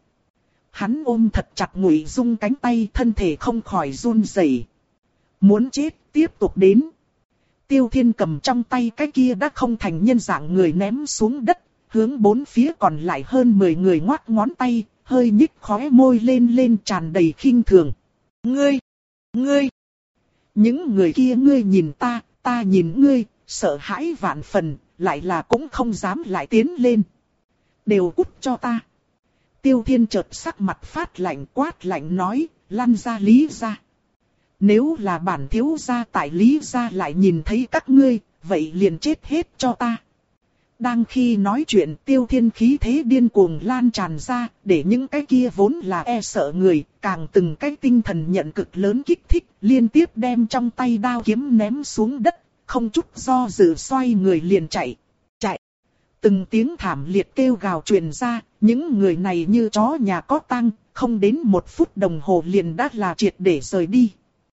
Hắn ôm thật chặt Ngụy Dung cánh tay, thân thể không khỏi run rẩy. Muốn chết, tiếp tục đến. Tiêu Thiên cầm trong tay cái kia đã không thành nhân dạng người ném xuống đất, hướng bốn phía còn lại hơn mười người ngoắc ngón tay, hơi nhích khóe môi lên lên tràn đầy khinh thường. Ngươi! Ngươi! Những người kia ngươi nhìn ta, ta nhìn ngươi, sợ hãi vạn phần, lại là cũng không dám lại tiến lên. Đều cút cho ta. Tiêu Thiên chợt sắc mặt phát lạnh quát lạnh nói, lăn ra Lý gia. Nếu là bản thiếu gia tại Lý gia lại nhìn thấy các ngươi, vậy liền chết hết cho ta. Đang khi nói chuyện Tiêu Thiên khí thế điên cuồng lan tràn ra, để những cái kia vốn là e sợ người, càng từng cái tinh thần nhận cực lớn kích thích, liên tiếp đem trong tay đao kiếm ném xuống đất, không chút do dự xoay người liền chạy. Chạy! Từng tiếng thảm liệt kêu gào truyền ra, những người này như chó nhà có tang, không đến một phút đồng hồ liền đã là triệt để rời đi.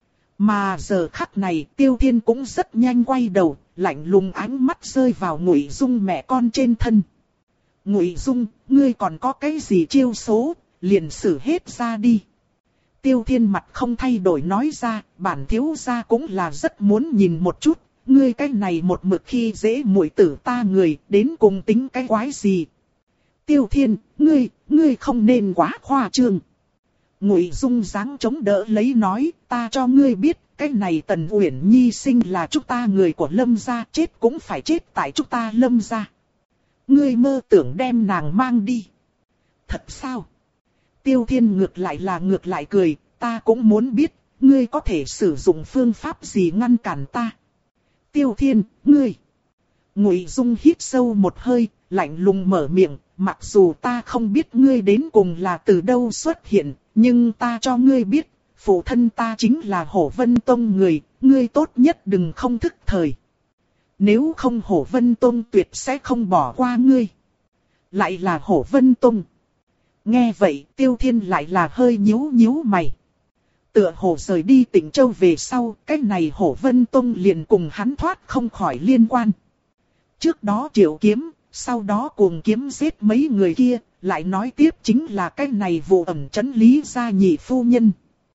Mà giờ khắc này Tiêu Thiên cũng rất nhanh quay đầu, lạnh lùng ánh mắt rơi vào Ngụy Dung mẹ con trên thân. Ngụy Dung, ngươi còn có cái gì chiêu số, liền xử hết ra đi. Tiêu Thiên mặt không thay đổi nói ra, bản thiếu gia cũng là rất muốn nhìn một chút, ngươi cái này một mực khi dễ muội tử ta người, đến cùng tính cái quái gì. Tiêu Thiên, ngươi, ngươi không nên quá khoa trương. Ngụy Dung dáng chống đỡ lấy nói, ta cho ngươi biết, cái này Tần Uyển Nhi sinh là chúng ta người của Lâm gia, chết cũng phải chết tại chúng ta Lâm gia. Ngươi mơ tưởng đem nàng mang đi. Thật sao? Tiêu Thiên ngược lại là ngược lại cười, ta cũng muốn biết, ngươi có thể sử dụng phương pháp gì ngăn cản ta. Tiêu Thiên, ngươi. Ngụy Dung hít sâu một hơi, lạnh lùng mở miệng, mặc dù ta không biết ngươi đến cùng là từ đâu xuất hiện, nhưng ta cho ngươi biết, phụ thân ta chính là Hổ Vân Tông người, ngươi tốt nhất đừng không thức thời. Nếu không Hổ Vân Tông tuyệt sẽ không bỏ qua ngươi. Lại là Hổ Vân Tông. Nghe vậy Tiêu Thiên lại là hơi nhíu nhíu mày. Tựa hồ rời đi Tịnh Châu về sau, cái này Hổ Vân Tông liền cùng hắn thoát không khỏi liên quan. Trước đó Triệu Kiếm, sau đó cuồng kiếm giết mấy người kia, lại nói tiếp chính là cái này vụ ẩn trấn Lý gia nhị phu nhân.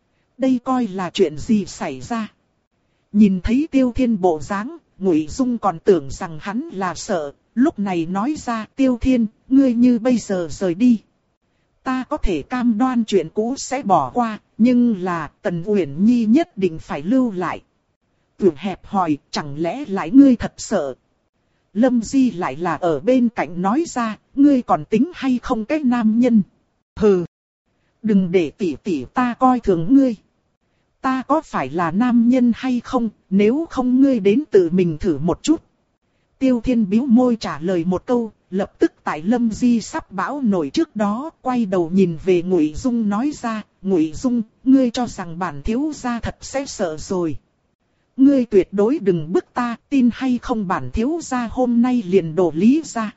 Đây coi là chuyện gì xảy ra? Nhìn thấy Tiêu Thiên bộ dáng, Ngụy Dung còn tưởng rằng hắn là sợ, lúc này nói ra Tiêu Thiên, ngươi như bây giờ rời đi. Ta có thể cam đoan chuyện cũ sẽ bỏ qua, nhưng là Tần Uyển Nhi nhất định phải lưu lại. Tưởng hẹp hỏi, chẳng lẽ lại ngươi thật sợ? Lâm Di lại là ở bên cạnh nói ra, ngươi còn tính hay không cái nam nhân? Hừ, đừng để tỷ tỷ ta coi thường ngươi. Ta có phải là nam nhân hay không, nếu không ngươi đến tự mình thử một chút. Tiêu Thiên bĩu môi trả lời một câu, lập tức tại Lâm Di sắp bão nổi trước đó, quay đầu nhìn về Ngụy Dung nói ra, Ngụy Dung, ngươi cho rằng bản thiếu gia thật sẽ sợ rồi. Ngươi tuyệt đối đừng bức ta, tin hay không bản thiếu gia hôm nay liền đổ Lý ra.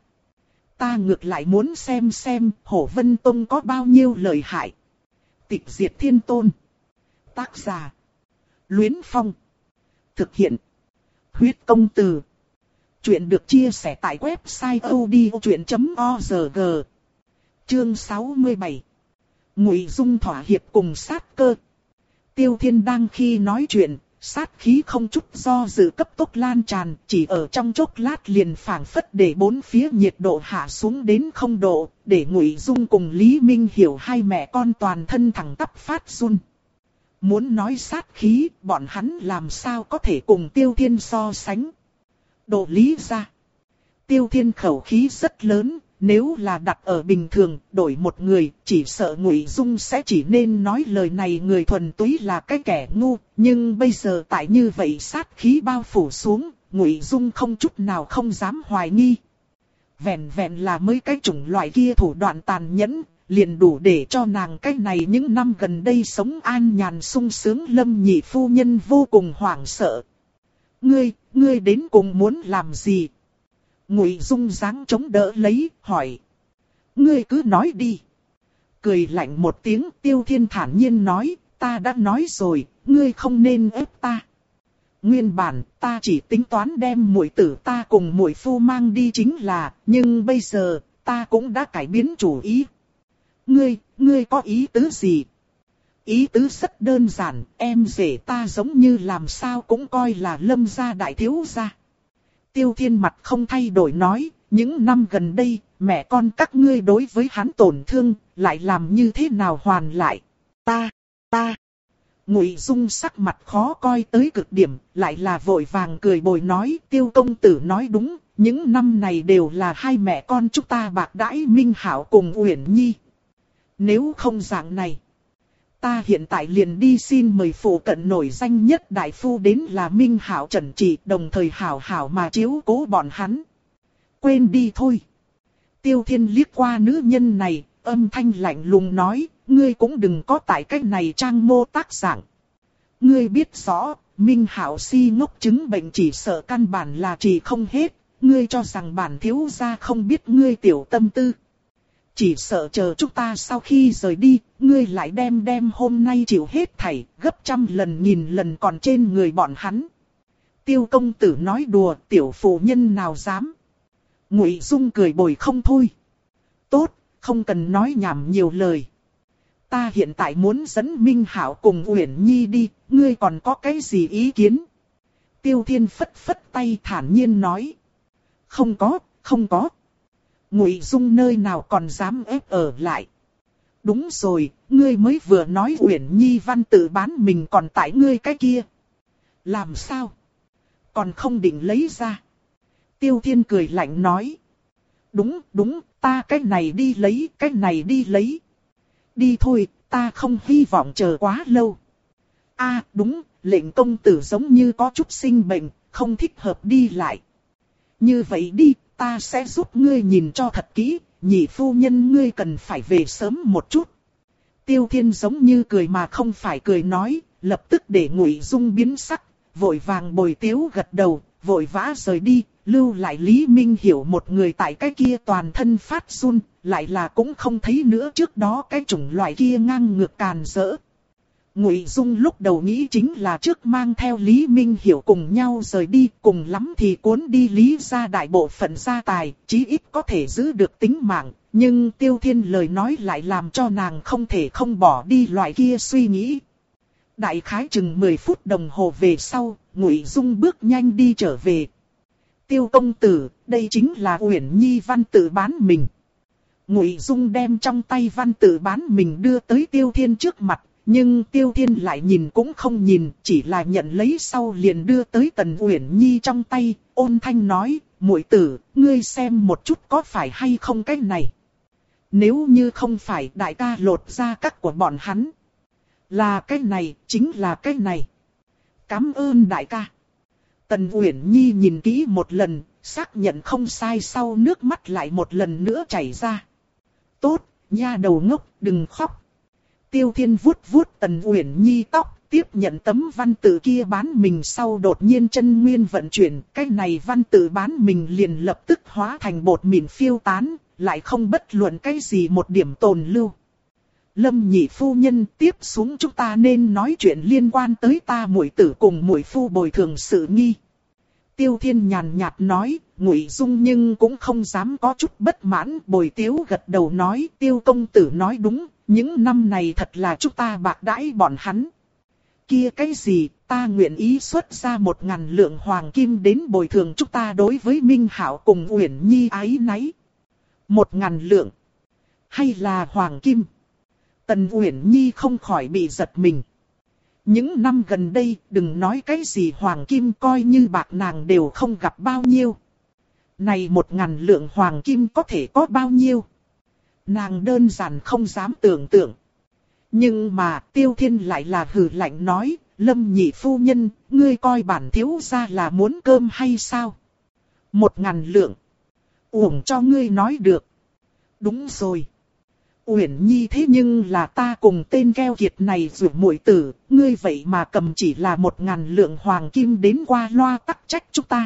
Ta ngược lại muốn xem xem, Hổ Vân Tông có bao nhiêu lợi hại. Tịch Diệt Thiên Tôn. Tác giả. Luyến Phong. Thực hiện. Huyết Công Từ. Chuyện được chia sẻ tại website odchuyện chấm org. Chương sáu mươi bảy. Ngụy Dung thỏa hiệp cùng sát cơ. Tiêu Thiên đang khi nói chuyện, sát khí không chút do dự cấp tốc lan tràn, chỉ ở trong chốc lát liền phảng phất để bốn phía nhiệt độ hạ xuống đến không độ, để Ngụy Dung cùng Lý Minh Hiểu hai mẹ con toàn thân thẳng tắp phát run. Muốn nói sát khí, bọn hắn làm sao có thể cùng Tiêu Thiên so sánh. Độ Lý ra. Tiêu Thiên khẩu khí rất lớn, nếu là đặt ở bình thường, đổi một người, chỉ sợ Ngụy Dung sẽ chỉ nên nói lời này người thuần túy là cái kẻ ngu, nhưng bây giờ tại như vậy sát khí bao phủ xuống, Ngụy Dung không chút nào không dám hoài nghi. Vẹn vẹn là mấy cái chủng loại kia thủ đoạn tàn nhẫn, liền đủ để cho nàng cái này những năm gần đây sống an nhàn sung sướng Lâm nhị phu nhân vô cùng hoảng sợ. Ngươi, ngươi đến cùng muốn làm gì? Ngụy Dung dáng chống đỡ lấy, hỏi. Ngươi cứ nói đi. Cười lạnh một tiếng, Tiêu Thiên thản nhiên nói, ta đã nói rồi, ngươi không nên ép ta. Nguyên bản, ta chỉ tính toán đem muội tử ta cùng muội phu mang đi chính là, nhưng bây giờ, ta cũng đã cải biến chủ ý. Ngươi, ngươi có ý tứ gì? Ý tứ rất đơn giản, em rể ta giống như làm sao cũng coi là Lâm gia đại thiếu gia. Tiêu Thiên mặt không thay đổi nói, những năm gần đây, mẹ con các ngươi đối với hắn tổn thương, lại làm như thế nào hoàn lại? Ta, ta. Ngụy Dung sắc mặt khó coi tới cực điểm, lại là vội vàng cười bồi nói, Tiêu công tử nói đúng, những năm này đều là hai mẹ con chúng ta bạc đãi Minh Hảo cùng Uyển Nhi. Nếu không dạng này, ta hiện tại liền đi xin mời phụ cận nổi danh nhất đại phu đến là Minh Hảo trần trị, đồng thời hảo hảo mà chiếu cố bọn hắn. Quên đi thôi. Tiêu Thiên liếc qua nữ nhân này, âm thanh lạnh lùng nói, ngươi cũng đừng có tại cách này trang mô tác dạng. Ngươi biết rõ, Minh Hảo si ngốc chứng bệnh chỉ sợ căn bản là trị không hết, ngươi cho rằng bản thiếu gia không biết ngươi tiểu tâm tư. Chỉ sợ chờ chúng ta sau khi rời đi, ngươi lại đem đem hôm nay chịu hết thảy, gấp trăm lần nghìn lần còn trên người bọn hắn. Tiêu công tử nói đùa, tiểu phụ nhân nào dám. Ngụy Dung cười bồi không thôi. Tốt, không cần nói nhảm nhiều lời. Ta hiện tại muốn dẫn Minh Hảo cùng Uyển Nhi đi, ngươi còn có cái gì ý kiến? Tiêu Thiên phất phất tay thản nhiên nói. Không có, không có. Ngụy Dung nơi nào còn dám ép ở lại. Đúng rồi, ngươi mới vừa nói Uyển Nhi văn tự bán mình còn tại ngươi cái kia. Làm sao? Còn không định lấy ra. Tiêu Thiên cười lạnh nói. Đúng, đúng, ta cái này đi lấy, cái này đi lấy. Đi thôi, ta không hy vọng chờ quá lâu. A, đúng, lệnh công tử giống như có chút sinh bệnh, không thích hợp đi lại. Như vậy đi, ta sẽ giúp ngươi nhìn cho thật kỹ, nhị phu nhân ngươi cần phải về sớm một chút. Tiêu Thiên giống như cười mà không phải cười nói, lập tức để Ngụy Dung biến sắc, vội vàng bồi tiếu gật đầu, vội vã rời đi, lưu lại Lý Minh Hiểu một người tại cái kia toàn thân phát run, lại là cũng không thấy nữa trước đó cái chủng loại kia ngang ngược càn rỡ. Ngụy Dung lúc đầu nghĩ chính là trước mang theo Lý Minh Hiểu cùng nhau rời đi, cùng lắm thì cuốn đi Lý gia đại bộ phận gia tài, chí ít có thể giữ được tính mạng. Nhưng Tiêu Thiên lời nói lại làm cho nàng không thể không bỏ đi loại kia suy nghĩ. Đại khái chừng mười phút đồng hồ về sau, Ngụy Dung bước nhanh đi trở về. Tiêu công tử, đây chính là Uyển Nhi văn tự bán mình. Ngụy Dung đem trong tay văn tự bán mình đưa tới Tiêu Thiên trước mặt, nhưng Tiêu Thiên lại nhìn cũng không nhìn, chỉ là nhận lấy sau liền đưa tới Tần Uyển Nhi trong tay, ôn thanh nói, muội tử, ngươi xem một chút có phải hay không cái này. Nếu như không phải đại ca lột ra các của bọn hắn. Là cái này, chính là cái này. Cảm ơn đại ca. Tần Uyển Nhi nhìn kỹ một lần, xác nhận không sai sau nước mắt lại một lần nữa chảy ra. Tốt, nha đầu ngốc, đừng khóc. Tiêu Thiên vuốt vuốt Tần Uyển Nhi tóc, tiếp nhận tấm văn tự kia bán mình sau đột nhiên chân nguyên vận chuyển. Cái này văn tự bán mình liền lập tức hóa thành bột mịn phiêu tán, lại không bất luận cái gì một điểm tồn lưu. Lâm nhị phu nhân, tiếp xuống chúng ta nên nói chuyện liên quan tới ta muội tử cùng muội phu bồi thường sự nghi. Tiêu Thiên nhàn nhạt nói, Ngụy Dung nhưng cũng không dám có chút bất mãn. Bồi Tiếu gật đầu nói, Tiêu công tử nói đúng, những năm này thật là chúng ta bạc đãi bọn hắn. Kia cái gì, ta nguyện ý xuất ra một ngàn lượng hoàng kim đến bồi thường chúng ta đối với Minh Hạo cùng Uyển Nhi ái náy. Một ngàn lượng, hay là hoàng kim? Tần Uyển Nhi không khỏi bị giật mình. Những năm gần đây, đừng nói cái gì hoàng kim, coi như bạc nàng đều không gặp bao nhiêu. Này một ngàn lượng hoàng kim có thể có bao nhiêu? Nàng đơn giản không dám tưởng tượng. Nhưng mà Tiêu Thiên lại là hừ lạnh nói, Lâm nhị phu nhân, ngươi coi bản thiếu gia là muốn cơm hay sao? Một ngàn lượng. Uổng cho ngươi nói được. Đúng rồi. Uyển Nhi thế nhưng là ta cùng tên keo kiệt này rủi muội tử, ngươi vậy mà cầm chỉ là một ngàn lượng hoàng kim đến qua loa tắc trách chúng ta.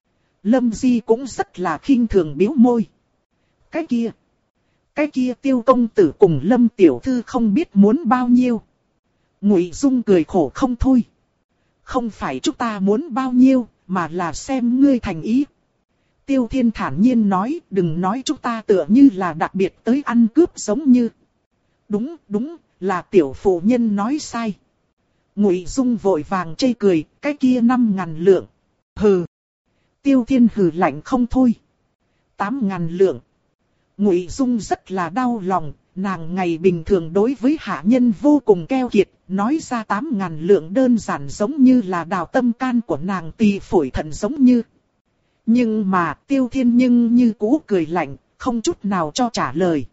Lâm Di cũng rất là khinh thường biếu môi. Cái kia, cái kia Tiêu công tử cùng Lâm tiểu thư không biết muốn bao nhiêu. Ngụy Dung cười khổ không thôi. Không phải chúng ta muốn bao nhiêu, mà là xem ngươi thành ý. Tiêu Thiên thản nhiên nói, đừng nói chúng ta tựa như là đặc biệt tới ăn cướp giống như. Đúng, đúng, là tiểu phụ nhân nói sai. Ngụy Dung vội vàng chê cười, cái kia năm ngàn lượng. Hừ. Tiêu Thiên hừ lạnh không thôi. Tám ngàn lượng. Ngụy Dung rất là đau lòng, nàng ngày bình thường đối với hạ nhân vô cùng keo kiệt, nói ra tám ngàn lượng đơn giản giống như là đào tâm can của nàng tỳ phổi thận giống như. Nhưng mà Tiêu Thiên nhưng như cũ cười lạnh, không chút nào cho trả lời.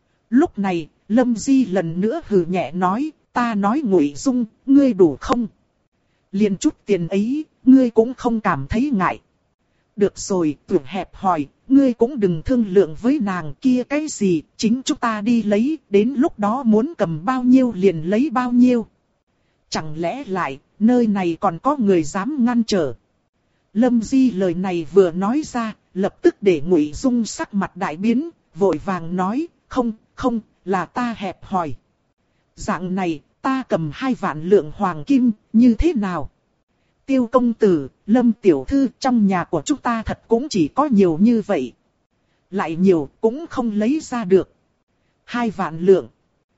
Lúc này, Lâm Di lần nữa hừ nhẹ nói, ta nói Ngụy Dung, ngươi đủ không? Liền chút tiền ấy, ngươi cũng không cảm thấy ngại. Được rồi, tưởng hẹp hỏi, ngươi cũng đừng thương lượng với nàng kia cái gì, chính chúng ta đi lấy, đến lúc đó muốn cầm bao nhiêu liền lấy bao nhiêu. Chẳng lẽ lại, nơi này còn có người dám ngăn trở? Lâm Di lời này vừa nói ra, lập tức để Ngụy Dung sắc mặt đại biến, vội vàng nói, không, không, là ta hẹp hòi. Dạng này, ta cầm hai vạn lượng hoàng kim, như thế nào? Tiêu công tử, Lâm tiểu thư, trong nhà của chúng ta thật cũng chỉ có nhiều như vậy. Lại nhiều, cũng không lấy ra được. Hai vạn lượng.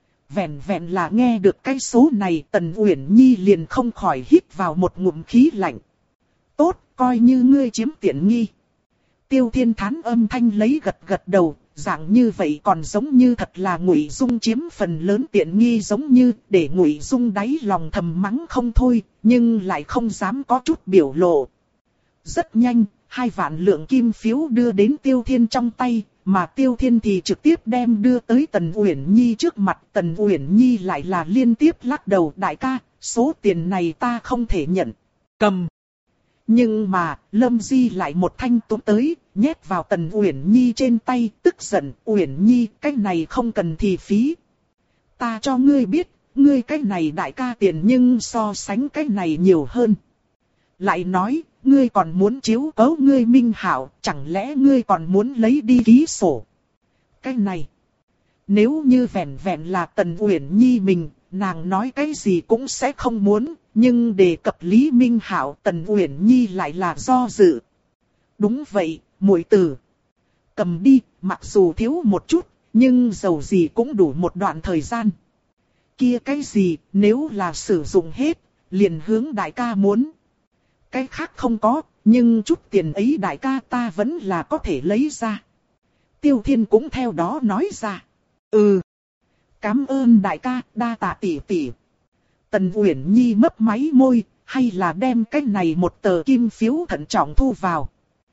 Vẹn vẹn là nghe được cái số này, Tần Uyển Nhi liền không khỏi hít vào một ngụm khí lạnh. Tốt, coi như ngươi chiếm tiện nghi. Tiêu Thiên thán âm thanh lấy gật gật đầu, dạng như vậy còn giống như thật là Ngụy Dung chiếm phần lớn tiện nghi giống như, để Ngụy Dung đáy lòng thầm mắng không thôi, nhưng lại không dám có chút biểu lộ. Rất nhanh, hai vạn lượng kim phiếu đưa đến Tiêu Thiên trong tay, mà Tiêu Thiên thì trực tiếp đem đưa tới Tần Uyển Nhi trước mặt. Tần Uyển Nhi lại là liên tiếp lắc đầu, đại ca, số tiền này ta không thể nhận. Cầm. Nhưng mà, Lâm Di lại một thanh túm tới, nhét vào Tần Uyển Nhi trên tay, tức giận, Uyển Nhi, cái này không cần thì phí. Ta cho ngươi biết, ngươi cái này đại ca tiền nhưng so sánh cái này nhiều hơn. Lại nói, ngươi còn muốn chiếu cố ngươi Minh Hạo, chẳng lẽ ngươi còn muốn lấy đi ký sổ? Cái này, nếu như vẹn vẹn là Tần Uyển Nhi mình, nàng nói cái gì cũng sẽ không muốn, nhưng đề cập Lý Minh Hạo, Tần Uyển Nhi lại là do dự. Đúng vậy, muội tử. Cầm đi, mặc dù thiếu một chút, nhưng dầu gì cũng đủ một đoạn thời gian. Kia cái gì, nếu là sử dụng hết, liền hướng đại ca muốn. Cái khác không có, nhưng chút tiền ấy đại ca ta vẫn là có thể lấy ra. Tiêu Thiên cũng theo đó nói ra. Ừ. Cảm ơn đại ca, đa tạ tỷ tỷ. Tần Uyển Nhi mấp máy môi, hay là đem cái này một tờ kim phiếu thận trọng thu vào.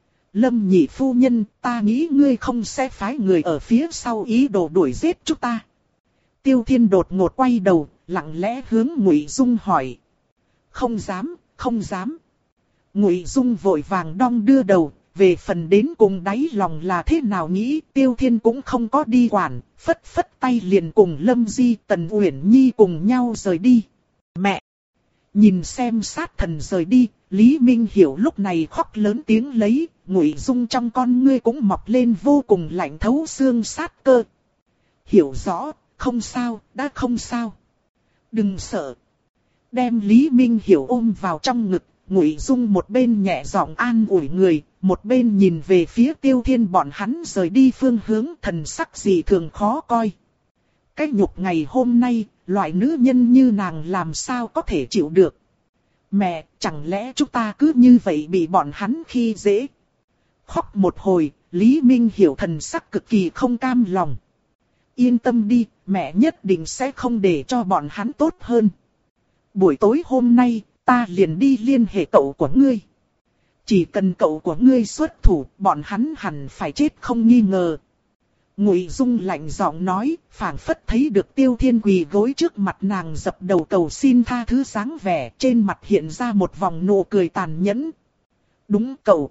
Lâm nhị phu nhân, ta nghĩ ngươi không sẽ phái người ở phía sau ý đồ đuổi giết chúng ta. Tiêu Thiên đột ngột quay đầu, lặng lẽ hướng Ngụy Dung hỏi. Không dám, không dám. Ngụy Dung vội vàng đong đưa đầu, về phần đến cùng đáy lòng là thế nào nghĩ, Tiêu Thiên cũng không có đi quản, phất phất tay liền cùng Lâm Di, Tần Uyển Nhi cùng nhau rời đi. Mẹ! Nhìn xem sát thần rời đi, Lý Minh Hiểu lúc này khóc lớn tiếng lấy, Ngụy Dung trong con ngươi cũng mọc lên vô cùng lạnh thấu xương sát cơ. Hiểu rõ, không sao, đã không sao. Đừng sợ. Đem Lý Minh Hiểu ôm vào trong ngực, Ngụy Dung một bên nhẹ giọng an ủi người, một bên nhìn về phía Tiêu Thiên bọn hắn rời đi phương hướng, thần sắc gì thường khó coi. Cái nhục ngày hôm nay, loại nữ nhân như nàng làm sao có thể chịu được. Mẹ, chẳng lẽ chúng ta cứ như vậy bị bọn hắn khi dễ? Khóc một hồi, Lý Minh Hiểu thần sắc cực kỳ không cam lòng. Yên tâm đi, mẹ nhất định sẽ không để cho bọn hắn tốt hơn. Buổi tối hôm nay, ta liền đi liên hệ cậu của ngươi. Chỉ cần cậu của ngươi xuất thủ, bọn hắn hẳn phải chết không nghi ngờ. Ngụy Dung lạnh giọng nói, phảng phất thấy được Tiêu Thiên quỳ gối trước mặt nàng dập đầu cầu xin tha thứ sáng vẻ, trên mặt hiện ra một vòng nụ cười tàn nhẫn. Đúng cậu.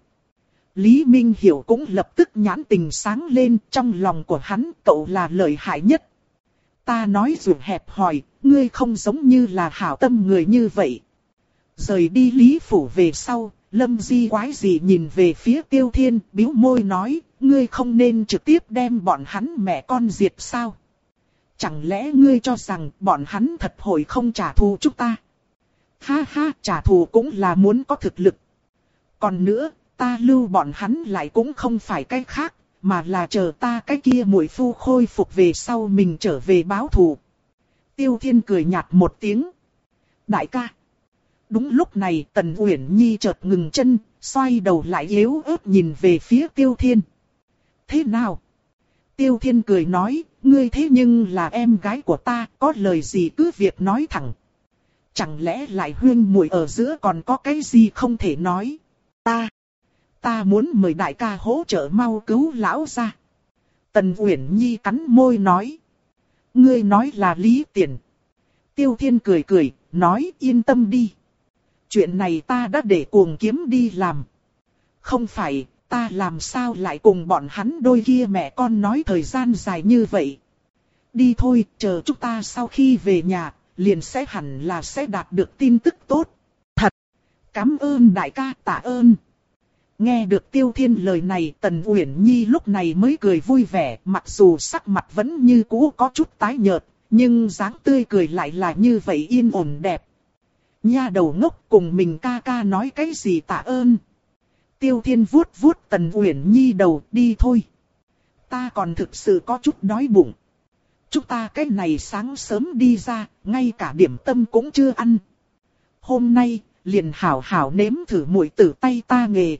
Lý Minh Hiểu cũng lập tức nhãn tình sáng lên, trong lòng của hắn cậu là lợi hại nhất. Ta nói dù hẹp hòi, ngươi không giống như là hảo tâm người như vậy. Rời đi Lý Phủ về sau, Lâm Di quái gì nhìn về phía Tiêu Thiên, bĩu môi nói, ngươi không nên trực tiếp đem bọn hắn mẹ con diệt sao? Chẳng lẽ ngươi cho rằng bọn hắn thật hội không trả thù chúng ta? Ha ha, trả thù cũng là muốn có thực lực. Còn nữa, ta lưu bọn hắn lại cũng không phải cái khác, mà là chờ ta cái kia muội phu khôi phục về sau mình trở về báo thù. Tiêu Thiên cười nhạt một tiếng. Đại ca. Đúng lúc này Tần Uyển Nhi chợt ngừng chân, xoay đầu lại yếu ớt nhìn về phía Tiêu Thiên. Thế nào? Tiêu Thiên cười nói, ngươi thế nhưng là em gái của ta, có lời gì cứ việc nói thẳng. Chẳng lẽ lại huyên muội ở giữa còn có cái gì không thể nói? Ta, ta muốn mời đại ca hỗ trợ mau cứu lão ra. Tần Uyển Nhi cắn môi nói. Ngươi nói là Lý Tiền. Tiêu Thiên cười cười, nói yên tâm đi. Chuyện này ta đã để cuồng kiếm đi làm. Không phải, ta làm sao lại cùng bọn hắn đôi kia mẹ con nói thời gian dài như vậy. Đi thôi, chờ chúng ta sau khi về nhà, liền sẽ hẳn là sẽ đạt được tin tức tốt. Thật! Cảm ơn đại ca, tạ ơn. Nghe được Tiêu Thiên lời này, Tần Uyển Nhi lúc này mới cười vui vẻ, mặc dù sắc mặt vẫn như cũ có chút tái nhợt, nhưng dáng tươi cười lại là như vậy yên ổn đẹp. Nha đầu ngốc, cùng mình ca ca nói cái gì tạ ơn. Tiêu Thiên vuốt vuốt Tần Uyển Nhi đầu, đi thôi. Ta còn thực sự có chút đói bụng. Chúng ta cái này sáng sớm đi ra, ngay cả điểm tâm cũng chưa ăn. Hôm nay, liền hảo hảo nếm thử muội tử tay ta nghề.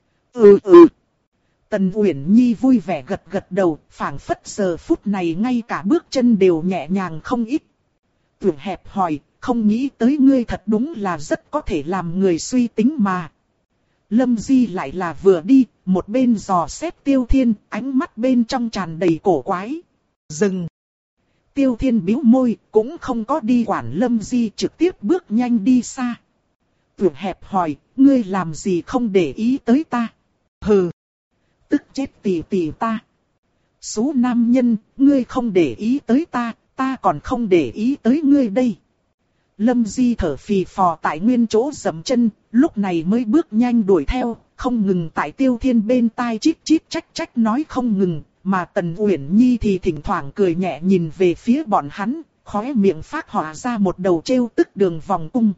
Ừ ừ. Tần Uyển Nhi vui vẻ gật gật đầu, phảng phất giờ phút này ngay cả bước chân đều nhẹ nhàng không ít. Tưởng hẹp hỏi, không nghĩ tới ngươi thật đúng là rất có thể làm người suy tính mà. Lâm Di lại là vừa đi, một bên dò xét Tiêu Thiên, ánh mắt bên trong tràn đầy cổ quái. Dừng. Tiêu Thiên bĩu môi, cũng không có đi quản Lâm Di, trực tiếp bước nhanh đi xa. Tưởng hẹp hỏi, ngươi làm gì không để ý tới ta? Hừ. Tức chết tì tì ta. Số nam nhân, ngươi không để ý tới ta, ta còn không để ý tới ngươi đây. Lâm Di thở phì phò tại nguyên chỗ dậm chân, lúc này mới bước nhanh đuổi theo, không ngừng tại Tiêu Thiên bên tai chít chít trách trách nói không ngừng, mà Tần Uyển Nhi thì thỉnh thoảng cười nhẹ nhìn về phía bọn hắn, khóe miệng phát họa ra một đầu trêu tức đường vòng cung.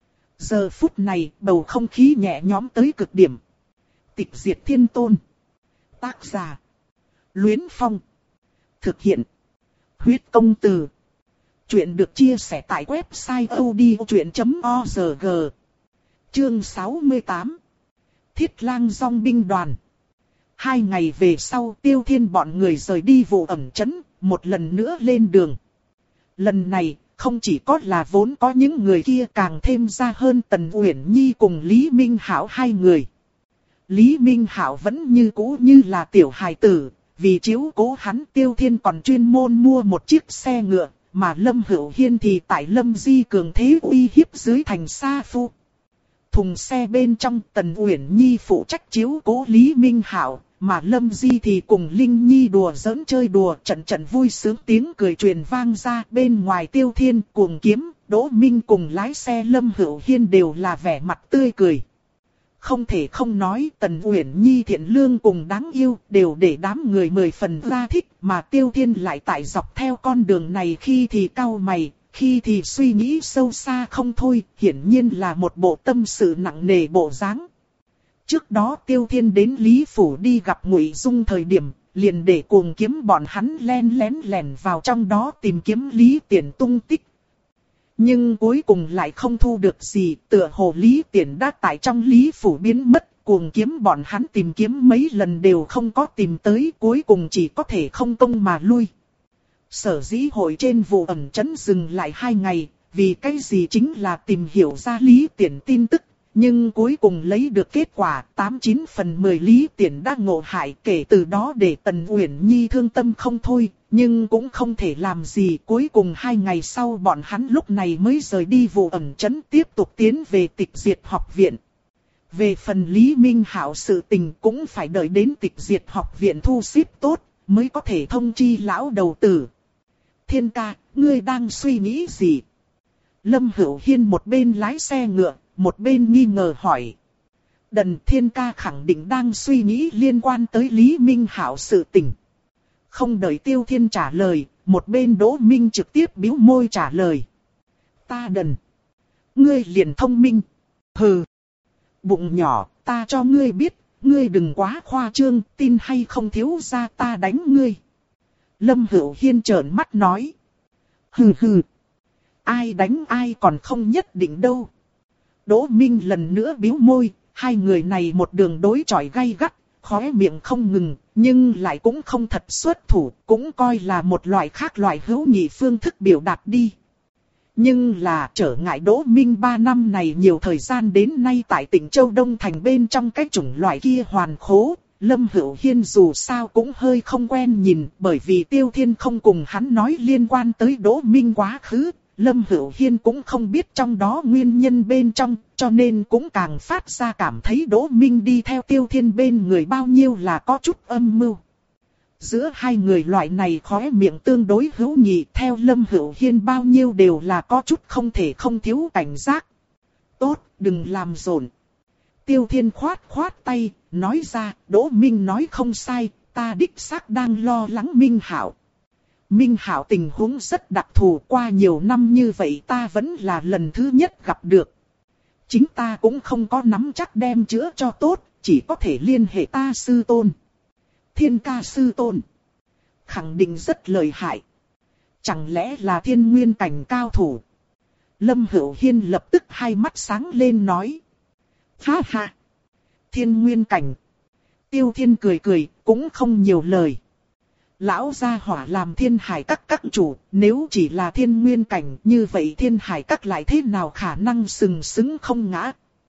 Giờ phút này, bầu không khí nhẹ nhõm tới cực điểm. Tịch diệt thiên tôn. Tác giả: Luyến Phong. Thực hiện: Huyết Công Từ. Chuyện được chia sẻ tại website audiochuyện chấm org. Chương sáu mươi tám. Thiết Lang Dòng binh đoàn. Hai ngày về sau, Tiêu Thiên bọn người rời đi vụ ẩm trấn, một lần nữa lên đường. Lần này, không chỉ có là vốn có những người kia, càng thêm ra hơn Tần Uyển Nhi cùng Lý Minh Hảo hai người. Lý Minh Hảo vẫn như cũ như là tiểu hài tử, vì chiếu cố hắn, Tiêu Thiên còn chuyên môn mua một chiếc xe ngựa, mà Lâm Hữu Hiên thì tại Lâm Di cường thế uy hiếp dưới thành sa phu. Thùng xe bên trong, Tần Uyển Nhi phụ trách chiếu cố Lý Minh Hảo, mà Lâm Di thì cùng Linh Nhi đùa giỡn chơi đùa, trận trận vui sướng tiếng cười truyền vang ra. Bên ngoài Tiêu Thiên, Cuồng Kiếm, Đỗ Minh cùng lái xe Lâm Hữu Hiên đều là vẻ mặt tươi cười. Không thể không nói, Tần Uyển Nhi thiện lương cùng đáng yêu, đều để đám người mười phần ra thích, mà Tiêu Thiên lại tại dọc theo con đường này khi thì cau mày, khi thì suy nghĩ sâu xa không thôi, hiển nhiên là một bộ tâm sự nặng nề bộ dáng. Trước đó Tiêu Thiên đến Lý Phủ đi gặp Ngụy Dung thời điểm, liền để Cuồng Kiếm bọn hắn len lén lẻn vào trong đó tìm kiếm Lý Tiễn tung tích. Nhưng cuối cùng lại không thu được gì, tựa hồ Lý Tiễn đã tại trong Lý Phủ biến mất, Cuồng Kiếm bọn hắn tìm kiếm mấy lần đều không có tìm tới, cuối cùng chỉ có thể không công mà lui. Sở dĩ hội trên vụ ẩn trấn dừng lại hai ngày, vì cái gì chính là tìm hiểu ra Lý Tiễn tin tức, nhưng cuối cùng lấy được kết quả tám chín phần mười Lý Tiễn đã ngộ hại, kể từ đó để Tần Uyển Nhi thương tâm không thôi, nhưng cũng không thể làm gì. Cuối cùng hai ngày sau bọn hắn lúc này mới rời đi vụ ẩn trấn, tiếp tục tiến về Tịch Diệt học viện. Về phần Lý Minh Hảo sự tình cũng phải đợi đến Tịch Diệt học viện thu xếp tốt, mới có thể thông chi lão đầu tử. Thiên ca, ngươi đang suy nghĩ gì? Lâm Hữu Hiên một bên lái xe ngựa, một bên nghi ngờ hỏi. Đần Thiên ca khẳng định đang suy nghĩ liên quan tới Lý Minh Hảo sự tình. Không đợi Tiêu Thiên trả lời, một bên Đỗ Minh trực tiếp bĩu môi trả lời. Ta đần. Ngươi liền thông minh. Hừ. Bụng nhỏ, ta cho ngươi biết, ngươi đừng quá khoa trương, tin hay không thiếu ra ta đánh ngươi. Lâm Hữu Hiên trợn mắt nói. Hừ hừ. Ai đánh ai còn không nhất định đâu. Đỗ Minh lần nữa bĩu môi, hai người này một đường đối chọi gay gắt, khóe miệng không ngừng, nhưng lại cũng không thật xuất thủ, cũng coi là một loại khác loại hữu nghị phương thức biểu đạt đi. Nhưng là trở ngại Đỗ Minh ba năm này nhiều thời gian đến nay tại tỉnh Châu Đông Thành bên trong cái chủng loại kia hoàn khố, Lâm Hữu Hiên dù sao cũng hơi không quen nhìn, bởi vì Tiêu Thiên không cùng hắn nói liên quan tới Đỗ Minh quá khứ. Lâm Hữu Hiên cũng không biết trong đó nguyên nhân bên trong, cho nên cũng càng phát ra cảm thấy Đỗ Minh đi theo Tiêu Thiên bên người bao nhiêu là có chút âm mưu. Giữa hai người loại này khóe miệng tương đối hữu nghị, theo Lâm Hữu Hiên bao nhiêu đều là có chút không thể không thiếu cảnh giác. Tốt, đừng làm rộn. Tiêu Thiên khoát khoát tay, nói ra, Đỗ Minh nói không sai, ta đích xác đang lo lắng Minh Hảo. Minh Hảo tình huống rất đặc thù, qua nhiều năm như vậy ta vẫn là lần thứ nhất gặp được. Chính ta cũng không có nắm chắc đem chữa cho tốt, chỉ có thể liên hệ ta sư tôn. Thiên ca sư tôn. Khẳng định rất lợi hại. Chẳng lẽ là thiên nguyên cảnh cao thủ? Lâm Hữu Hiên lập tức hai mắt sáng lên nói. Ha ha. Thiên nguyên cảnh. Tiêu Thiên cười cười, cũng không nhiều lời. Lão gia hỏa làm Thiên Hải Các các chủ, nếu chỉ là thiên nguyên cảnh, như vậy Thiên Hải Các lại thế nào khả năng sừng sững không ngã?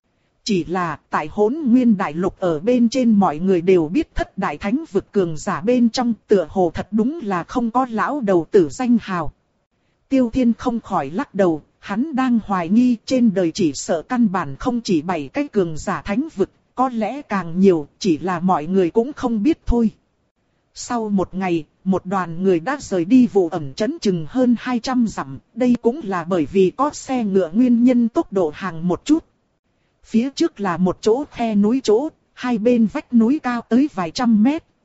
Chỉ là tại Hỗn Nguyên Đại Lục ở bên trên mọi người đều biết thất đại thánh vực cường giả bên trong, tựa hồ thật đúng là không có lão đầu tử danh hào. Tiêu Thiên không khỏi lắc đầu, hắn đang hoài nghi trên đời chỉ sợ căn bản không chỉ bảy cái cường giả thánh vực, có lẽ càng nhiều, chỉ là mọi người cũng không biết thôi. Sau một ngày, một đoàn người đã rời đi vụ ẩn trấn chừng hơn hai trăm dặm, đây cũng là bởi vì có xe ngựa nguyên nhân tốc độ hàng một chút. Phía trước là một chỗ khe núi chỗ, hai bên vách núi cao tới vài trăm mét,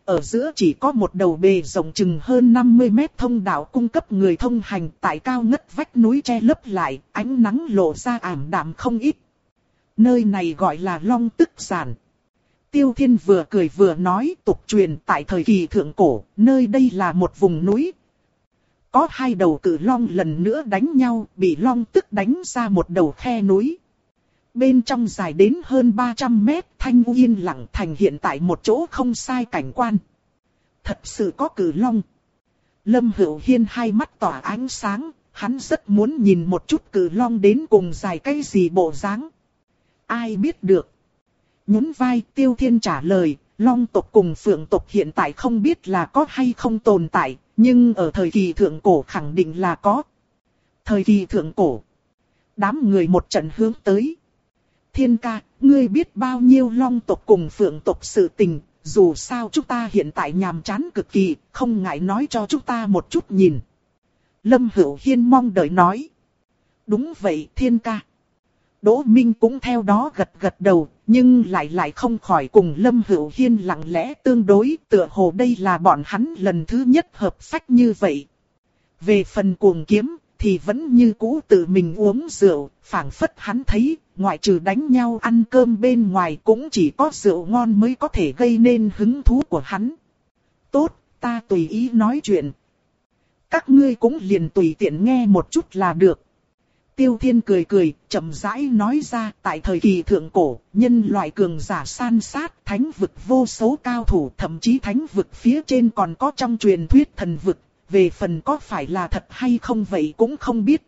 ở giữa chỉ có một đầu bề rộng chừng hơn năm mươi mét thông đạo cung cấp người thông hành tại cao ngất vách núi che lấp lại, ánh nắng lộ ra ảm đạm không ít. Nơi này gọi là Long Tức Giản. Tiêu Thiên vừa cười vừa nói, tục truyền tại thời kỳ thượng cổ, nơi đây là một vùng núi. Có hai đầu cự long lần nữa đánh nhau, bị long tức đánh ra một đầu khe núi. Bên trong dài đến hơn ba trăm mét, thanh u yên lặng thành hiện tại một chỗ không sai cảnh quan. Thật sự có cự long. Lâm Hữu Hiên hai mắt tỏa ánh sáng, hắn rất muốn nhìn một chút cự long đến cùng dài cái gì bộ dáng. Ai biết được. Nhún vai, Tiêu Thiên trả lời, long tộc cùng phượng tộc hiện tại không biết là có hay không tồn tại, nhưng ở thời kỳ thượng cổ khẳng định là có. Thời kỳ thượng cổ. Đám người một trận hướng tới. Thiên ca, ngươi biết bao nhiêu long tộc cùng phượng tộc sự tình, dù sao chúng ta hiện tại nhàm chán cực kỳ, không ngại nói cho chúng ta một chút nhìn. Lâm Hữu Hiên mong đợi nói. Đúng vậy thiên ca. Đỗ Minh cũng theo đó gật gật đầu, nhưng lại lại không khỏi cùng Lâm Hữu Hiên lặng lẽ tương đối, tựa hồ đây là bọn hắn lần thứ nhất hợp phách như vậy. Về phần cuồng kiếm, thì vẫn như cũ tự mình uống rượu, phảng phất hắn thấy, ngoại trừ đánh nhau ăn cơm bên ngoài cũng chỉ có rượu ngon mới có thể gây nên hứng thú của hắn. Tốt, ta tùy ý nói chuyện. Các ngươi cũng liền tùy tiện nghe một chút là được. Tiêu Thiên cười cười, chậm rãi nói ra, tại thời kỳ thượng cổ, nhân loại cường giả san sát, thánh vực vô số cao thủ, thậm chí thánh vực phía trên còn có trong truyền thuyết thần vực, về phần có phải là thật hay không vậy cũng không biết.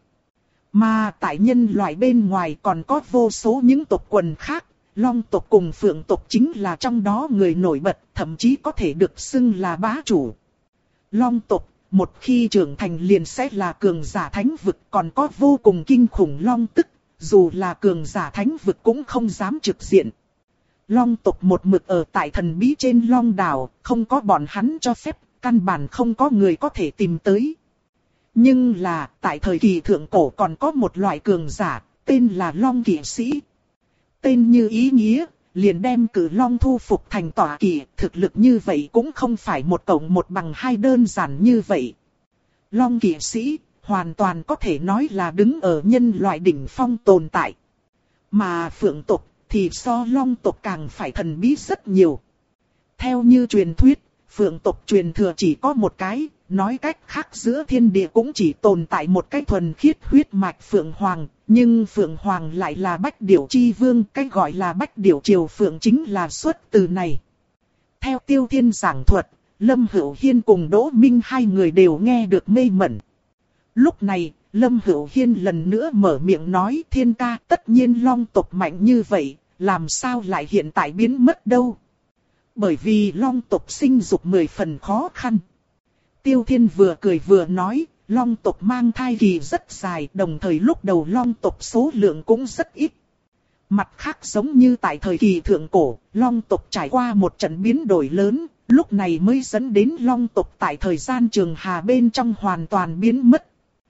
Mà tại nhân loại bên ngoài còn có vô số những tộc quần khác, long tộc cùng phượng tộc chính là trong đó người nổi bật, thậm chí có thể được xưng là bá chủ. Long tộc một khi trưởng thành liền sẽ là cường giả thánh vực, còn có vô cùng kinh khủng long tức, dù là cường giả thánh vực cũng không dám trực diện. Long tộc một mực ở tại thần bí trên long đảo, không có bọn hắn cho phép, căn bản không có người có thể tìm tới. Nhưng là, tại thời kỳ thượng cổ còn có một loại cường giả, tên là Long Kỵ Sĩ. Tên như ý nghĩa, liền đem cử long thu phục thành tọa kỵ, thực lực như vậy cũng không phải một cộng một bằng hai đơn giản như vậy. Long Kỵ Sĩ, hoàn toàn có thể nói là đứng ở nhân loại đỉnh phong tồn tại. Mà phượng tộc, thì so long tộc càng phải thần bí rất nhiều. Theo như truyền thuyết, phượng tộc truyền thừa chỉ có một cái, nói cách khác giữa thiên địa cũng chỉ tồn tại một cái thuần khiết huyết mạch phượng hoàng, nhưng phượng hoàng lại là bách điểu chi vương, cái gọi là bách điểu triều phượng chính là xuất từ này. Theo Tiêu Thiên giảng thuật, Lâm Hữu Hiên cùng Đỗ Minh hai người đều nghe được mê mẩn. Lúc này, Lâm Hữu Hiên lần nữa mở miệng nói, Thiên ca, tất nhiên long tộc mạnh như vậy, làm sao lại hiện tại biến mất đâu? Bởi vì long tộc sinh dục mười phần khó khăn. Tiêu Thiên vừa cười vừa nói, long tộc mang thai kỳ rất dài, đồng thời lúc đầu long tộc số lượng cũng rất ít. Mặt khác giống như tại thời kỳ thượng cổ, long tộc trải qua một trận biến đổi lớn, lúc này mới dẫn đến long tộc tại thời gian trường hà bên trong hoàn toàn biến mất.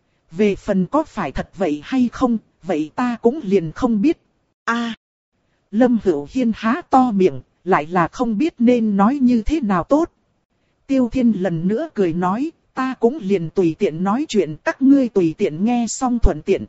Về phần có phải thật vậy hay không, vậy ta cũng liền không biết. A, Lâm Hữu Hiên há to miệng, lại là không biết nên nói như thế nào tốt. Tiêu Thiên lần nữa cười nói, ta cũng liền tùy tiện nói chuyện, các ngươi tùy tiện nghe xong thuận tiện.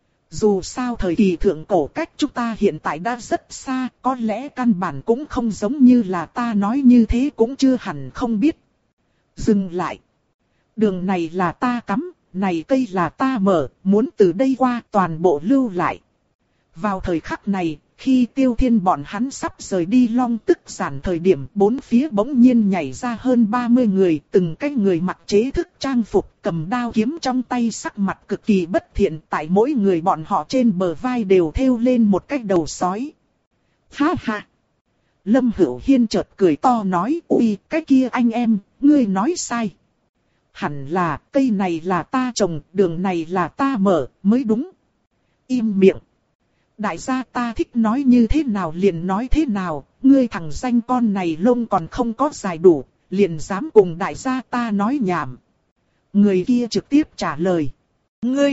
Dù sao thời kỳ thượng cổ cách chúng ta hiện tại đã rất xa, có lẽ căn bản cũng không giống như là ta nói như thế cũng chưa hẳn không biết. Dừng lại. Đường này là ta cắm, này cây là ta mở, muốn từ đây qua toàn bộ lưu lại. Vào thời khắc này, khi Tiêu Thiên bọn hắn sắp rời đi Long Tức Giản thời điểm, bốn phía bỗng nhiên nhảy ra hơn ba mươi người, từng cái người mặc chế thức trang phục, cầm đao kiếm trong tay, sắc mặt cực kỳ bất thiện, tại mỗi người bọn họ trên bờ vai đều thêu lên một cái đầu sói. Ha ha! Lâm Hữu Hiên chợt cười to nói, ui, cái kia anh em, ngươi nói sai. Hẳn là, cây này là ta trồng, đường này là ta mở, mới đúng. Im miệng. Đại gia ta thích nói như thế nào liền nói thế nào, ngươi thằng danh con này lông còn không có dài đủ, liền dám cùng đại gia ta nói nhảm. Người kia trực tiếp trả lời. Ngươi!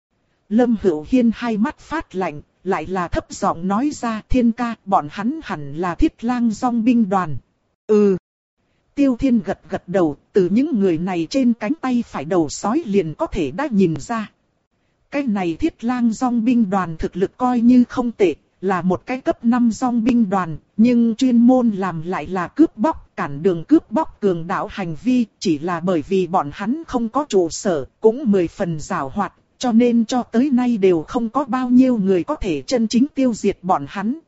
Lâm Hữu Hiên hai mắt phát lạnh, lại là thấp giọng nói ra, Thiên ca, bọn hắn hẳn là Thiết Lang Dong binh đoàn. Ừ! Tiêu Thiên gật gật đầu, từ những người này trên cánh tay phải đầu sói liền có thể đã nhìn ra. Cái này Thiết Lang Dong binh đoàn thực lực coi như không tệ, là một cái cấp năm dong binh đoàn, nhưng chuyên môn làm lại là cướp bóc, cản đường cướp bóc cường đạo hành vi, chỉ là bởi vì bọn hắn không có trụ sở, cũng mười phần giàu hoạt, cho nên cho tới nay đều không có bao nhiêu người có thể chân chính tiêu diệt bọn hắn.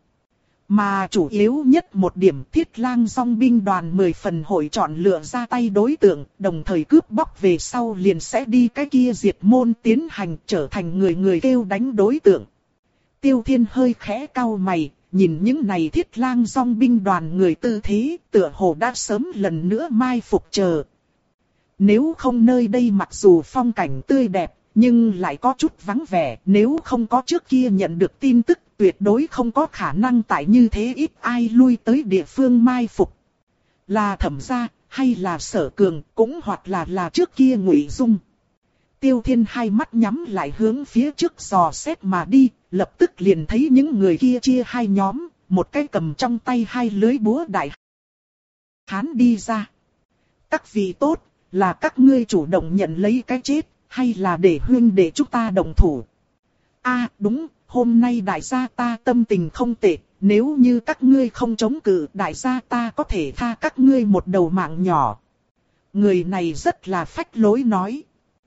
Mà chủ yếu nhất một điểm, Thiết Lang Dong binh đoàn mười phần hội chọn lựa ra tay đối tượng, đồng thời cướp bóc về sau liền sẽ đi cái kia diệt môn tiến hành trở thành người người kêu đánh đối tượng. Tiêu Thiên hơi khẽ cau mày, nhìn những này Thiết Lang Dong binh đoàn người tư thế, tựa hồ đã sớm lần nữa mai phục chờ. Nếu không nơi đây mặc dù phong cảnh tươi đẹp, nhưng lại có chút vắng vẻ, nếu không có trước kia nhận được tin tức, tuyệt đối không có khả năng tại như thế ít ai lui tới địa phương mai phục. Là Thẩm gia, hay là Sở Cường, cũng hoặc là là trước kia Ngụy Dung. Tiêu Thiên hai mắt nhắm lại hướng phía trước dò xét mà đi, lập tức liền thấy những người kia chia hai nhóm, một cái cầm trong tay hai lưới búa đại hán đi ra. Các vị tốt, là các ngươi chủ động nhận lấy cái chết, hay là để huynh để chúng ta đồng thủ? A à, đúng, hôm nay đại gia ta tâm tình không tệ, nếu như các ngươi không chống cự, đại gia ta có thể tha các ngươi một đầu mạng nhỏ. Người này rất là phách lối nói.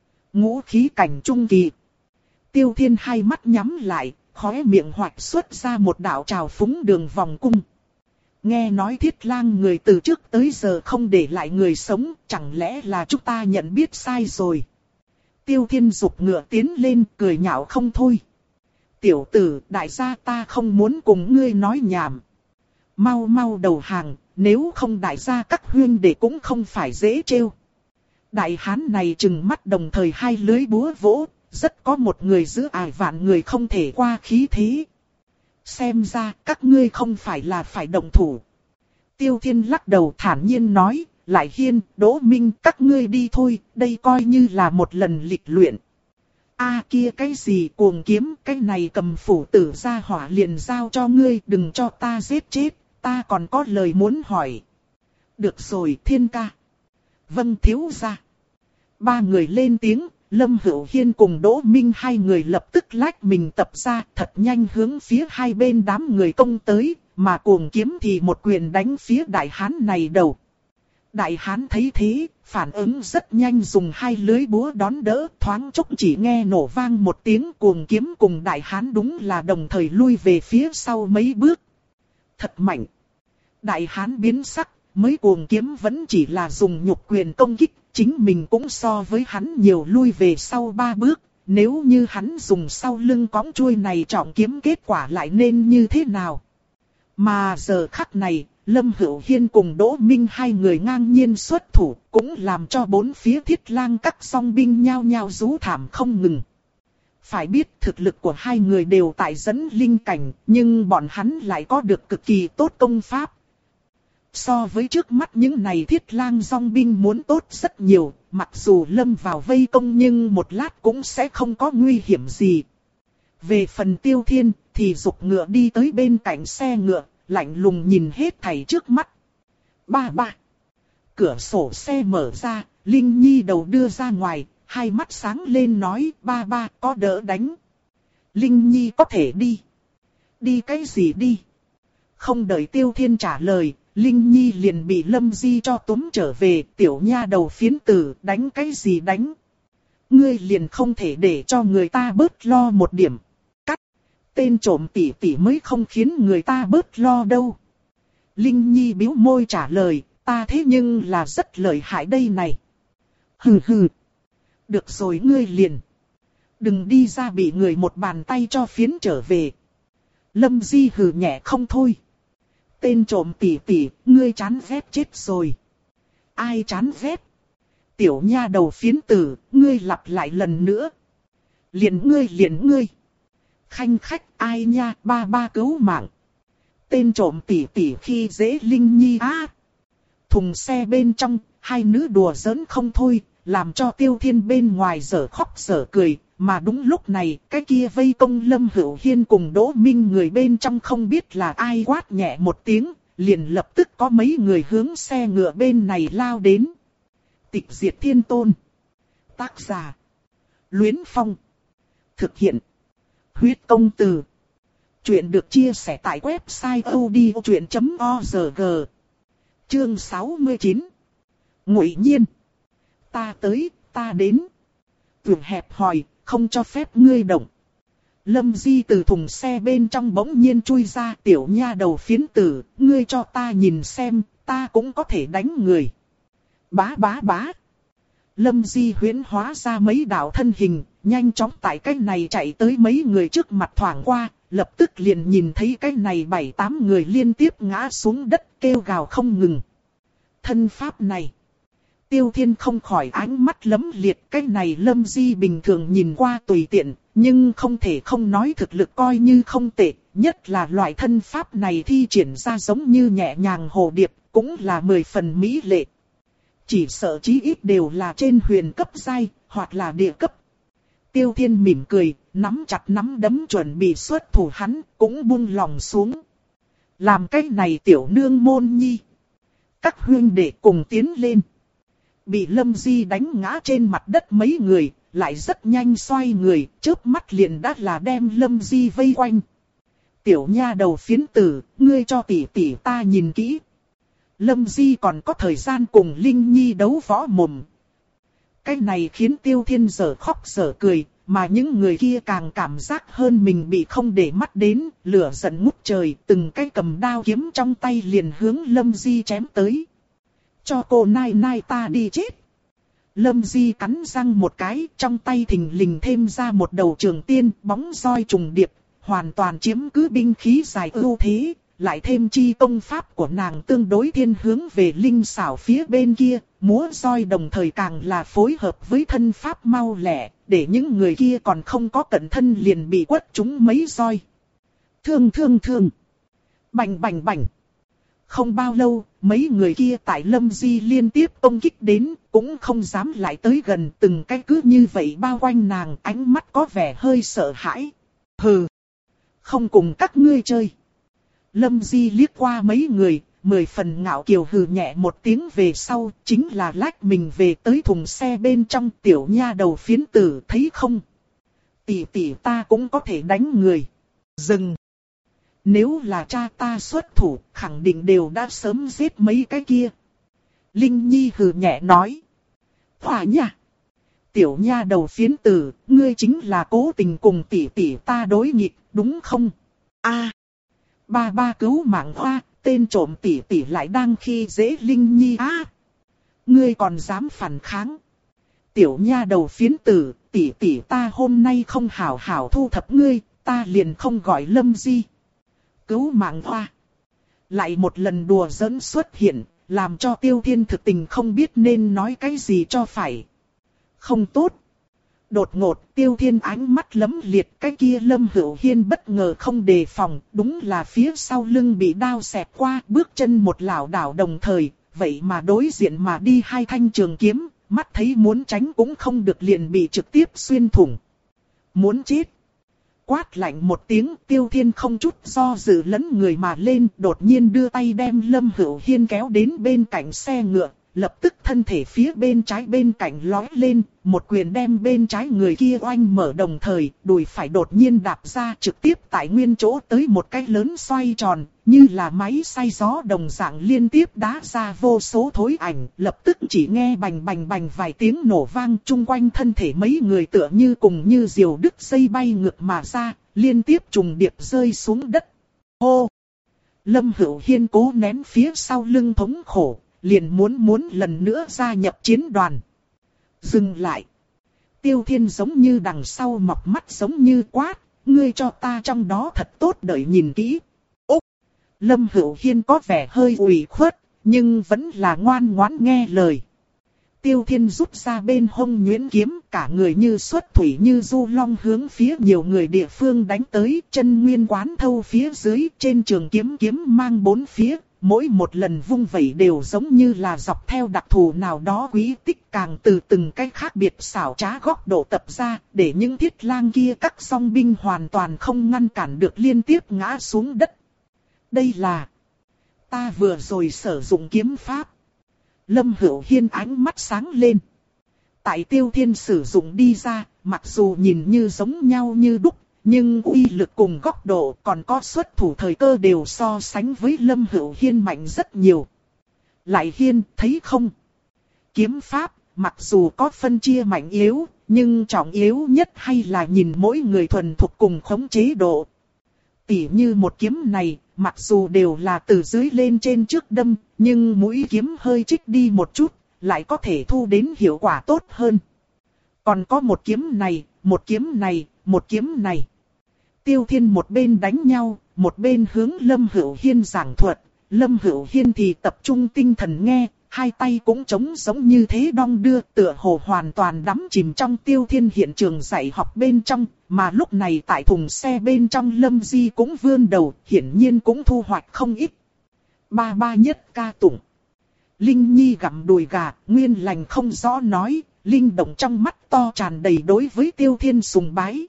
Ngũ khí cảnh trung kỳ. Tiêu Thiên hai mắt nhắm lại, khóe miệng hoạch xuất ra một đạo trào phúng đường vòng cung. Nghe nói Thiết Lang người từ trước tới giờ không để lại người sống, chẳng lẽ là chúng ta nhận biết sai rồi? Tiêu Thiên dục ngựa tiến lên, cười nhạo không thôi. Tiểu tử, đại gia ta không muốn cùng ngươi nói nhảm. Mau mau đầu hàng, nếu không đại gia các huynh đệ cũng không phải dễ trêu. Đại hán này trừng mắt đồng thời hai lưới búa vỗ, rất có một người giữ ải vạn người không thể qua khí thế. Xem ra các ngươi không phải là phải động thủ. Tiêu Thiên lắc đầu thản nhiên nói, Lại Hiên, Đỗ Minh, các ngươi đi thôi, đây coi như là một lần lịch luyện. A à, kia cái gì cuồng kiếm, cái này cầm phủ tử ra hỏa liền giao cho ngươi, đừng cho ta giết chết, ta còn có lời muốn hỏi. Được rồi Thiên ca. Vâng thiếu gia. Ba người lên tiếng, Lâm Hữu Hiên cùng Đỗ Minh hai người lập tức lách mình tập ra thật nhanh hướng phía hai bên đám người công tới, mà cuồng kiếm thì một quyền đánh phía đại hán này đầu. Đại hán thấy thế, phản ứng rất nhanh dùng hai lưới búa đón đỡ, thoáng chốc chỉ nghe nổ vang một tiếng, cuồng kiếm cùng đại hán đúng là đồng thời lui về phía sau mấy bước. Thật mạnh. Đại hán biến sắc, mới cuồng kiếm vẫn chỉ là dùng nhục quyền công kích, chính mình cũng so với hắn nhiều lui về sau ba bước, nếu như hắn dùng sau lưng cõng chuôi này trọng kiếm kết quả lại nên như thế nào. Mà giờ khắc này, Lâm Hữu Hiên cùng Đỗ Minh hai người ngang nhiên xuất thủ, cũng làm cho bốn phía Thiết Lang các song binh nhao nhao rú thảm không ngừng. Phải biết thực lực của hai người đều tại dẫn linh cảnh, nhưng bọn hắn lại có được cực kỳ tốt công pháp. So với trước mắt những này Thiết Lang song binh muốn tốt rất nhiều, mặc dù lâm vào vây công nhưng một lát cũng sẽ không có nguy hiểm gì. Về phần Tiêu Thiên thì giục ngựa đi tới bên cạnh xe ngựa, lạnh lùng nhìn hết thảy trước mắt. Ba ba. Cửa sổ xe mở ra, Linh Nhi đầu đưa ra ngoài, hai mắt sáng lên nói ba ba có đỡ đánh. Linh Nhi có thể đi. Đi cái gì đi? Không đợi Tiêu Thiên trả lời, Linh Nhi liền bị Lâm Di cho túm trở về, tiểu nha đầu phiến tử, đánh cái gì đánh? Ngươi liền không thể để cho người ta bớt lo một điểm. Cắt, tên trộm tỷ tỷ mới không khiến người ta bớt lo đâu. Linh Nhi bĩu môi trả lời, ta thế nhưng là rất lợi hại đây này. Hừ hừ. Được rồi ngươi liền. Đừng đi ra bị người một bàn tay cho phiến trở về. Lâm Di hừ nhẹ không thôi. Tên trộm tỷ tỷ, ngươi chán ghét chết rồi. Ai chán ghét? Tiểu nha đầu phiến tử, ngươi lặp lại lần nữa. Liền ngươi liền ngươi. Khanh khách ai nha, ba ba cứu mạng. Tên trộm tỷ tỷ khi dễ Linh Nhi á. À, thùng xe bên trong, hai nữ đùa giỡn không thôi, làm cho Tiêu Thiên bên ngoài dở khóc dở cười. Mà đúng lúc này, cái kia vây công Lâm Hữu Hiên cùng Đỗ Minh người bên trong không biết là ai quát nhẹ một tiếng, liền lập tức có mấy người hướng xe ngựa bên này lao đến. Tịch diệt thiên tôn. Tác giả. Luyến Phong. Thực hiện. Huyết công từ. Chuyện được chia sẻ tại website audiochuyện chấm org. Chương sáu mươi chín. Ngụy Nhiên. Ta tới, ta đến. Vườn hẹp hòi, không cho phép ngươi động. Lâm Di từ thùng xe bên trong bỗng nhiên chui ra, tiểu nha đầu phiến tử, ngươi cho ta nhìn xem, ta cũng có thể đánh người. Bá bá bá. Lâm Di huyễn hóa ra mấy đạo thân hình, nhanh chóng tại cái này chạy tới mấy người trước mặt thoảng qua, lập tức liền nhìn thấy cái này bảy tám người liên tiếp ngã xuống đất kêu gào không ngừng. Thân pháp này. Tiêu Thiên không khỏi ánh mắt lấm liệt, cái này Lâm Di bình thường nhìn qua tùy tiện, nhưng không thể không nói thực lực coi như không tệ, nhất là loại thân pháp này thi triển ra giống như nhẹ nhàng hồ điệp, cũng là mười phần mỹ lệ. Chỉ sợ chí ít đều là trên huyền cấp giai, hoặc là địa cấp. Tiêu Thiên mỉm cười, nắm chặt nắm đấm chuẩn bị xuất thủ, hắn cũng buông lòng xuống. Làm cái này tiểu nương môn nhi. Các huynh đệ cùng tiến lên. Bị Lâm Di đánh ngã trên mặt đất mấy người, lại rất nhanh xoay người, chớp mắt liền đã là đem Lâm Di vây quanh. Tiểu nha đầu phiến tử, ngươi cho tỷ tỷ ta nhìn kỹ. Lâm Di còn có thời gian cùng Linh Nhi đấu võ mồm. Cái này khiến Tiêu Thiên dở khóc dở cười, mà những người kia càng cảm giác hơn mình bị không để mắt đến, lửa giận ngút trời, từng cái cầm đao kiếm trong tay liền hướng Lâm Di chém tới. Cho cô nai nai ta đi chết. Lâm Di cắn răng một cái, trong tay thình lình thêm ra một đầu trường tiên, bóng roi trùng điệp, hoàn toàn chiếm cứ binh khí dài ưu thế, lại thêm chi công pháp của nàng tương đối thiên hướng về linh xảo phía bên kia, múa roi đồng thời càng là phối hợp với thân pháp mau lẹ, để những người kia còn không có cẩn thân liền bị quất trúng mấy roi. Thương thương thương. Bành bành bành. Không bao lâu, mấy người kia tại Lâm Di liên tiếp công kích đến, cũng không dám lại tới gần, từng cái cứ như vậy bao quanh nàng, ánh mắt có vẻ hơi sợ hãi. Hừ, không cùng các ngươi chơi. Lâm Di liếc qua mấy người, mười phần ngạo kiều hừ nhẹ một tiếng về sau, chính là lách mình về tới thùng xe bên trong. Tiểu nha đầu phiến tử thấy không? Tỷ tỷ ta cũng có thể đánh người. Dừng. Nếu là cha ta xuất thủ, khẳng định đều đã sớm giết mấy cái kia. Linh Nhi hừ nhẹ nói. Hỏa nha! Tiểu nha đầu phiến tử, ngươi chính là cố tình cùng tỷ tỷ ta đối nghịch, đúng không? A, ba ba cứu mạng hoa, tên trộm tỷ tỷ lại đang khi dễ Linh Nhi á. À, ngươi còn dám phản kháng? Tiểu nha đầu phiến tử, tỷ tỷ ta hôm nay không hảo hảo thu thập ngươi, ta liền không gọi Lâm Di. Cứu mạng hoa. Lại một lần đùa giỡn xuất hiện, làm cho Tiêu Thiên thực tình không biết nên nói cái gì cho phải. Không tốt. Đột ngột Tiêu Thiên ánh mắt lấm liệt, cái kia Lâm Hữu Hiên bất ngờ không đề phòng, đúng là phía sau lưng bị đao xẹt qua, bước chân một lảo đảo đồng thời, vậy mà đối diện mà đi hai thanh trường kiếm, mắt thấy muốn tránh cũng không được liền bị trực tiếp xuyên thủng. Muốn chết. Quát lạnh một tiếng, Tiêu Thiên không chút do dự lấn người mà lên, đột nhiên đưa tay đem Lâm Hữu Hiên kéo đến bên cạnh xe ngựa, lập tức thân thể phía bên trái bên cạnh lói lên, một quyền đem bên trái người kia oanh mở, đồng thời đùi phải đột nhiên đạp ra trực tiếp tại nguyên chỗ tới một cái lớn xoay tròn, như là máy xay gió đồng dạng liên tiếp đá ra vô số thối ảnh, lập tức chỉ nghe bành bành bành vài tiếng nổ vang, chung quanh thân thể mấy người tựa như cùng như diều đứt dây bay ngược mà ra, liên tiếp trùng điệp rơi xuống đất. Hô! Lâm Hữu Hiên cố nén phía sau lưng thống khổ, liền muốn muốn lần nữa gia nhập chiến đoàn. Dừng lại. Tiêu Thiên giống như đằng sau mọc mắt giống như quát, ngươi cho ta trong đó thật tốt đợi nhìn kỹ. Úc! Lâm Hữu Hiên có vẻ hơi ủy khuất, nhưng vẫn là ngoan ngoãn nghe lời. Tiêu Thiên rút ra bên hông nhuyễn kiếm, cả người như xuất thủy như du long hướng phía nhiều người địa phương đánh tới, chân nguyên quán thâu phía dưới, trên trường kiếm kiếm mang bốn phía, mỗi một lần vung vẩy đều giống như là dọc theo đặc thù nào đó quý tích, càng từ từng cái khác biệt xảo trá góc độ tập ra, để những thiết lang kia các song binh hoàn toàn không ngăn cản được liên tiếp ngã xuống đất. Đây là... Ta vừa rồi sử dụng kiếm pháp. Lâm Hữu Hiên ánh mắt sáng lên. Tại Tiêu Thiên sử dụng đi ra, mặc dù nhìn như giống nhau như đúc, nhưng uy lực cùng góc độ còn có xuất thủ thời cơ đều so sánh với Lâm Hữu Hiên mạnh rất nhiều. Lại Hiên, thấy không? Kiếm pháp, mặc dù có phân chia mạnh yếu, nhưng trọng yếu nhất hay là nhìn mỗi người thuần thục cùng khống chế độ. Tỉ như một kiếm này, mặc dù đều là từ dưới lên trên trước đâm, nhưng mũi kiếm hơi trích đi một chút, lại có thể thu đến hiệu quả tốt hơn. Còn có một kiếm này, một kiếm này, một kiếm này. Tiêu Thiên một bên đánh nhau, một bên hướng Lâm Hữu Hiên giảng thuật. Lâm Hữu Hiên thì tập trung tinh thần nghe, hai tay cũng trống giống như thế đong đưa, tựa hồ hoàn toàn đắm chìm trong Tiêu Thiên hiện trường dạy học bên trong, mà lúc này tại thùng xe bên trong Lâm Di cũng vươn đầu, hiển nhiên cũng thu hoạch không ít. Ba ba nhất ca tụng. Linh Nhi gặm đùi gà, nguyên lành không rõ nói, linh động trong mắt to tràn đầy đối với Tiêu Thiên sùng bái.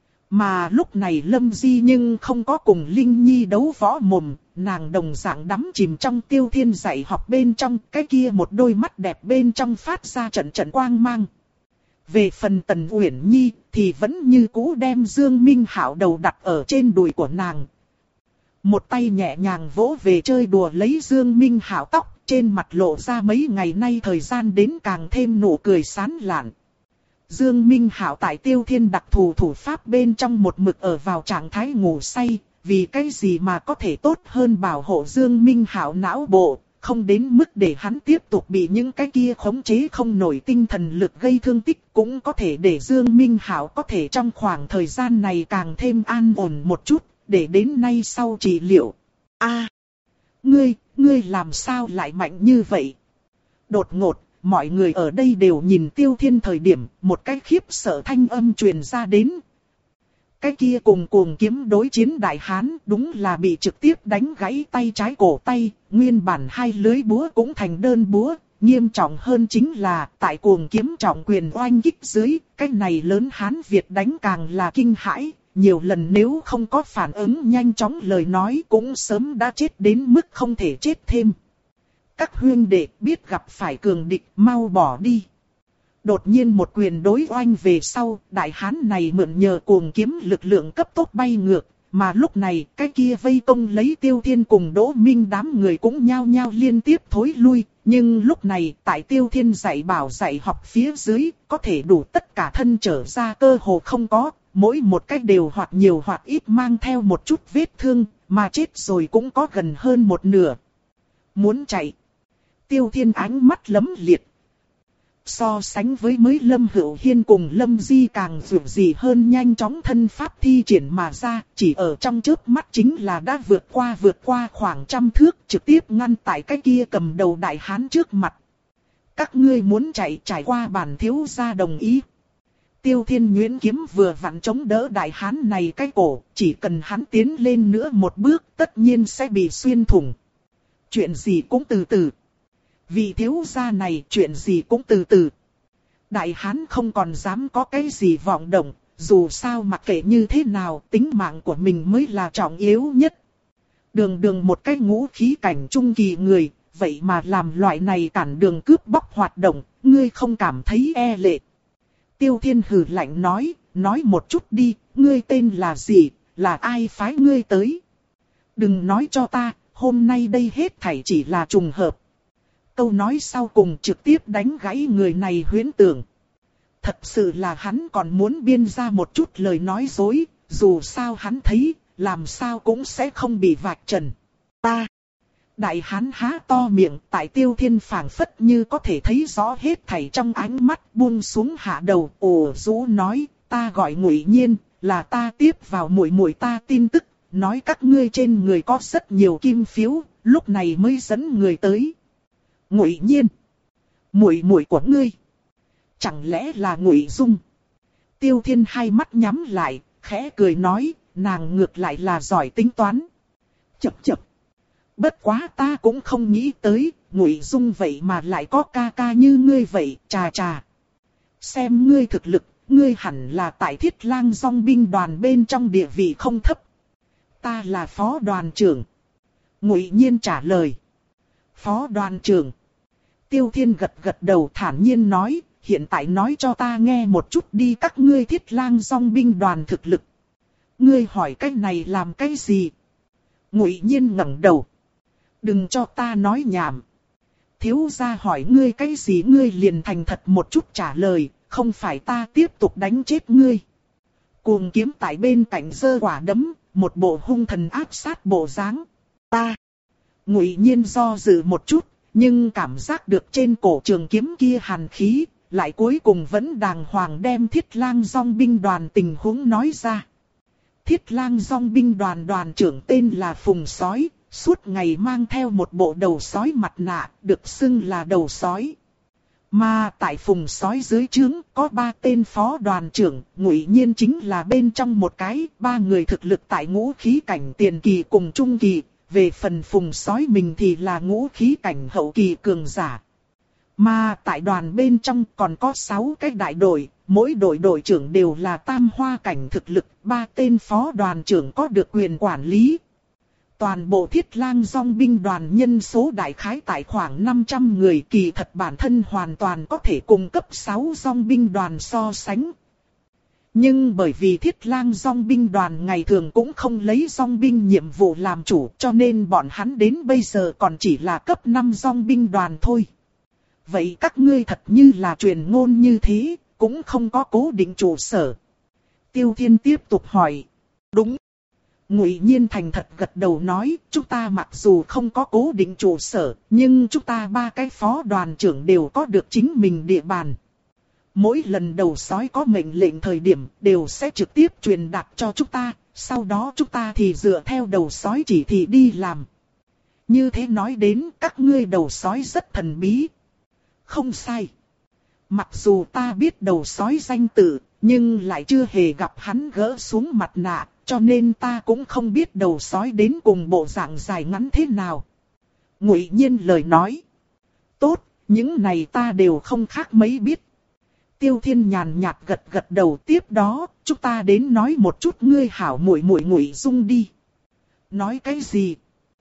Mà lúc này Lâm Di nhưng không có cùng Linh Nhi đấu võ mồm, nàng đồng dạng đắm chìm trong Tiêu Thiên dạy học bên trong, cái kia một đôi mắt đẹp bên trong phát ra trận trận quang mang. Về phần Tần Uyển Nhi thì vẫn như cũ đem Dương Minh Hảo đầu đặt ở trên đùi của nàng. Một tay nhẹ nhàng vỗ về chơi đùa lấy Dương Minh Hảo tóc, trên mặt lộ ra mấy ngày nay thời gian đến càng thêm nụ cười sán lạn. Dương Minh Hảo tại Tiêu Thiên đặc thù thủ pháp bên trong một mực ở vào trạng thái ngủ say, vì cái gì mà có thể tốt hơn bảo hộ Dương Minh Hảo não bộ, không đến mức để hắn tiếp tục bị những cái kia khống chế không nổi tinh thần lực gây thương tích, cũng có thể để Dương Minh Hảo có thể trong khoảng thời gian này càng thêm an ổn một chút, để đến nay sau trị liệu. A, ngươi, ngươi làm sao lại mạnh như vậy? Đột ngột, mọi người ở đây đều nhìn Tiêu Thiên thời điểm, một cái khiếp sợ thanh âm truyền ra đến. Cái kia cùng cuồng kiếm đối chiến đại hán đúng là bị trực tiếp đánh gãy tay trái cổ tay, nguyên bản hai lưới búa cũng thành đơn búa, nghiêm trọng hơn chính là tại cuồng kiếm trọng quyền oanh kích dưới, cái này lớn hán Việt đánh càng là kinh hãi, nhiều lần nếu không có phản ứng nhanh chóng lời nói cũng sớm đã chết đến mức không thể chết thêm. Các huynh đệ biết gặp phải cường địch mau bỏ đi. Đột nhiên một quyền đối oanh về sau, đại hán này mượn nhờ cuồng kiếm lực lượng cấp tốc bay ngược, mà lúc này cái kia vây công lấy Tiêu Thiên cùng Đỗ Minh đám người cũng nhao nhao liên tiếp thối lui, nhưng lúc này tại Tiêu Thiên dạy bảo dạy học phía dưới, có thể đủ tất cả thân trở ra cơ hồ không có, mỗi một cách đều hoặc nhiều hoặc ít mang theo một chút vết thương, mà chết rồi cũng có gần hơn một nửa. Muốn chạy. Tiêu Thiên ánh mắt lấm liệt. So sánh với mới Lâm Hữu Hiên cùng Lâm Di càng vượt gì hơn nhanh chóng thân pháp thi triển mà ra, chỉ ở trong chớp mắt chính là đã vượt qua vượt qua khoảng trăm thước, trực tiếp ngăn tại cái kia cầm đầu đại hán trước mặt. Các ngươi muốn chạy trải qua bản thiếu gia đồng ý. Tiêu Thiên nhuyễn kiếm vừa vặn chống đỡ đại hán này cái cổ, chỉ cần hắn tiến lên nữa một bước tất nhiên sẽ bị xuyên thủng. Chuyện gì cũng từ từ. Vị thiếu gia này chuyện gì cũng từ từ. Đại hán không còn dám có cái gì vọng động, dù sao mặc kệ như thế nào tính mạng của mình mới là trọng yếu nhất. Đường đường một cái ngũ khí cảnh trung kỳ người, vậy mà làm loại này cản đường cướp bóc hoạt động, ngươi không cảm thấy e lệ. Tiêu Thiên hừ lạnh nói, nói một chút đi, ngươi tên là gì, là ai phái ngươi tới. Đừng nói cho ta, hôm nay đây hết thảy chỉ là trùng hợp. Câu nói sau cùng trực tiếp đánh gãy người này huyễn tưởng. Thật sự là hắn còn muốn biên ra một chút lời nói dối, dù sao hắn thấy, làm sao cũng sẽ không bị vạch trần. Ta! Đại hán há to miệng, tại Tiêu Thiên phảng phất như có thể thấy rõ hết thảy trong ánh mắt buông xuống hạ đầu, ồ rú nói, ta gọi Ngụy Nhiên, là ta tiếp vào muội muội ta tin tức, nói các ngươi trên người có rất nhiều kim phiếu, lúc này mới dẫn người tới. Ngụy Nhiên, muội muội của ngươi, chẳng lẽ là Ngụy Dung? Tiêu Thiên hai mắt nhắm lại, khẽ cười nói, nàng ngược lại là giỏi tính toán. Chậc chậc. Bất quá ta cũng không nghĩ tới, Ngụy Dung vậy mà lại có ca ca như ngươi vậy, trà trà. Xem ngươi thực lực, ngươi hẳn là tại Thiết Lang dòng binh đoàn bên trong địa vị không thấp. Ta là phó đoàn trưởng. Ngụy Nhiên trả lời. Phó đoàn trưởng. Tiêu Thiên gật gật đầu thản nhiên nói, hiện tại nói cho ta nghe một chút đi các ngươi Thiết Lang Dòng binh đoàn thực lực. Ngươi hỏi cái này làm cái gì? Ngụy Nhiên ngẩng đầu. Đừng cho ta nói nhảm. Thiếu gia hỏi ngươi cái gì ngươi liền thành thật một chút trả lời, không phải ta tiếp tục đánh chết ngươi. Cuồng kiếm tại bên cạnh giơ quả đấm, một bộ hung thần áp sát bộ dáng. Ta. Ngụy Nhiên do dự một chút, nhưng cảm giác được trên cổ trường kiếm kia hàn khí, lại cuối cùng vẫn đàng hoàng đem Thiết Lang Dòng binh đoàn tình huống nói ra. Thiết Lang Dòng binh đoàn đoàn trưởng tên là Phùng Sói, suốt ngày mang theo một bộ đầu sói mặt nạ, được xưng là đầu sói. Mà tại Phùng Sói dưới trướng có ba tên phó đoàn trưởng, Ngụy Nhiên chính là bên trong một cái, ba người thực lực tại ngũ khí cảnh tiền kỳ cùng trung kỳ, về phần Phùng Sói mình thì là ngũ khí cảnh hậu kỳ cường giả. Mà tại đoàn bên trong còn có sáu cái đại đội, mỗi đội đội trưởng đều là tam hoa cảnh thực lực, ba tên phó đoàn trưởng có được quyền quản lý. Toàn bộ Thiết Lang Dòng binh đoàn nhân số đại khái tại khoảng năm trăm người, kỳ thật bản thân hoàn toàn có thể cùng cấp sáu dòng binh đoàn so sánh. Nhưng bởi vì Thiết Lang Dòng binh đoàn ngày thường cũng không lấy dòng binh nhiệm vụ làm chủ, cho nên bọn hắn đến bây giờ còn chỉ là cấp năm dòng binh đoàn thôi. Vậy các ngươi thật như là truyền ngôn như thế, cũng không có cố định trụ sở. Tiêu Thiên tiếp tục hỏi. Đúng. Ngụy Nhiên thành thật gật đầu nói, chúng ta mặc dù không có cố định trụ sở, nhưng chúng ta ba cái phó đoàn trưởng đều có được chính mình địa bàn. Mỗi lần đầu sói có mệnh lệnh thời điểm, đều sẽ trực tiếp truyền đạt cho chúng ta, sau đó chúng ta thì dựa theo đầu sói chỉ thị đi làm. Như thế nói đến, các ngươi đầu sói rất thần bí. Không sai. Mặc dù ta biết đầu sói danh tự, nhưng lại chưa hề gặp hắn gỡ xuống mặt nạ, cho nên ta cũng không biết đầu sói đến cùng bộ dạng dài ngắn thế nào. Ngụy Nhiên lời nói. Tốt, những này ta đều không khác mấy biết. Tiêu Thiên nhàn nhạt gật gật đầu, tiếp đó, chúng ta đến nói một chút ngươi hảo muội muội Ngụy Dung đi. Nói cái gì?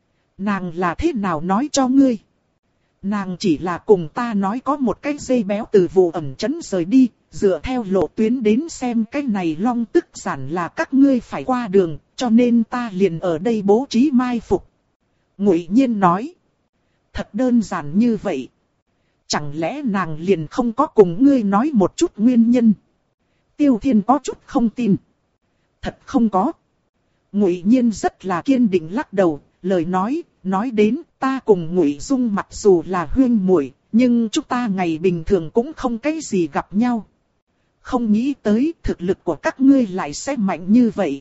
Nàng là thế nào nói cho ngươi? Nàng chỉ là cùng ta nói có một cái dây béo từ vụ ẩm trấn rời đi, dựa theo lộ tuyến đến xem cái này long tức giản là các ngươi phải qua đường, cho nên ta liền ở đây bố trí mai phục. Ngụy Nhiên nói. Thật đơn giản như vậy. Chẳng lẽ nàng liền không có cùng ngươi nói một chút nguyên nhân? Tiêu Thiên có chút không tin. Thật không có. Ngụy Nhiên rất là kiên định lắc đầu, lời nói, nói đến ta cùng Ngụy Dung mặc dù là huyên muội, nhưng chúng ta ngày bình thường cũng không cái gì gặp nhau. Không nghĩ tới thực lực của các ngươi lại sẽ mạnh như vậy.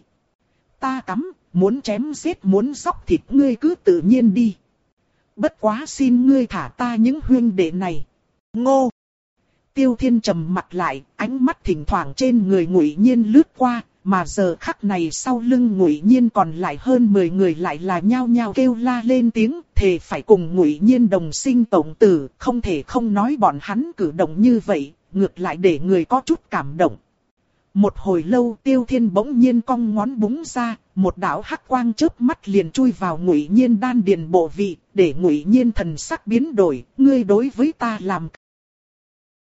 Ta cắm, muốn chém giết muốn xóc thịt ngươi cứ tự nhiên đi. Bất quá xin ngươi thả ta những huyên đệ này. Ngô. Tiêu Thiên trầm mặt lại, ánh mắt thỉnh thoảng trên người Ngụy Nhiên lướt qua, mà giờ khắc này sau lưng Ngụy Nhiên còn lại hơn mười người lại là nhao nhao kêu la lên tiếng, thề phải cùng Ngụy Nhiên đồng sinh tổng tử, không thể không nói bọn hắn cử động như vậy, ngược lại để người có chút cảm động. Một hồi lâu Tiêu Thiên bỗng nhiên cong ngón búng ra, một đạo hắc quang chớp mắt liền chui vào Ngụy Nhiên đan điền bộ vị, để Ngụy Nhiên thần sắc biến đổi, ngươi đối với ta làm